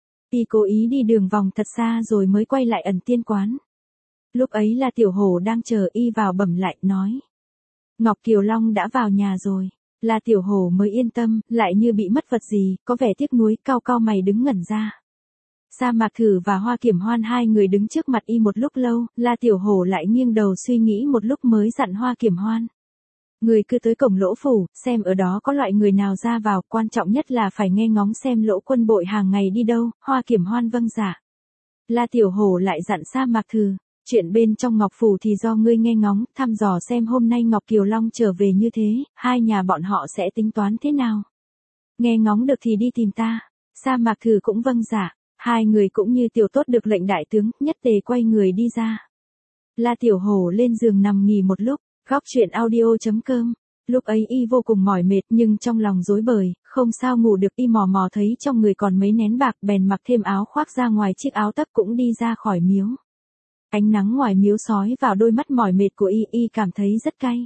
Y cố ý đi đường vòng thật xa rồi mới quay lại ẩn tiên quán. Lúc ấy là Tiểu Hổ đang chờ y vào bẩm lại, nói. Ngọc Kiều Long đã vào nhà rồi. Là Tiểu Hổ mới yên tâm, lại như bị mất vật gì, có vẻ tiếc nuối, cau cau mày đứng ngẩn ra. Sa Mạc Thử và Hoa Kiểm Hoan hai người đứng trước mặt y một lúc lâu, La Tiểu Hổ lại nghiêng đầu suy nghĩ một lúc mới dặn Hoa Kiểm Hoan. Người cứ tới cổng lỗ phủ, xem ở đó có loại người nào ra vào, quan trọng nhất là phải nghe ngóng xem lỗ quân bội hàng ngày đi đâu, Hoa Kiểm Hoan vâng dạ. La Tiểu Hổ lại dặn Sa Mạc Thử, chuyện bên trong Ngọc Phủ thì do ngươi nghe ngóng, thăm dò xem hôm nay Ngọc Kiều Long trở về như thế, hai nhà bọn họ sẽ tính toán thế nào. Nghe ngóng được thì đi tìm ta. Sa Mạc Thử cũng vâng dạ. Hai người cũng như tiểu tốt được lệnh đại tướng, nhất tề quay người đi ra. La Tiểu Hổ lên giường nằm nghỉ một lúc, góc chuyện audio chấm com. Lúc ấy y vô cùng mỏi mệt nhưng trong lòng rối bời, không sao ngủ được, y mò mò thấy trong người còn mấy nén bạc bèn mặc thêm áo khoác ra ngoài chiếc áo tấc cũng đi ra khỏi miếu. Ánh nắng ngoài miếu sói vào đôi mắt mỏi mệt của y, y cảm thấy rất cay.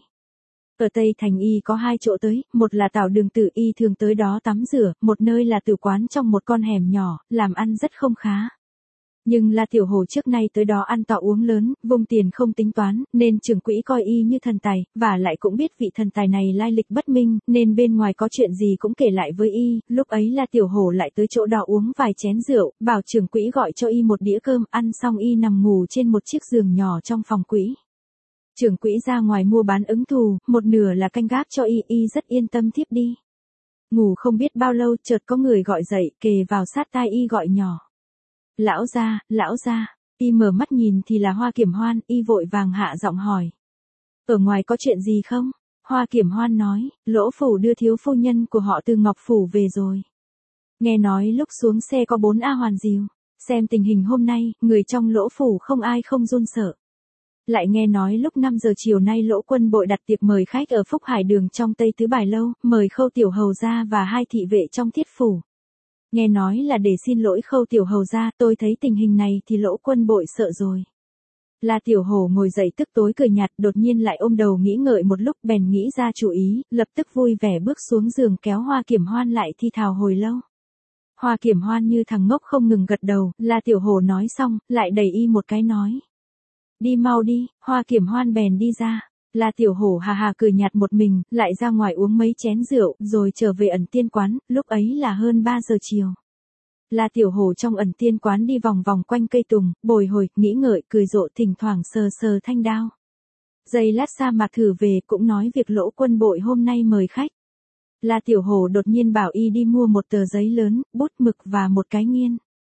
Ở Tây Thành y có hai chỗ tới, một là Tảo Đường Tử y thường tới đó tắm rửa, một nơi là tử quán trong một con hẻm nhỏ, làm ăn rất không khá. Nhưng La Tiểu Hổ trước nay tới đó ăn to uống lớn, vung tiền không tính toán, nên trưởng quỹ coi y như thần tài, và lại cũng biết vị thần tài này lai lịch bất minh, nên bên ngoài có chuyện gì cũng kể lại với y. Lúc ấy La Tiểu Hổ lại tới chỗ đó uống vài chén rượu, bảo trưởng quỹ gọi cho y một đĩa cơm, ăn xong y nằm ngủ trên một chiếc giường nhỏ trong phòng quỹ. Trưởng quỹ ra ngoài mua bán ứng thù, một nửa là canh gác cho y, y rất yên tâm thiếp đi. Ngủ không biết bao lâu, chợt có người gọi dậy, kề vào sát tai y gọi nhỏ. Lão gia, lão gia, y mở mắt nhìn thì là Hoa Kiểm Hoan, y vội vàng hạ giọng hỏi. Ở ngoài có chuyện gì không? Hoa Kiểm Hoan nói, Lỗ phủ đưa thiếu phu nhân của họ từ Ngọc phủ về rồi. Nghe nói lúc xuống xe có bốn A Hoàn Diều, xem tình hình hôm nay, người trong Lỗ phủ không ai không run sợ. Lại nghe nói lúc năm giờ chiều nay Lỗ quân bội đặt tiệc mời khách ở Phúc Hải Đường trong Tây Tứ Bài Lâu, mời Khâu tiểu hầu gia và hai thị vệ trong Thiết phủ. Nghe nói là để xin lỗi Khâu tiểu hầu gia, tôi thấy tình hình này thì Lỗ quân bội sợ rồi. La Tiểu Hổ ngồi dậy tức tối cười nhạt, đột nhiên lại ôm đầu nghĩ ngợi một lúc bèn nghĩ ra chủ ý, lập tức vui vẻ bước xuống giường kéo Hoa Kiểm Hoan lại thi thào hồi lâu. Hoa Kiểm Hoan như thằng ngốc không ngừng gật đầu, La Tiểu Hổ nói xong, lại đẩy y một cái nói. Đi mau đi, Hoa Kiểm Hoan bèn đi ra. La Tiểu Hổ hà hà cười nhạt một mình, lại ra ngoài uống mấy chén rượu, rồi trở về ẩn tiên quán, lúc ấy là hơn ba giờ chiều. La Tiểu Hổ trong ẩn tiên quán đi vòng vòng quanh cây tùng, bồi hồi, nghĩ ngợi, cười rộ, thỉnh thoảng sờ sờ thanh đao. Giây lát Sa Mạc Thử về cũng nói việc Lỗ quân bội hôm nay mời khách. La Tiểu Hổ đột nhiên bảo y đi mua một tờ giấy lớn, bút mực và một cái nghiên.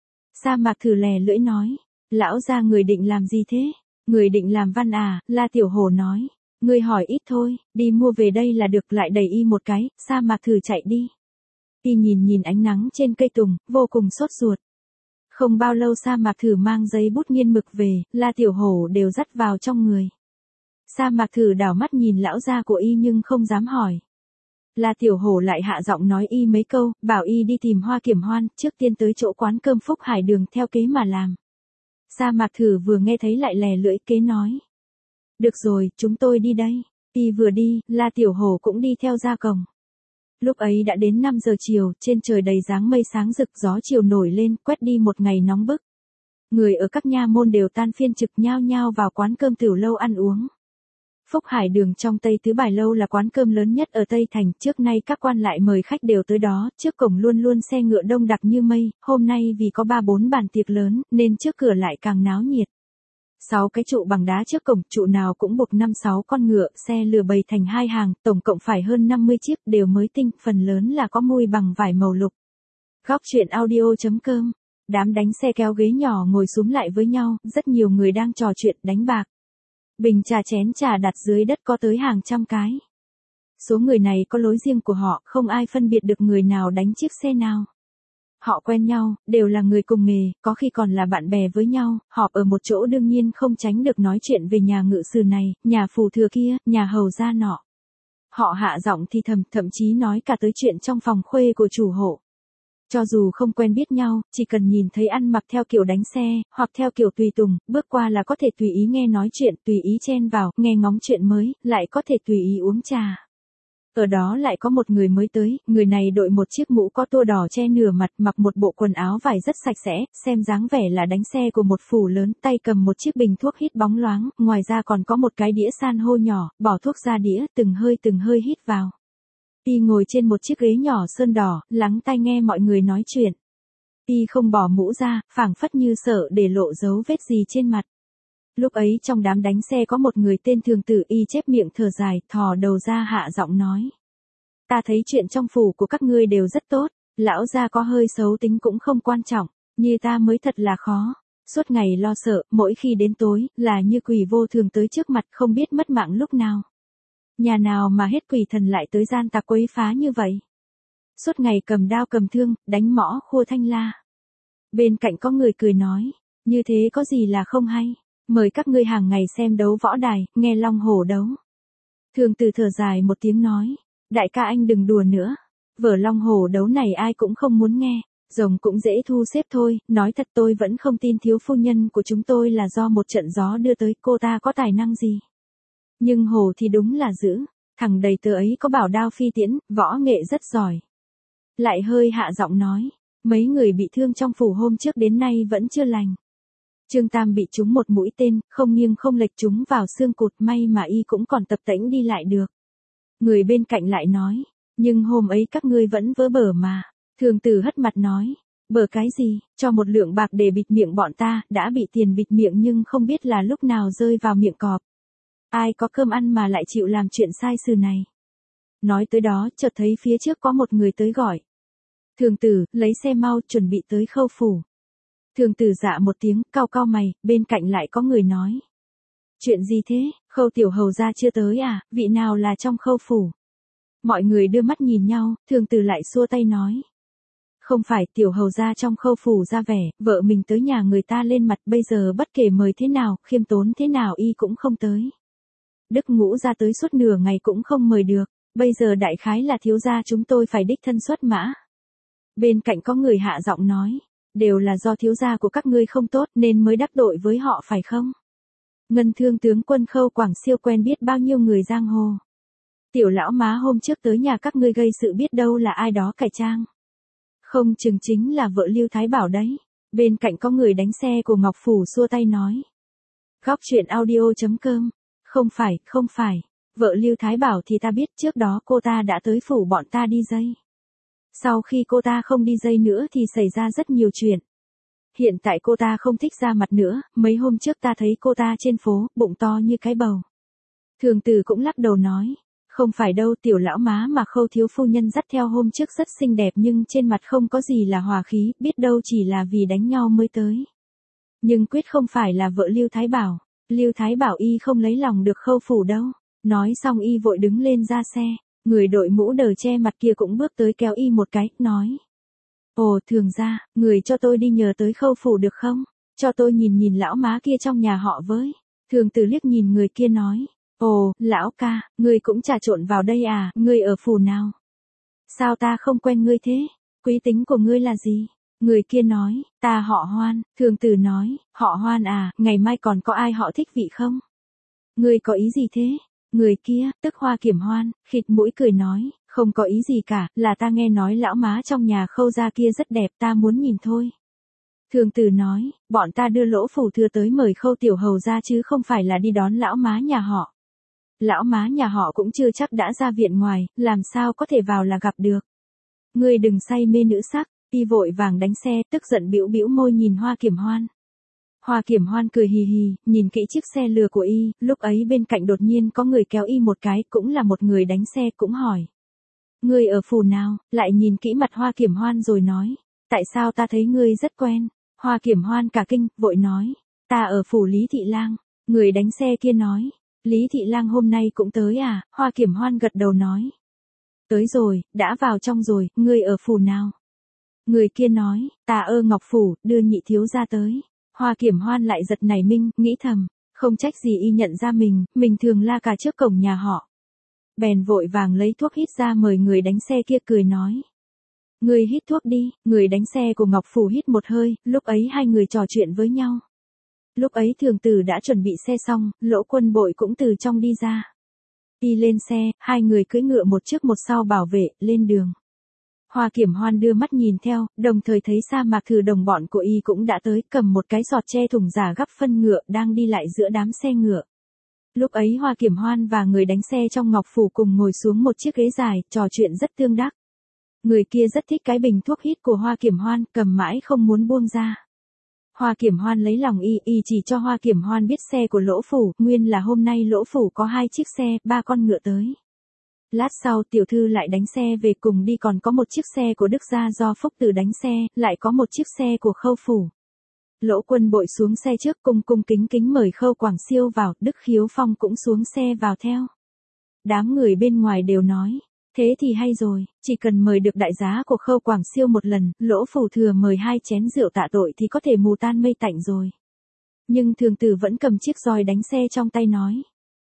Sa Mạc Thử lè lưỡi nói, lão gia người định làm gì thế? Người định làm văn à? La Tiểu Hổ nói, người hỏi ít thôi, đi mua về đây là được, lại đẩy y một cái, Sa Mạc Thử chạy đi. Y nhìn nhìn ánh nắng trên cây tùng, vô cùng sốt ruột. Không bao lâu Sa Mạc Thử mang giấy bút nghiên mực về, La Tiểu Hổ đều dắt vào trong người. Sa Mạc Thử đảo mắt nhìn lão gia của y nhưng không dám hỏi. La Tiểu Hổ lại hạ giọng nói y mấy câu, bảo y đi tìm Hoa Kiểm Hoan, trước tiên tới chỗ quán cơm Phúc Hải Đường theo kế mà làm. Sa Mạc Thử vừa nghe thấy lại lè lưỡi kế nói. Được rồi, chúng tôi đi đây. Y vừa đi, La Tiểu Hổ cũng đi theo ra cổng. Lúc ấy đã đến năm giờ chiều, trên trời đầy dáng mây sáng rực, gió chiều nổi lên, quét đi một ngày nóng bức. Người ở các nha môn đều tan phiên trực nhao nhao vào quán cơm Tiểu Lâu ăn uống. Phúc Hải Đường trong Tây Tứ Bài Lâu là quán cơm lớn nhất ở Tây Thành, trước nay các quan lại mời khách đều tới đó, trước cổng luôn luôn xe ngựa đông đặc như mây, hôm nay vì có ba bốn bàn tiệc lớn, nên trước cửa lại càng náo nhiệt. Sáu cái trụ bằng đá trước cổng, trụ nào cũng buộc năm sáu con ngựa, xe lừa bày thành hai hàng, tổng cộng phải hơn năm mươi chiếc, đều mới tinh, phần lớn là có mùi bằng vải màu lục. Góc chuyện audio chấm com, đám đánh xe kéo ghế nhỏ ngồi xúm lại với nhau, rất nhiều người đang trò chuyện đánh bạc. Bình trà chén trà đặt dưới đất có tới hàng trăm cái. Số người này có lối riêng của họ, không ai phân biệt được người nào đánh chiếc xe nào. Họ quen nhau, đều là người cùng nghề, có khi còn là bạn bè với nhau, họp ở một chỗ đương nhiên không tránh được nói chuyện về nhà ngự sử này, nhà phù thừa kia, nhà hầu gia nọ. Họ hạ giọng thì thầm, thậm chí nói cả tới chuyện trong phòng khuê của chủ hộ. Cho dù không quen biết nhau, chỉ cần nhìn thấy ăn mặc theo kiểu đánh xe, hoặc theo kiểu tùy tùng, bước qua là có thể tùy ý nghe nói chuyện, tùy ý chen vào, nghe ngóng chuyện mới, lại có thể tùy ý uống trà. Ở đó lại có một người mới tới, người này đội một chiếc mũ có tua đỏ che nửa mặt, mặc một bộ quần áo vải rất sạch sẽ, xem dáng vẻ là đánh xe của một phủ lớn, tay cầm một chiếc bình thuốc hít bóng loáng, ngoài ra còn có một cái đĩa san hô nhỏ, bỏ thuốc ra đĩa, từng hơi từng hơi hít vào. Y ngồi trên một chiếc ghế nhỏ sơn đỏ, lắng tai nghe mọi người nói chuyện. Y không bỏ mũ ra, phảng phất như sợ để lộ dấu vết gì trên mặt. Lúc ấy trong đám đánh xe có một người tên Thường Tử, y chép miệng thở dài, thò đầu ra hạ giọng nói. Ta thấy chuyện trong phủ của các ngươi đều rất tốt, lão gia có hơi xấu tính cũng không quan trọng, như ta mới thật là khó. Suốt ngày lo sợ, mỗi khi đến tối, là như quỷ vô thường tới trước mặt không biết mất mạng lúc nào. Nhà nào mà hết quỷ thần lại tới gian tặc quấy phá như vậy. Suốt ngày cầm đao cầm thương, đánh mõ khua thanh la. Bên cạnh có người cười nói, như thế có gì là không hay. Mời các ngươi hàng ngày xem đấu võ đài, nghe long hổ đấu. Thường Từ thở dài một tiếng nói, đại ca anh đừng đùa nữa. Vở long hổ đấu này ai cũng không muốn nghe, rồng cũng dễ thu xếp thôi, nói thật tôi vẫn không tin thiếu phu nhân của chúng tôi là do một trận gió đưa tới, cô ta có tài năng gì. Nhưng hổ thì đúng là dữ, thằng đầy tớ ấy có bảo đao phi tiễn, võ nghệ rất giỏi. Lại hơi hạ giọng nói, mấy người bị thương trong phủ hôm trước đến nay vẫn chưa lành. Trương Tam bị trúng một mũi tên, không nghiêng không lệch trúng vào xương cụt, may mà y cũng còn tập tễnh đi lại được. Người bên cạnh lại nói, nhưng hôm ấy các ngươi vẫn vớ bở mà. Thường Từ hất mặt nói, bở cái gì, cho một lượng bạc để bịt miệng bọn ta, đã bị tiền bịt miệng nhưng không biết là lúc nào rơi vào miệng cọp. Ai có cơm ăn mà lại chịu làm chuyện sai sự này. Nói tới đó, chợt thấy phía trước có một người tới gọi. Thường Từ, lấy xe mau, chuẩn bị tới Khâu phủ. Thường Từ dạ một tiếng, cau cau mày, bên cạnh lại có người nói. Chuyện gì thế, Khâu tiểu hầu gia chưa tới à, vị nào là trong Khâu phủ? Mọi người đưa mắt nhìn nhau, Thường Từ lại xua tay nói. Không phải, tiểu hầu gia trong Khâu phủ ra vẻ, vợ mình tới nhà người ta lên mặt, bây giờ bất kể mời thế nào, khiêm tốn thế nào y cũng không tới. Đức Ngũ ra tới suốt nửa ngày cũng không mời được, bây giờ đại khái là thiếu gia chúng tôi phải đích thân xuất mã. Bên cạnh có người hạ giọng nói, đều là do thiếu gia của các ngươi không tốt nên mới đắc tội với họ phải không? Ngân Thương tướng quân Khâu Quảng Siêu quen biết bao nhiêu người giang hồ. Tiểu lão má hôm trước tới nhà các ngươi gây sự biết đâu là ai đó cải trang. Không chừng chính là vợ Lưu Thái Bảo đấy. Bên cạnh có người đánh xe của Ngọc Phủ xua tay nói. Góc truyện audio chấm com. Không phải, không phải. Vợ Lưu Thái Bảo thì ta biết, trước đó cô ta đã tới phủ bọn ta đi dây. Sau khi cô ta không đi dây nữa thì xảy ra rất nhiều chuyện. Hiện tại cô ta không thích ra mặt nữa, mấy hôm trước ta thấy cô ta trên phố, bụng to như cái bầu. Thường Từ cũng lắc đầu nói, không phải đâu, tiểu lão má mà Khâu thiếu phu nhân dắt theo hôm trước rất xinh đẹp nhưng trên mặt không có gì là hòa khí, biết đâu chỉ là vì đánh nhau mới tới. Nhưng quyết không phải là vợ Lưu Thái Bảo, Lưu Thái Bảo y không lấy lòng được Khâu phủ đâu. Nói xong y vội đứng lên ra xe, người đội mũ đờ che mặt kia cũng bước tới kéo y một cái, nói. Ồ, Thường gia, người cho tôi đi nhờ tới Khâu phủ được không? Cho tôi nhìn nhìn lão má kia trong nhà họ với. Thường Từ liếc nhìn người kia nói. Ồ, lão ca, ngươi cũng trà trộn vào đây à, ngươi ở phủ nào? Sao ta không quen ngươi thế? Quý tính của ngươi là gì? Người kia nói, ta họ Hoan. Thường Từ nói, họ Hoan à, ngày mai còn có ai họ thích vị không? Ngươi có ý gì thế? Người kia, tức Hoa Kiểm Hoan, khịt mũi cười nói, không có ý gì cả, là ta nghe nói lão má trong nhà Khâu gia kia rất đẹp, ta muốn nhìn thôi. Thường Từ nói, bọn ta đưa Lỗ phủ thừa tới mời Khâu tiểu hầu ra chứ không phải là đi đón lão má nhà họ. Lão má nhà họ cũng chưa chắc đã ra viện ngoài, làm sao có thể vào là gặp được. Ngươi đừng say mê nữ sắc, y vội vàng đánh xe, tức giận bĩu bĩu môi nhìn Hoa Kiểm Hoan. Hoa Kiểm Hoan cười hì hì, nhìn kỹ chiếc xe lừa của y, lúc ấy bên cạnh đột nhiên có người kéo y một cái, cũng là một người đánh xe, cũng hỏi. Ngươi ở phủ nào, lại nhìn kỹ mặt Hoa Kiểm Hoan rồi nói, tại sao ta thấy ngươi rất quen. Hoa Kiểm Hoan cả kinh, vội nói, ta ở phủ Lý Thị Lang. Người đánh xe kia nói, Lý Thị Lang hôm nay cũng tới à? Hoa Kiểm Hoan gật đầu nói, tới rồi, đã vào trong rồi, ngươi ở phủ nào? Người kia nói, ta ở Ngọc phủ, đưa nhị thiếu gia tới. Hoa Kiểm Hoan lại giật nảy mình, nghĩ thầm, không trách gì y nhận ra mình, mình thường la cà trước cổng nhà họ. Bèn vội vàng lấy thuốc hít ra mời người đánh xe kia, cười nói. Người hít thuốc đi. Người đánh xe của Ngọc phủ hít một hơi, lúc ấy hai người trò chuyện với nhau. Lúc ấy Thường Từ đã chuẩn bị xe xong, Lỗ Quân Bội cũng từ trong đi ra. Y lên xe, hai người cưỡi ngựa một trước một sau bảo vệ, lên đường. Hoa Kiểm Hoan đưa mắt nhìn theo, đồng thời thấy Sa Mạc Thử đồng bọn của y cũng đã tới, cầm một cái sọt che thùng giả gắp phân ngựa, đang đi lại giữa đám xe ngựa. Lúc ấy Hoa Kiểm Hoan và người đánh xe trong Ngọc phủ cùng ngồi xuống một chiếc ghế dài, trò chuyện rất tương đắc. Người kia rất thích cái bình thuốc hít của Hoa Kiểm Hoan, cầm mãi không muốn buông ra. Hoa Kiểm Hoan lấy lòng y, y chỉ cho Hoa Kiểm Hoan biết xe của Lỗ phủ, nguyên là hôm nay Lỗ phủ có hai chiếc xe, ba con ngựa tới. Lát sau tiểu thư lại đánh xe về cùng đi, còn có một chiếc xe của Đức gia do Phúc Tử đánh xe, lại có một chiếc xe của Khâu phủ. Lỗ Quân Bội xuống xe trước, cung cung kính kính mời Khâu Quảng Siêu vào, Đức Khiếu Phong cũng xuống xe vào theo. Đám người bên ngoài đều nói, thế thì hay rồi, chỉ cần mời được đại giá của Khâu Quảng Siêu một lần, Lỗ phủ thừa mời hai chén rượu tạ tội thì có thể mù tan mây tạnh rồi. Nhưng thường tử vẫn cầm chiếc roi đánh xe trong tay nói.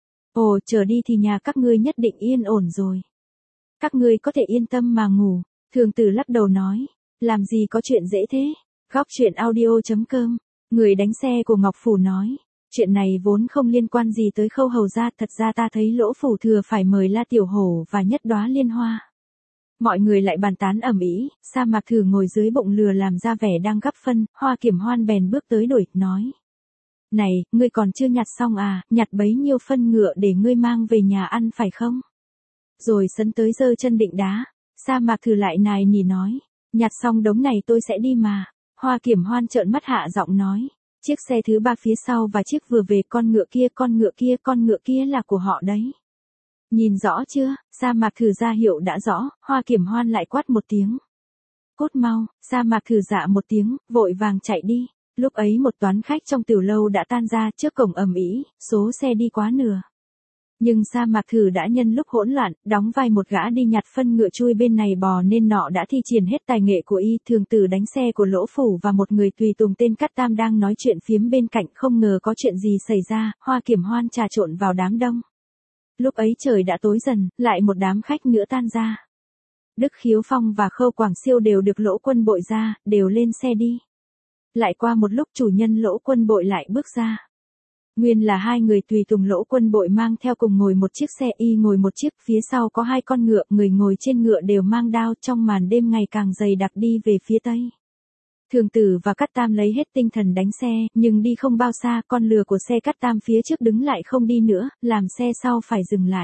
Ồ, chờ đi thì nhà các ngươi nhất định yên ổn rồi. Các ngươi có thể yên tâm mà ngủ. Thường tử lắc đầu nói. Làm gì có chuyện dễ thế. Góc chuyện audio.com. Người đánh xe của Ngọc Phủ nói. Chuyện này vốn không liên quan gì tới Khâu hầu gia, thật ra ta thấy Lỗ phủ thừa phải mời La Tiểu Hổ và Nhất Đóa Liên Hoa. Mọi người lại bàn tán ầm ĩ, Sa Mạc Thử ngồi dưới bụng lừa làm ra vẻ đang gắp phân, Hoa Kiểm Hoan bèn bước tới đuổi, nói. Này, ngươi còn chưa nhặt xong à, nhặt bấy nhiêu phân ngựa để ngươi mang về nhà ăn phải không? Rồi sấn tới giơ chân định đá, Sa Mạc Thử lại nài nỉ nói, nhặt xong đống này tôi sẽ đi mà. Hoa Kiểm Hoan trợn mắt hạ giọng nói, chiếc xe thứ ba phía sau và chiếc vừa về, con ngựa kia, con ngựa kia, con ngựa kia là của họ đấy. Nhìn rõ chưa? Sa Mạc Thử ra hiệu đã rõ, Hoa Kiểm Hoan lại quát một tiếng. Cút mau. Sa Mạc Thử dạ một tiếng, vội vàng chạy đi. Lúc ấy một toán khách trong tiểu lâu đã tan ra, trước cổng ầm ĩ, số xe đi quá nửa. Nhưng Sa Mạc Thử đã nhân lúc hỗn loạn, đóng vai một gã đi nhặt phân ngựa chui bên này bò nên nọ đã thi triển hết tài nghệ của y. Thường tử đánh xe của Lỗ phủ và một người tùy tùng tên Cát Tam đang nói chuyện phiếm bên cạnh, không ngờ có chuyện gì xảy ra. Hoa Kiểm Hoan trà trộn vào đám đông. Lúc ấy trời đã tối dần, lại một đám khách nữa tan ra. Đức Khiếu Phong và Khâu Quảng Siêu đều được Lỗ Quân Bội ra, đều lên xe đi. Lại qua một lúc chủ nhân Lỗ Quân Bội lại bước ra. Nguyên là hai người tùy tùng Lỗ Quân Bội mang theo cùng ngồi một chiếc xe, y ngồi một chiếc, phía sau có hai con ngựa, người ngồi trên ngựa đều mang đao. Trong màn đêm ngày càng dày đặc đi về phía tây. Thường tử và Cát Tam lấy hết tinh thần đánh xe, nhưng đi không bao xa, con lừa của xe Cát Tam phía trước đứng lại không đi nữa, làm xe sau phải dừng lại.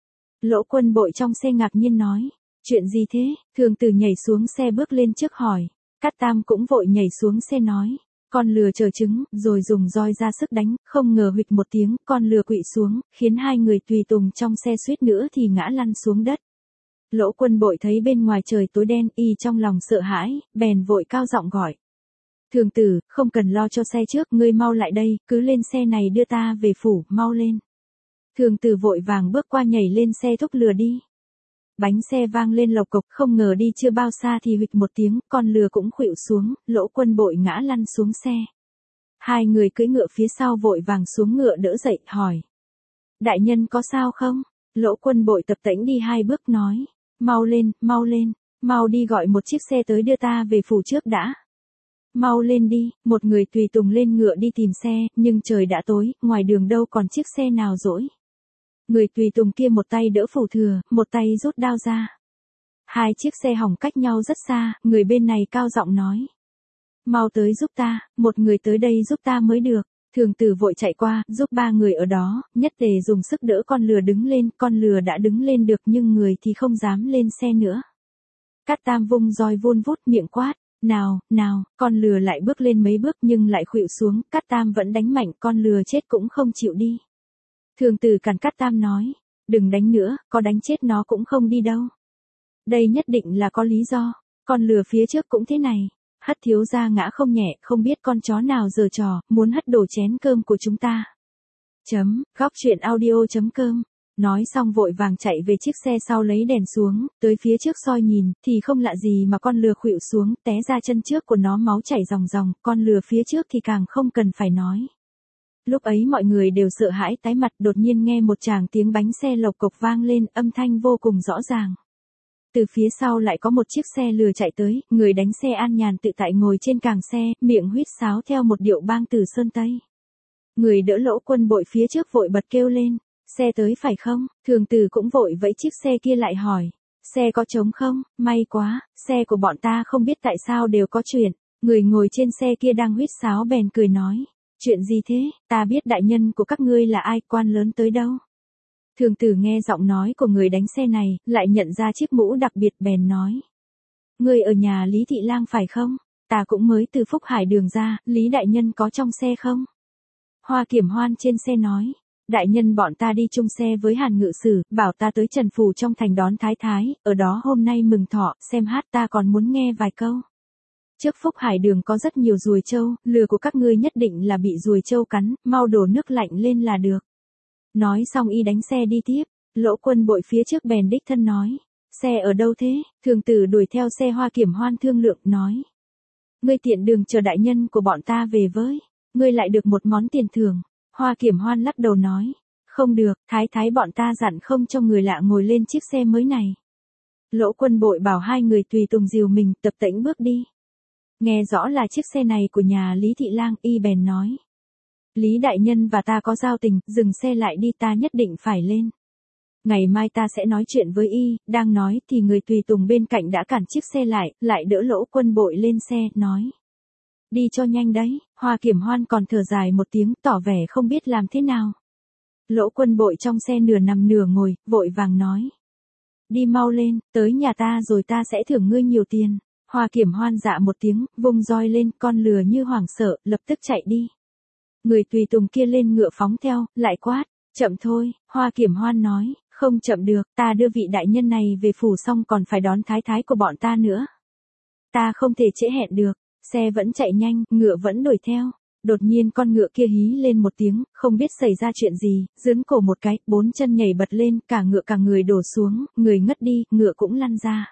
Lỗ Quân Bội trong xe ngạc nhiên nói, chuyện gì thế? Thường tử nhảy xuống xe bước lên trước hỏi. Cát Tam cũng vội nhảy xuống xe nói, con lừa chờ trứng, rồi dùng roi ra sức đánh, không ngờ huỵch một tiếng, con lừa quỵ xuống, khiến hai người tùy tùng trong xe suýt nữa thì ngã lăn xuống đất. Lỗ Quân Bội thấy bên ngoài trời tối đen, y trong lòng sợ hãi, bèn vội cao giọng gọi. Thường tử, không cần lo cho xe trước, ngươi mau lại đây, cứ lên xe này đưa ta về phủ, mau lên. Thường tử vội vàng bước qua nhảy lên xe thúc lừa đi. Bánh xe vang lên lộc cộc, không ngờ đi chưa bao xa thì huỵch một tiếng, con lừa cũng khuỵu xuống, Lỗ Quân Bội ngã lăn xuống xe. Hai người cưỡi ngựa phía sau vội vàng xuống ngựa đỡ dậy, hỏi. Đại nhân có sao không? Lỗ Quân Bội tập tễnh đi hai bước nói. Mau lên, mau lên, mau đi gọi một chiếc xe tới đưa ta về phủ trước đã. Mau lên đi, một người tùy tùng lên ngựa đi tìm xe, nhưng trời đã tối, ngoài đường đâu còn chiếc xe nào dỗi. Người tùy tùng kia một tay đỡ phủ thừa, một tay rút đao ra. Hai chiếc xe hỏng cách nhau rất xa, người bên này cao giọng nói. Mau tới giúp ta, một người tới đây giúp ta mới được. Thường tử vội chạy qua, giúp ba người ở đó, nhất tề dùng sức đỡ con lừa đứng lên, con lừa đã đứng lên được nhưng người thì không dám lên xe nữa. Cát Tam vung roi vun vút miệng quát, nào, nào, con lừa lại bước lên mấy bước nhưng lại khuỵu xuống, Cát Tam vẫn đánh mạnh, con lừa chết cũng không chịu đi. Thường tử cản Cát Tam nói, đừng đánh nữa, có đánh chết nó cũng không đi đâu. Đây nhất định là có lý do, con lừa phía trước cũng thế này. Hất thiếu gia ngã không nhẹ, không biết con chó nào giở trò, muốn hất đổ chén cơm của chúng ta. Chấm, góc chuyện audio.com. Nói xong vội vàng chạy về chiếc xe sau lấy đèn xuống, tới phía trước soi nhìn, thì không lạ gì mà con lừa khuỵu xuống, té ra chân trước của nó máu chảy ròng ròng, con lừa phía trước thì càng không cần phải nói. Lúc ấy mọi người đều sợ hãi tái mặt, đột nhiên nghe một tràng tiếng bánh xe lộc cộc vang lên, âm thanh vô cùng rõ ràng. Từ phía sau lại có một chiếc xe lừa chạy tới, người đánh xe an nhàn tự tại ngồi trên càng xe, miệng huýt sáo theo một điệu bang từ Sơn Tây. Người đỡ Lỗ Quân Bội phía trước vội bật kêu lên, xe tới phải không? Thường tử cũng vội vẫy chiếc xe kia lại hỏi, xe có trống không? May quá, xe của bọn ta không biết tại sao đều có chuyện. Người ngồi trên xe kia đang huýt sáo bèn cười nói, chuyện gì thế? Ta biết đại nhân của các ngươi là ai, quan lớn tới đâu. Thường tử nghe giọng nói của người đánh xe này, lại nhận ra chiếc mũ đặc biệt bèn nói. Ngươi ở nhà Lý Thị Lang phải không? Ta cũng mới từ Phúc Hải đường ra, Lý đại nhân có trong xe không? Hoa Kiểm Hoan trên xe nói. Đại nhân bọn ta đi chung xe với Hàn Ngự Sử, bảo ta tới Trần Phủ trong thành đón Thái Thái, ở đó hôm nay mừng thọ, xem hát ta còn muốn nghe vài câu. Trước Phúc Hải đường có rất nhiều ruồi trâu, lừa của các ngươi nhất định là bị ruồi trâu cắn, mau đổ nước lạnh lên là được. Nói xong y đánh xe đi tiếp, Lỗ Quân Bội phía trước bèn đích thân nói, xe ở đâu thế? Thường tử đuổi theo xe Hoa Kiểm Hoan thương lượng nói, ngươi tiện đường chờ đại nhân của bọn ta về với. Ngươi lại được một món tiền thưởng. Hoa Kiểm Hoan lắc đầu nói. Không được, thái thái bọn ta dặn không cho người lạ ngồi lên chiếc xe mới này. Lỗ Quân Bội bảo hai người tùy tùng dìu mình tập tễnh bước đi. Nghe rõ là chiếc xe này của nhà Lý Thị Lang, y bèn nói. Lý đại nhân và ta có giao tình, dừng xe lại đi, ta nhất định phải lên. Ngày mai ta sẽ nói chuyện với y. Đang nói thì người tùy tùng bên cạnh đã cản chiếc xe lại, lại đỡ Lỗ Quân Bội lên xe, nói. Đi cho nhanh đấy. Hoa Kiểm Hoan còn thở dài một tiếng, tỏ vẻ không biết làm thế nào. Lỗ Quân Bội trong xe nửa nằm nửa ngồi, vội vàng nói. Đi mau lên, tới nhà ta rồi ta sẽ thưởng ngươi nhiều tiền. Hoa Kiểm Hoan dạ một tiếng, vung roi lên, con lừa như hoảng sợ, lập tức chạy đi. Người tùy tùng kia lên ngựa phóng theo, lại quát. Chậm thôi. Hoa Kiểm Hoan nói. Không chậm được, ta đưa vị đại nhân này về phủ xong còn phải đón thái thái của bọn ta nữa. Ta không thể trễ hẹn được. Xe vẫn chạy nhanh, ngựa vẫn đuổi theo. Đột nhiên con ngựa kia hí lên một tiếng, không biết xảy ra chuyện gì, giương cổ một cái, bốn chân nhảy bật lên, cả ngựa cả người đổ xuống, người ngất đi, ngựa cũng lăn ra.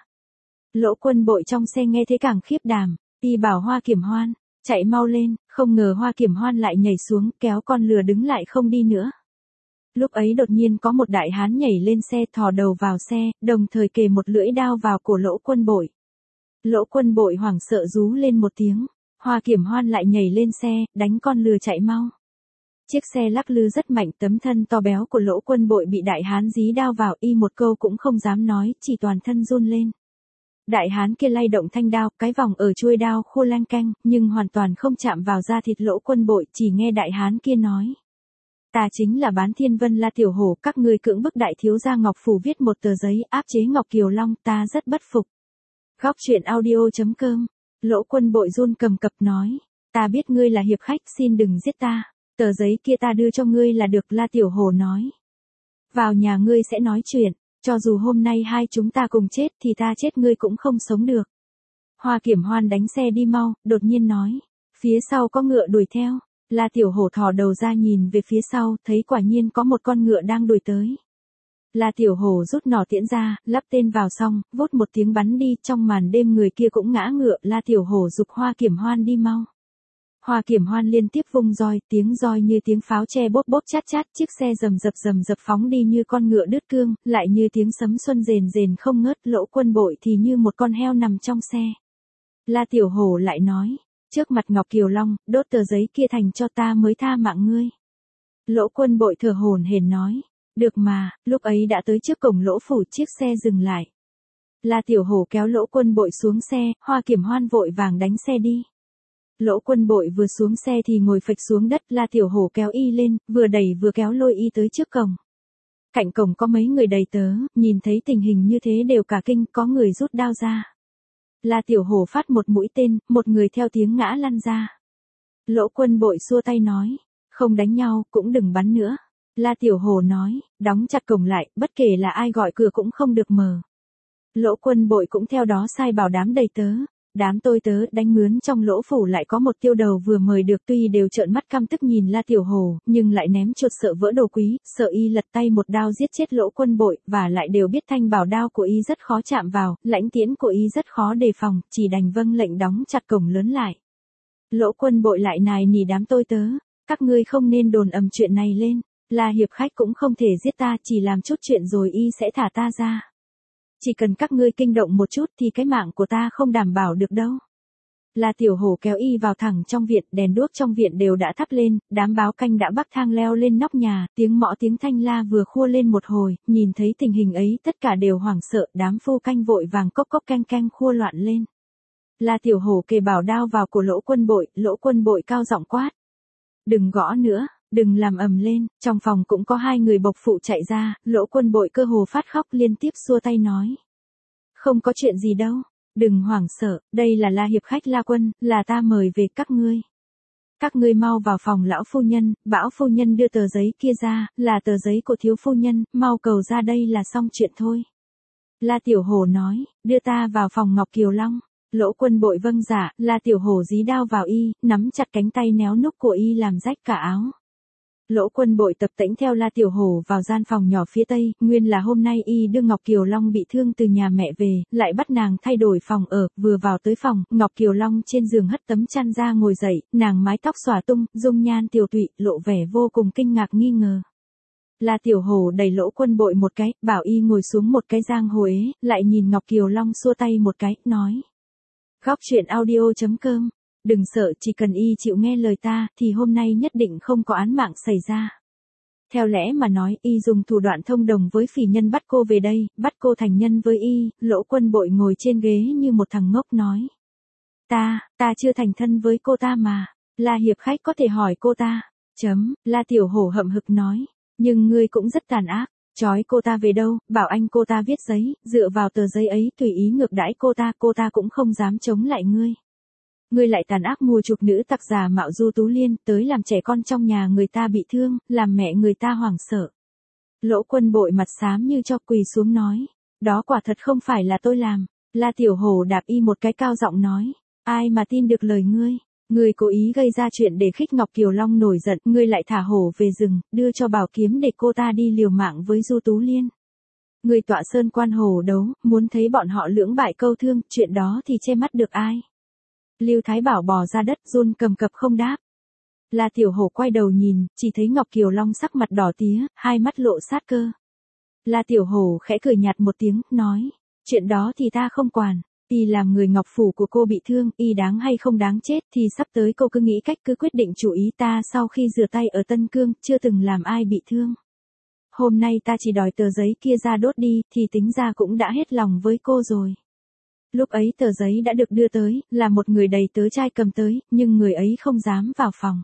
Lỗ Quân Bội trong xe nghe thế càng khiếp đảm, y bảo Hoa Kiểm Hoan, chạy mau lên, không ngờ Hoa Kiểm Hoan lại nhảy xuống, kéo con lừa đứng lại không đi nữa. Lúc ấy đột nhiên có một đại hán nhảy lên xe, thò đầu vào xe, đồng thời kề một lưỡi đao vào cổ Lỗ Quân Bội. Lỗ Quân Bội hoảng sợ rú lên một tiếng. Hoa Kiểm Hoan lại nhảy lên xe, đánh con lừa chạy mau. Chiếc xe lắc lư rất mạnh, tấm thân to béo của Lỗ Quân Bội bị đại hán dí đao vào, y một câu cũng không dám nói, chỉ toàn thân run lên. Đại hán kia lay động thanh đao, cái vòng ở chuôi đao khô lanh canh, nhưng hoàn toàn không chạm vào da thịt Lỗ Quân Bội, chỉ nghe đại hán kia nói. Ta chính là Bán Thiên Vân La Tiểu Hổ, các ngươi cưỡng bức đại thiếu gia Ngọc Phủ viết một tờ giấy áp chế Ngọc Kiều Long, ta rất bất phục. Góc truyện audio chấm com. Lỗ Quân Bội run cầm cập nói. Ta biết ngươi là hiệp khách, xin đừng giết ta. Tờ giấy kia ta đưa cho ngươi là được, La Tiểu Hổ nói. Vào nhà ngươi sẽ nói chuyện. Cho dù hôm nay hai chúng ta cùng chết thì ta chết ngươi cũng không sống được. Hoa Kiểm Hoan đánh xe đi mau, đột nhiên nói. Phía sau có ngựa đuổi theo. La Tiểu Hổ thò đầu ra nhìn về phía sau, thấy quả nhiên có một con ngựa đang đuổi tới. La Tiểu Hổ rút nỏ tiễn ra, lắp tên vào xong, vút một tiếng bắn đi, trong màn đêm người kia cũng ngã ngựa, La Tiểu Hổ giục Hoa Kiểm Hoan đi mau. Hoa Kiểm Hoan liên tiếp vung roi, tiếng roi như tiếng pháo tre bốp bốp chát chát, chiếc xe rầm rập rầm rập phóng đi như con ngựa đứt cương, lại như tiếng sấm xuân rền rền không ngớt, Lỗ Quân Bội thì như một con heo nằm trong xe. La Tiểu Hổ lại nói, trước mặt Ngọc Kiều Long, đốt tờ giấy kia thành cho ta mới tha mạng ngươi. Lỗ Quân Bội thở hổn hển nói. Được mà, lúc ấy đã tới trước cổng Lỗ phủ, chiếc xe dừng lại. La Tiểu Hổ kéo Lỗ Quân Bội xuống xe, Hoa Kiểm Hoan vội vàng đánh xe đi. Lỗ Quân Bội vừa xuống xe thì ngồi phịch xuống đất, La Tiểu Hổ kéo y lên, vừa đẩy vừa kéo lôi y tới trước cổng. Cạnh cổng có mấy người đầy tớ, nhìn thấy tình hình như thế đều cả kinh, có người rút đao ra. La Tiểu Hổ phát một mũi tên, một người theo tiếng ngã lăn ra. Lỗ Quân Bội xua tay nói, không đánh nhau, cũng đừng bắn nữa. La Tiểu Hổ nói, đóng chặt cổng lại, bất kể là ai gọi cửa cũng không được mở. Lỗ Quân Bội cũng theo đó sai bảo đám đầy tớ, đám tôi tớ đánh mướn trong Lỗ phủ lại có một tiêu đầu vừa mời được, tuy đều trợn mắt căm tức nhìn La Tiểu Hổ, nhưng lại ném chuột sợ vỡ đồ quý, sợ y lật tay một đao giết chết Lỗ Quân Bội, và lại đều biết thanh bảo đao của y rất khó chạm vào, lãnh tiễn của y rất khó đề phòng, chỉ đành vâng lệnh đóng chặt cổng lớn lại. Lỗ Quân Bội lại nài nỉ đám tôi tớ, các ngươi không nên đồn ầm chuyện này lên. Là hiệp khách cũng không thể giết ta, chỉ làm chút chuyện rồi y sẽ thả ta ra. Chỉ cần các ngươi kinh động một chút thì cái mạng của ta không đảm bảo được đâu. La Tiểu Hổ kéo y vào thẳng trong viện, đèn đuốc trong viện đều đã thắp lên, đám báo canh đã bắc thang leo lên nóc nhà, tiếng mõ tiếng thanh la vừa khua lên một hồi, nhìn thấy tình hình ấy tất cả đều hoảng sợ, đám phu canh vội vàng cốc cốc canh canh khua loạn lên. La Tiểu Hổ kề bảo đao vào cổ Lỗ Quân Bội, Lỗ Quân Bội cao giọng quát. Đừng gõ nữa. Đừng làm ầm lên, trong phòng cũng có hai người bộc phụ chạy ra, Lỗ Quân Bội cơ hồ phát khóc liên tiếp xua tay nói. Không có chuyện gì đâu, đừng hoảng sợ, đây là La hiệp khách La Quân, là ta mời về các ngươi. Các ngươi mau vào phòng lão phu nhân, bảo phu nhân đưa tờ giấy kia ra, là tờ giấy của thiếu phu nhân, mau cầu ra đây là xong chuyện thôi. La Tiểu Hổ nói, đưa ta vào phòng Ngọc Kiều Long. Lỗ Quân Bội vâng dạ, La Tiểu Hổ dí đao vào y, nắm chặt cánh tay néo núc của y làm rách cả áo. Lỗ Quân Bội tập tễnh theo La Tiểu Hổ vào gian phòng nhỏ phía tây, nguyên là hôm nay y đưa Ngọc Kiều Long bị thương từ nhà mẹ về, lại bắt nàng thay đổi phòng ở, vừa vào tới phòng, Ngọc Kiều Long trên giường hất tấm chăn ra ngồi dậy, nàng mái tóc xõa tung, dung nhan tiều tụy, lộ vẻ vô cùng kinh ngạc nghi ngờ. La Tiểu Hổ đẩy Lỗ Quân Bội một cái, bảo y ngồi xuống một cái giang hồ ế, lại nhìn Ngọc Kiều Long xua tay một cái, nói. Góc truyện audio chấm com. Đừng sợ, chỉ cần y chịu nghe lời ta, thì hôm nay nhất định không có án mạng xảy ra. Theo lẽ mà nói, y dùng thủ đoạn thông đồng với phỉ nhân bắt cô về đây, bắt cô thành nhân với y. Lỗ Quân Bội ngồi trên ghế như một thằng ngốc nói. Ta, ta chưa thành thân với cô ta mà. La hiệp khách có thể hỏi cô ta. Chấm, La Tiểu Hổ hậm hực nói. Nhưng ngươi cũng rất tàn ác. Chói cô ta về đâu, bảo anh cô ta viết giấy, dựa vào tờ giấy ấy tùy ý ngược đãi cô ta, cô ta cũng không dám chống lại ngươi. Ngươi lại tàn ác mua chuộc nữ tặc giả mạo Du Tú Liên, tới làm trẻ con trong nhà người ta bị thương, làm mẹ người ta hoảng sợ. Lỗ Quân Bội mặt xám như cho quỳ xuống nói, đó quả thật không phải là tôi làm. La Tiểu Hổ đạp y một cái cao giọng nói, ai mà tin được lời ngươi, ngươi cố ý gây ra chuyện để khích Ngọc Kiều Long nổi giận, ngươi lại thả hổ về rừng, đưa cho bảo kiếm để cô ta đi liều mạng với Du Tú Liên. Ngươi tọa sơn quan hồ đấu, muốn thấy bọn họ lưỡng bại câu thương, chuyện đó thì che mắt được ai. Lưu Thái Bảo bò ra đất, run cầm cập không đáp. La Tiểu Hổ quay đầu nhìn, chỉ thấy Ngọc Kiều Long sắc mặt đỏ tía, hai mắt lộ sát cơ. La Tiểu Hổ khẽ cười nhạt một tiếng, nói, chuyện đó thì ta không quản, y làm người Ngọc Phủ của cô bị thương, y đáng hay không đáng chết thì sắp tới cô cứ nghĩ cách cứ quyết định chủ ý. Ta sau khi rửa tay ở Tân Cương, chưa từng làm ai bị thương. Hôm nay ta chỉ đòi tờ giấy kia ra đốt đi, thì tính ra cũng đã hết lòng với cô rồi. Lúc ấy tờ giấy đã được đưa tới, là một người đầy tớ trai cầm tới, nhưng người ấy không dám vào phòng.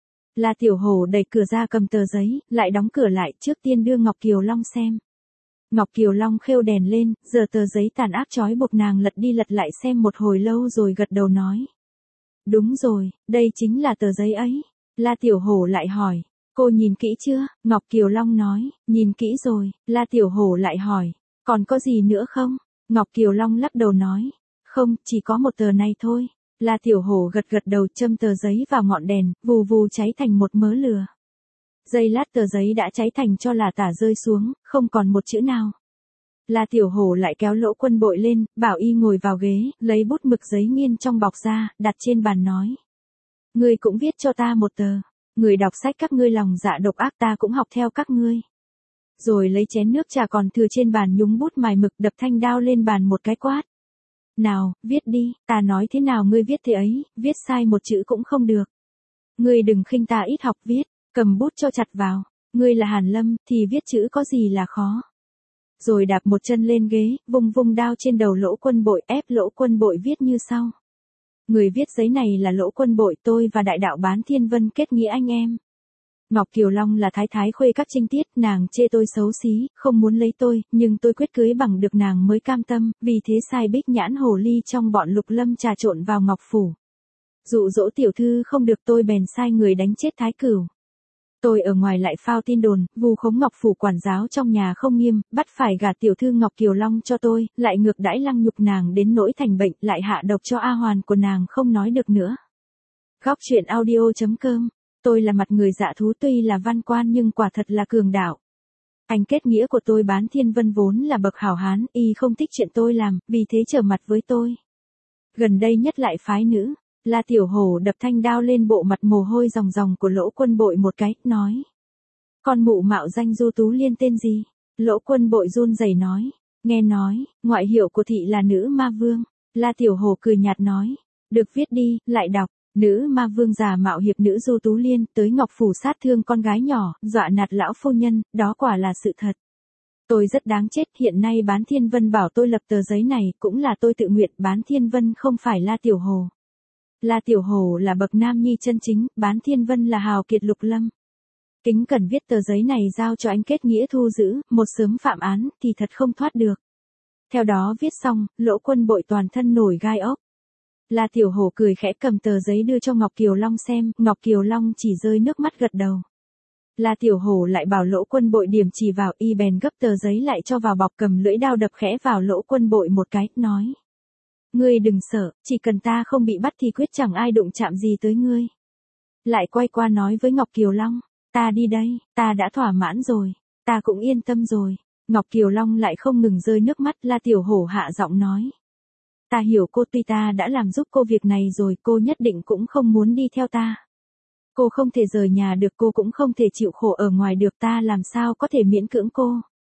La Tiểu Hổ đẩy cửa ra cầm tờ giấy, lại đóng cửa lại, trước tiên đưa Ngọc Kiều Long xem. Ngọc Kiều Long khêu đèn lên, giờ tờ giấy tàn ác trói buộc nàng lật đi lật lại xem một hồi lâu rồi gật đầu nói. Đúng rồi, đây chính là tờ giấy ấy. La Tiểu Hổ lại hỏi, cô nhìn kỹ chưa? Ngọc Kiều Long nói, nhìn kỹ rồi. La Tiểu Hổ lại hỏi, còn có gì nữa không? Ngọc Kiều Long lắc đầu nói, không, chỉ có một tờ này thôi. La Tiểu Hổ gật gật đầu, châm tờ giấy vào ngọn đèn, vù vù cháy thành một mớ lửa. Giây lát tờ giấy đã cháy thành cho là tả rơi xuống, không còn một chữ nào. La Tiểu Hổ lại kéo Lỗ Quân Bội lên, bảo y ngồi vào ghế, lấy bút mực giấy nghiên trong bọc ra, đặt trên bàn nói. Ngươi cũng viết cho ta một tờ. Người đọc sách các ngươi lòng dạ độc ác, ta cũng học theo các ngươi. Rồi lấy chén nước trà còn thừa trên bàn nhúng bút mài mực, đập thanh đao lên bàn một cái quát. Nào, viết đi, ta nói thế nào ngươi viết thế ấy, viết sai một chữ cũng không được. Ngươi đừng khinh ta ít học viết, cầm bút cho chặt vào. Ngươi là Hàn Lâm, thì viết chữ có gì là khó. Rồi đạp một chân lên ghế, vung vung đao trên đầu Lỗ Quân Bội, ép Lỗ Quân Bội viết như sau. Người viết giấy này là Lỗ Quân Bội, tôi và đại đạo Bán Thiên Vân kết nghĩa anh em. Ngọc Kiều Long là thái thái khuê các trinh tiết, nàng chê tôi xấu xí, không muốn lấy tôi, nhưng tôi quyết cưới bằng được nàng mới cam tâm, vì thế sai Bích Nhãn hồ ly trong bọn Lục Lâm trà trộn vào Ngọc Phủ. Dụ dỗ tiểu thư không được, tôi bèn sai người đánh chết Thái Cửu. Tôi ở ngoài lại phao tin đồn, vu khống Ngọc Phủ quản giáo trong nhà không nghiêm, bắt phải gả tiểu thư Ngọc Kiều Long cho tôi, lại ngược đãi lăng nhục nàng đến nỗi thành bệnh, lại hạ độc cho A Hoàn của nàng không nói được nữa. Góc truyện audio chấm com. Tôi là mặt người dạ thú, tuy là văn quan nhưng quả thật là cường đạo. Anh kết nghĩa của tôi Bán Thiên Vân vốn là bậc hảo hán, y không thích chuyện tôi làm, vì thế trở mặt với tôi. Gần đây nhất lại phái nữ. La Tiểu Hổ đập thanh đao lên bộ mặt mồ hôi ròng ròng của Lỗ Quân Bội một cái, nói. Con mụ mạo danh Du Tú Liên tên gì? Lỗ Quân Bội run rẩy nói. Nghe nói, ngoại hiệu của thị là nữ ma vương. La Tiểu Hổ cười nhạt nói. Được, viết đi, lại đọc. Nữ ma vương già mạo hiệp nữ Du Tú Liên, tới Ngọc Phủ sát thương con gái nhỏ, dọa nạt lão phu nhân, đó quả là sự thật. Tôi rất đáng chết, hiện nay Bán Thiên Vân bảo tôi lập tờ giấy này, cũng là tôi tự nguyện, Bán Thiên Vân không phải La Tiểu Hổ. La Tiểu Hổ là bậc nam nhi chân chính, Bán Thiên Vân là hào kiệt Lục Lâm. Kính cần viết tờ giấy này giao cho anh kết nghĩa thu giữ, một sớm phạm án, thì thật không thoát được. Theo đó viết xong, Lỗ Quân Bội toàn thân nổi gai ốc. La Tiểu Hổ cười khẽ cầm tờ giấy đưa cho Ngọc Kiều Long xem, Ngọc Kiều Long chỉ rơi nước mắt gật đầu. La Tiểu Hổ lại bảo Lỗ Quân Bội điểm chỉ vào, y bèn gấp tờ giấy lại cho vào bọc, cầm lưỡi đao đập khẽ vào Lỗ Quân Bội một cái, nói. Ngươi đừng sợ, chỉ cần ta không bị bắt thì quyết chẳng ai đụng chạm gì tới ngươi. Lại quay qua nói với Ngọc Kiều Long, Ta đi đây, ta đã thỏa mãn rồi, ta cũng yên tâm rồi. Ngọc Kiều Long lại không ngừng rơi nước mắt, La Tiểu Hổ hạ giọng nói. Ta hiểu cô, tuy ta đã làm giúp cô việc này rồi, cô nhất định cũng không muốn đi theo ta. Cô không thể rời nhà được, cô cũng không thể chịu khổ ở ngoài được, ta làm sao có thể miễn cưỡng cô.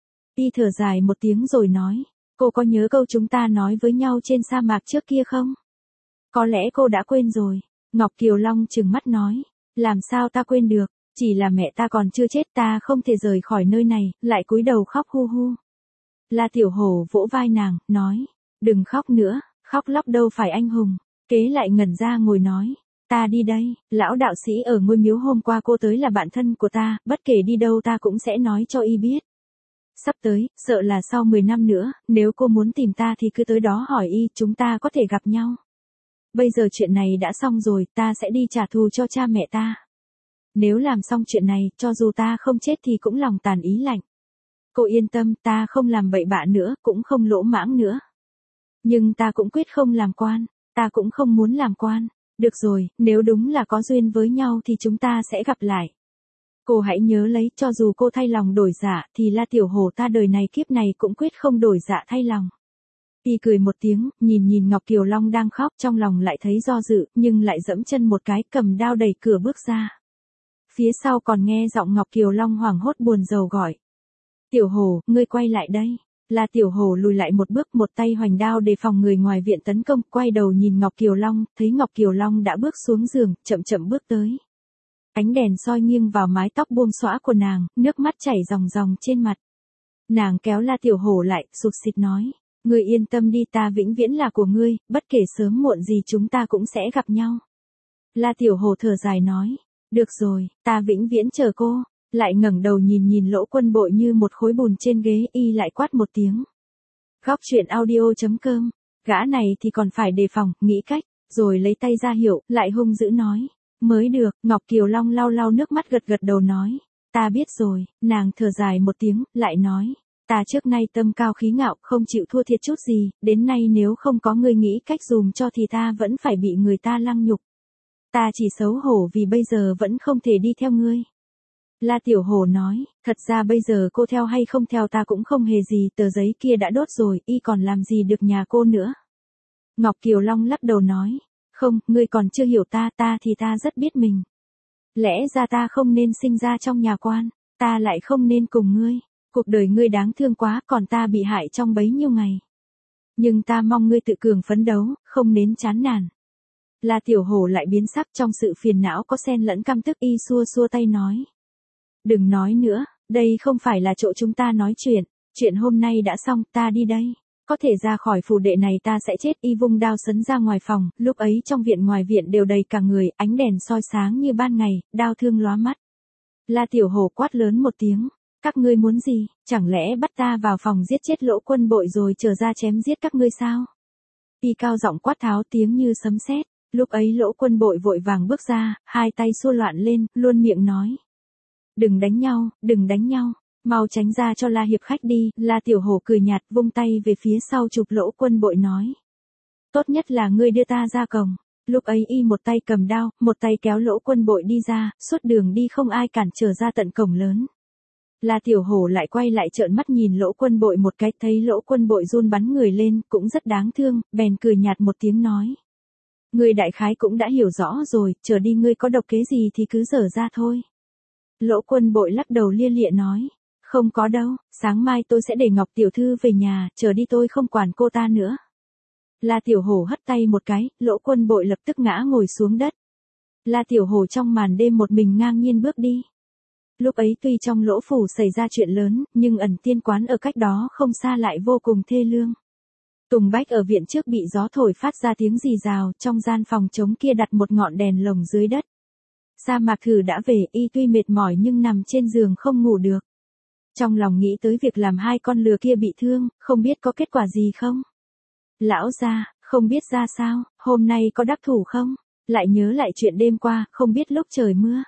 Y thở dài một tiếng rồi nói, cô có nhớ câu chúng ta nói với nhau trên sa mạc trước kia không? Có lẽ cô đã quên rồi. Ngọc Kiều Long trừng mắt nói, làm sao ta quên được, chỉ là mẹ ta còn chưa chết, ta không thể rời khỏi nơi này, lại cúi đầu khóc hu hu. La Tiểu Hổ vỗ vai nàng, nói, đừng khóc nữa, khóc lóc đâu phải anh hùng. Kế lại ngẩn ra ngồi nói, ta đi đây, lão đạo sĩ ở ngôi miếu hôm qua cô tới là bạn thân của ta, bất kể đi đâu ta cũng sẽ nói cho y biết. Sắp tới, sợ là sau mười năm nữa, nếu cô muốn tìm ta thì cứ tới đó hỏi y, chúng ta có thể gặp nhau. Bây giờ chuyện này đã xong rồi, ta sẽ đi trả thù cho cha mẹ ta. Nếu làm xong chuyện này, cho dù ta không chết thì cũng lòng tàn ý lạnh. Cô yên tâm, ta không làm bậy bạ nữa, cũng không lỗ mãng nữa. Nhưng ta cũng quyết không làm quan, ta cũng không muốn làm quan. Được rồi, nếu đúng là có duyên với nhau thì chúng ta sẽ gặp lại. Cô hãy nhớ lấy, cho dù cô thay lòng đổi dạ, thì La Tiểu Hổ ta đời này kiếp này cũng quyết không đổi dạ thay lòng. Y cười một tiếng, nhìn nhìn Ngọc Kiều Long đang khóc, trong lòng lại thấy do dự, nhưng lại dẫm chân một cái, cầm đao đẩy cửa bước ra. Phía sau còn nghe giọng Ngọc Kiều Long hoảng hốt buồn rầu gọi. Tiểu Hổ, ngươi quay lại đây. La Tiểu Hổ lùi lại một bước, một tay hoành đao để phòng người ngoài viện tấn công, quay đầu nhìn Ngọc Kiều Long, thấy Ngọc Kiều Long đã bước xuống giường, chậm chậm bước tới. Ánh đèn soi nghiêng vào mái tóc buông xõa của nàng, nước mắt chảy ròng ròng trên mặt. Nàng kéo La Tiểu Hổ lại, sụt sịt nói, ngươi yên tâm đi, ta vĩnh viễn là của ngươi, bất kể sớm muộn gì chúng ta cũng sẽ gặp nhau. La Tiểu Hổ thở dài nói, được rồi, ta vĩnh viễn chờ cô. Lại ngẩng đầu nhìn nhìn Lỗ Quân Bội như một khối bùn trên ghế, y lại quát một tiếng. Góc truyện audio chấm com, gã này thì còn phải đề phòng, nghĩ cách, rồi lấy tay ra hiệu, lại hung dữ nói. Mới được, Ngọc Kiều Long lau lau nước mắt gật gật đầu nói. Ta biết rồi, nàng thở dài một tiếng, lại nói. Ta trước nay tâm cao khí ngạo, không chịu thua thiệt chút gì, đến nay nếu không có người nghĩ cách dùm cho thì ta vẫn phải bị người ta lăng nhục. Ta chỉ xấu hổ vì bây giờ vẫn không thể đi theo ngươi. La Tiểu Hổ nói, thật ra bây giờ cô theo hay không theo ta cũng không hề gì, tờ giấy kia đã đốt rồi, y còn làm gì được nhà cô nữa. Ngọc Kiều Long lắc đầu nói, không, ngươi còn chưa hiểu ta, ta thì ta rất biết mình. Lẽ ra ta không nên sinh ra trong nhà quan, ta lại không nên cùng ngươi, cuộc đời ngươi đáng thương quá, còn ta bị hại trong bấy nhiêu ngày. Nhưng ta mong ngươi tự cường phấn đấu, không nên chán nản. La Tiểu Hổ lại biến sắc, trong sự phiền não có xen lẫn căm tức, y xua xua tay nói. Đừng nói nữa, đây không phải là chỗ chúng ta nói chuyện, chuyện hôm nay đã xong, ta đi đây. Có thể ra khỏi phủ đệ này ta sẽ chết. Y vung đao sấn ra ngoài phòng, lúc ấy trong viện ngoài viện đều đầy cả người, ánh đèn soi sáng như ban ngày, đao thương lóa mắt. La Tiểu Hổ quát lớn một tiếng, các ngươi muốn gì, chẳng lẽ bắt ta vào phòng giết chết Lỗ Quân Bội rồi trở ra chém giết các ngươi sao? Y cao giọng quát tháo tiếng như sấm sét, lúc ấy Lỗ Quân Bội vội vàng bước ra, hai tay xua loạn lên, luôn miệng nói. Đừng đánh nhau, đừng đánh nhau, mau tránh ra cho La hiệp khách đi. La Tiểu Hổ cười nhạt, vung tay về phía sau chụp Lỗ Quân Bội nói. Tốt nhất là ngươi đưa ta ra cổng. Lúc ấy y một tay cầm đao, một tay kéo Lỗ Quân Bội đi ra, suốt đường đi không ai cản trở ra tận cổng lớn. La Tiểu Hổ lại quay lại trợn mắt nhìn Lỗ Quân Bội một cái, thấy Lỗ Quân Bội run bắn người lên, cũng rất đáng thương, bèn cười nhạt một tiếng nói. Ngươi đại khái cũng đã hiểu rõ rồi, chờ đi ngươi có độc kế gì thì cứ dở ra thôi. Lỗ Quân Bội lắc đầu lia lịa nói, không có đâu, sáng mai tôi sẽ để Ngọc Tiểu Thư về nhà, chờ đi tôi không quản cô ta nữa. La Tiểu Hổ hất tay một cái, Lỗ Quân Bội lập tức ngã ngồi xuống đất. La Tiểu Hổ trong màn đêm một mình ngang nhiên bước đi. Lúc ấy tuy trong Lỗ phủ xảy ra chuyện lớn, nhưng ẩn tiên quán ở cách đó không xa lại vô cùng thê lương. Tùng bách ở viện trước bị gió thổi phát ra tiếng rì rào, trong gian phòng trống kia đặt một ngọn đèn lồng dưới đất. Sa Mạc Thử đã về, y tuy mệt mỏi nhưng nằm trên giường không ngủ được. Trong lòng nghĩ tới việc làm hai con lừa kia bị thương, không biết có kết quả gì không? Lão gia, không biết ra sao, hôm nay có đắc thủ không? Lại nhớ lại chuyện đêm qua, không biết lúc trời mưa.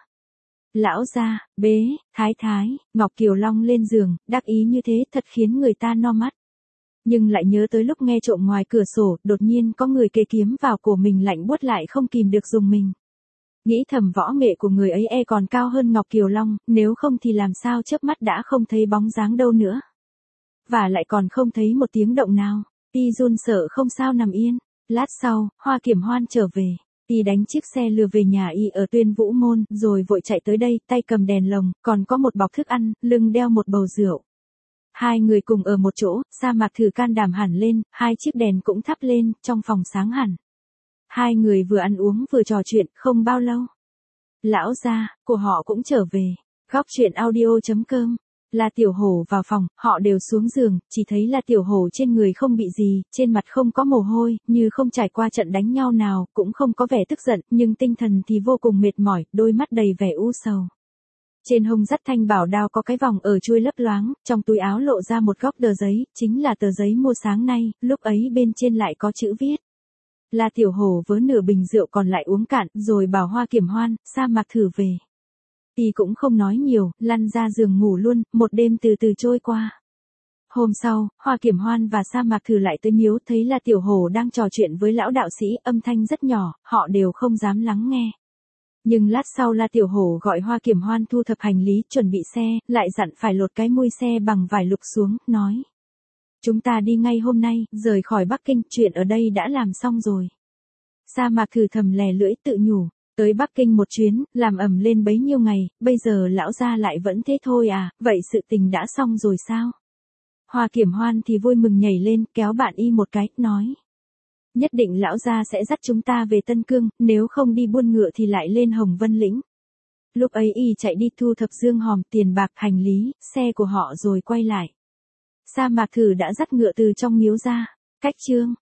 Lão gia, bế, thái thái, Ngọc Kiều Long lên giường, đắc ý như thế thật khiến người ta no mắt. Nhưng lại nhớ tới lúc nghe trộm ngoài cửa sổ, đột nhiên có người kê kiếm vào cổ mình lạnh buốt lại không kìm được dùng mình. Nghĩ thầm võ nghệ của người ấy e còn cao hơn Ngọc Kiều Long, nếu không thì làm sao chớp mắt đã không thấy bóng dáng đâu nữa. Và lại còn không thấy một tiếng động nào, y run sợ không sao nằm yên. Lát sau, Hoa Kiểm Hoan trở về. Y đánh chiếc xe lừa về nhà y ở Tuyên Vũ Môn, rồi vội chạy tới đây, tay cầm đèn lồng, còn có một bọc thức ăn, lưng đeo một bầu rượu. Hai người cùng ở một chỗ, Sa Mạc Thử can đảm hẳn lên, hai chiếc đèn cũng thắp lên, trong phòng sáng hẳn. Hai người vừa ăn uống vừa trò chuyện, không bao lâu. Lão gia của họ cũng trở về. Góc truyện audio chấm com. La Tiểu Hổ vào phòng, họ đều xuống giường, chỉ thấy La Tiểu Hổ trên người không bị gì, trên mặt không có mồ hôi, như không trải qua trận đánh nhau nào, cũng không có vẻ tức giận, nhưng tinh thần thì vô cùng mệt mỏi, đôi mắt đầy vẻ u sầu. Trên hông dắt thanh bảo đao có cái vòng ở chuôi lấp loáng, trong túi áo lộ ra một góc tờ giấy, chính là tờ giấy mua sáng nay, lúc ấy bên trên lại có chữ viết. La Tiểu Hổ vớ nửa bình rượu còn lại uống cạn, rồi bảo Hoa Kiểm Hoan, Sa Mạc Thử về. Y cũng không nói nhiều, lăn ra giường ngủ luôn, một đêm từ từ trôi qua. Hôm sau, Hoa Kiểm Hoan và Sa Mạc Thử lại tới miếu, thấy La Tiểu Hổ đang trò chuyện với lão đạo sĩ, âm thanh rất nhỏ, họ đều không dám lắng nghe. Nhưng lát sau La Tiểu Hổ gọi Hoa Kiểm Hoan thu thập hành lý, chuẩn bị xe, lại dặn phải lột cái mui xe bằng vải lục xuống, nói. Chúng ta đi ngay hôm nay, rời khỏi Bắc Kinh, chuyện ở đây đã làm xong rồi. Sa Mạc Thử thầm lè lưỡi tự nhủ, tới Bắc Kinh một chuyến, làm ầm lên bấy nhiêu ngày, bây giờ lão gia lại vẫn thế thôi à, vậy sự tình đã xong rồi sao? Hoa Kiểm Hoan thì vui mừng nhảy lên, kéo bạn y một cái, nói. Nhất định lão gia sẽ dắt chúng ta về Tân Cương, nếu không đi buôn ngựa thì lại lên Hồng Vân Lĩnh. Lúc ấy y chạy đi thu thập dương hòm, tiền bạc, hành lý, xe của họ rồi quay lại. Sa Mạc Thử đã dắt ngựa từ trong miếu ra. Cách chương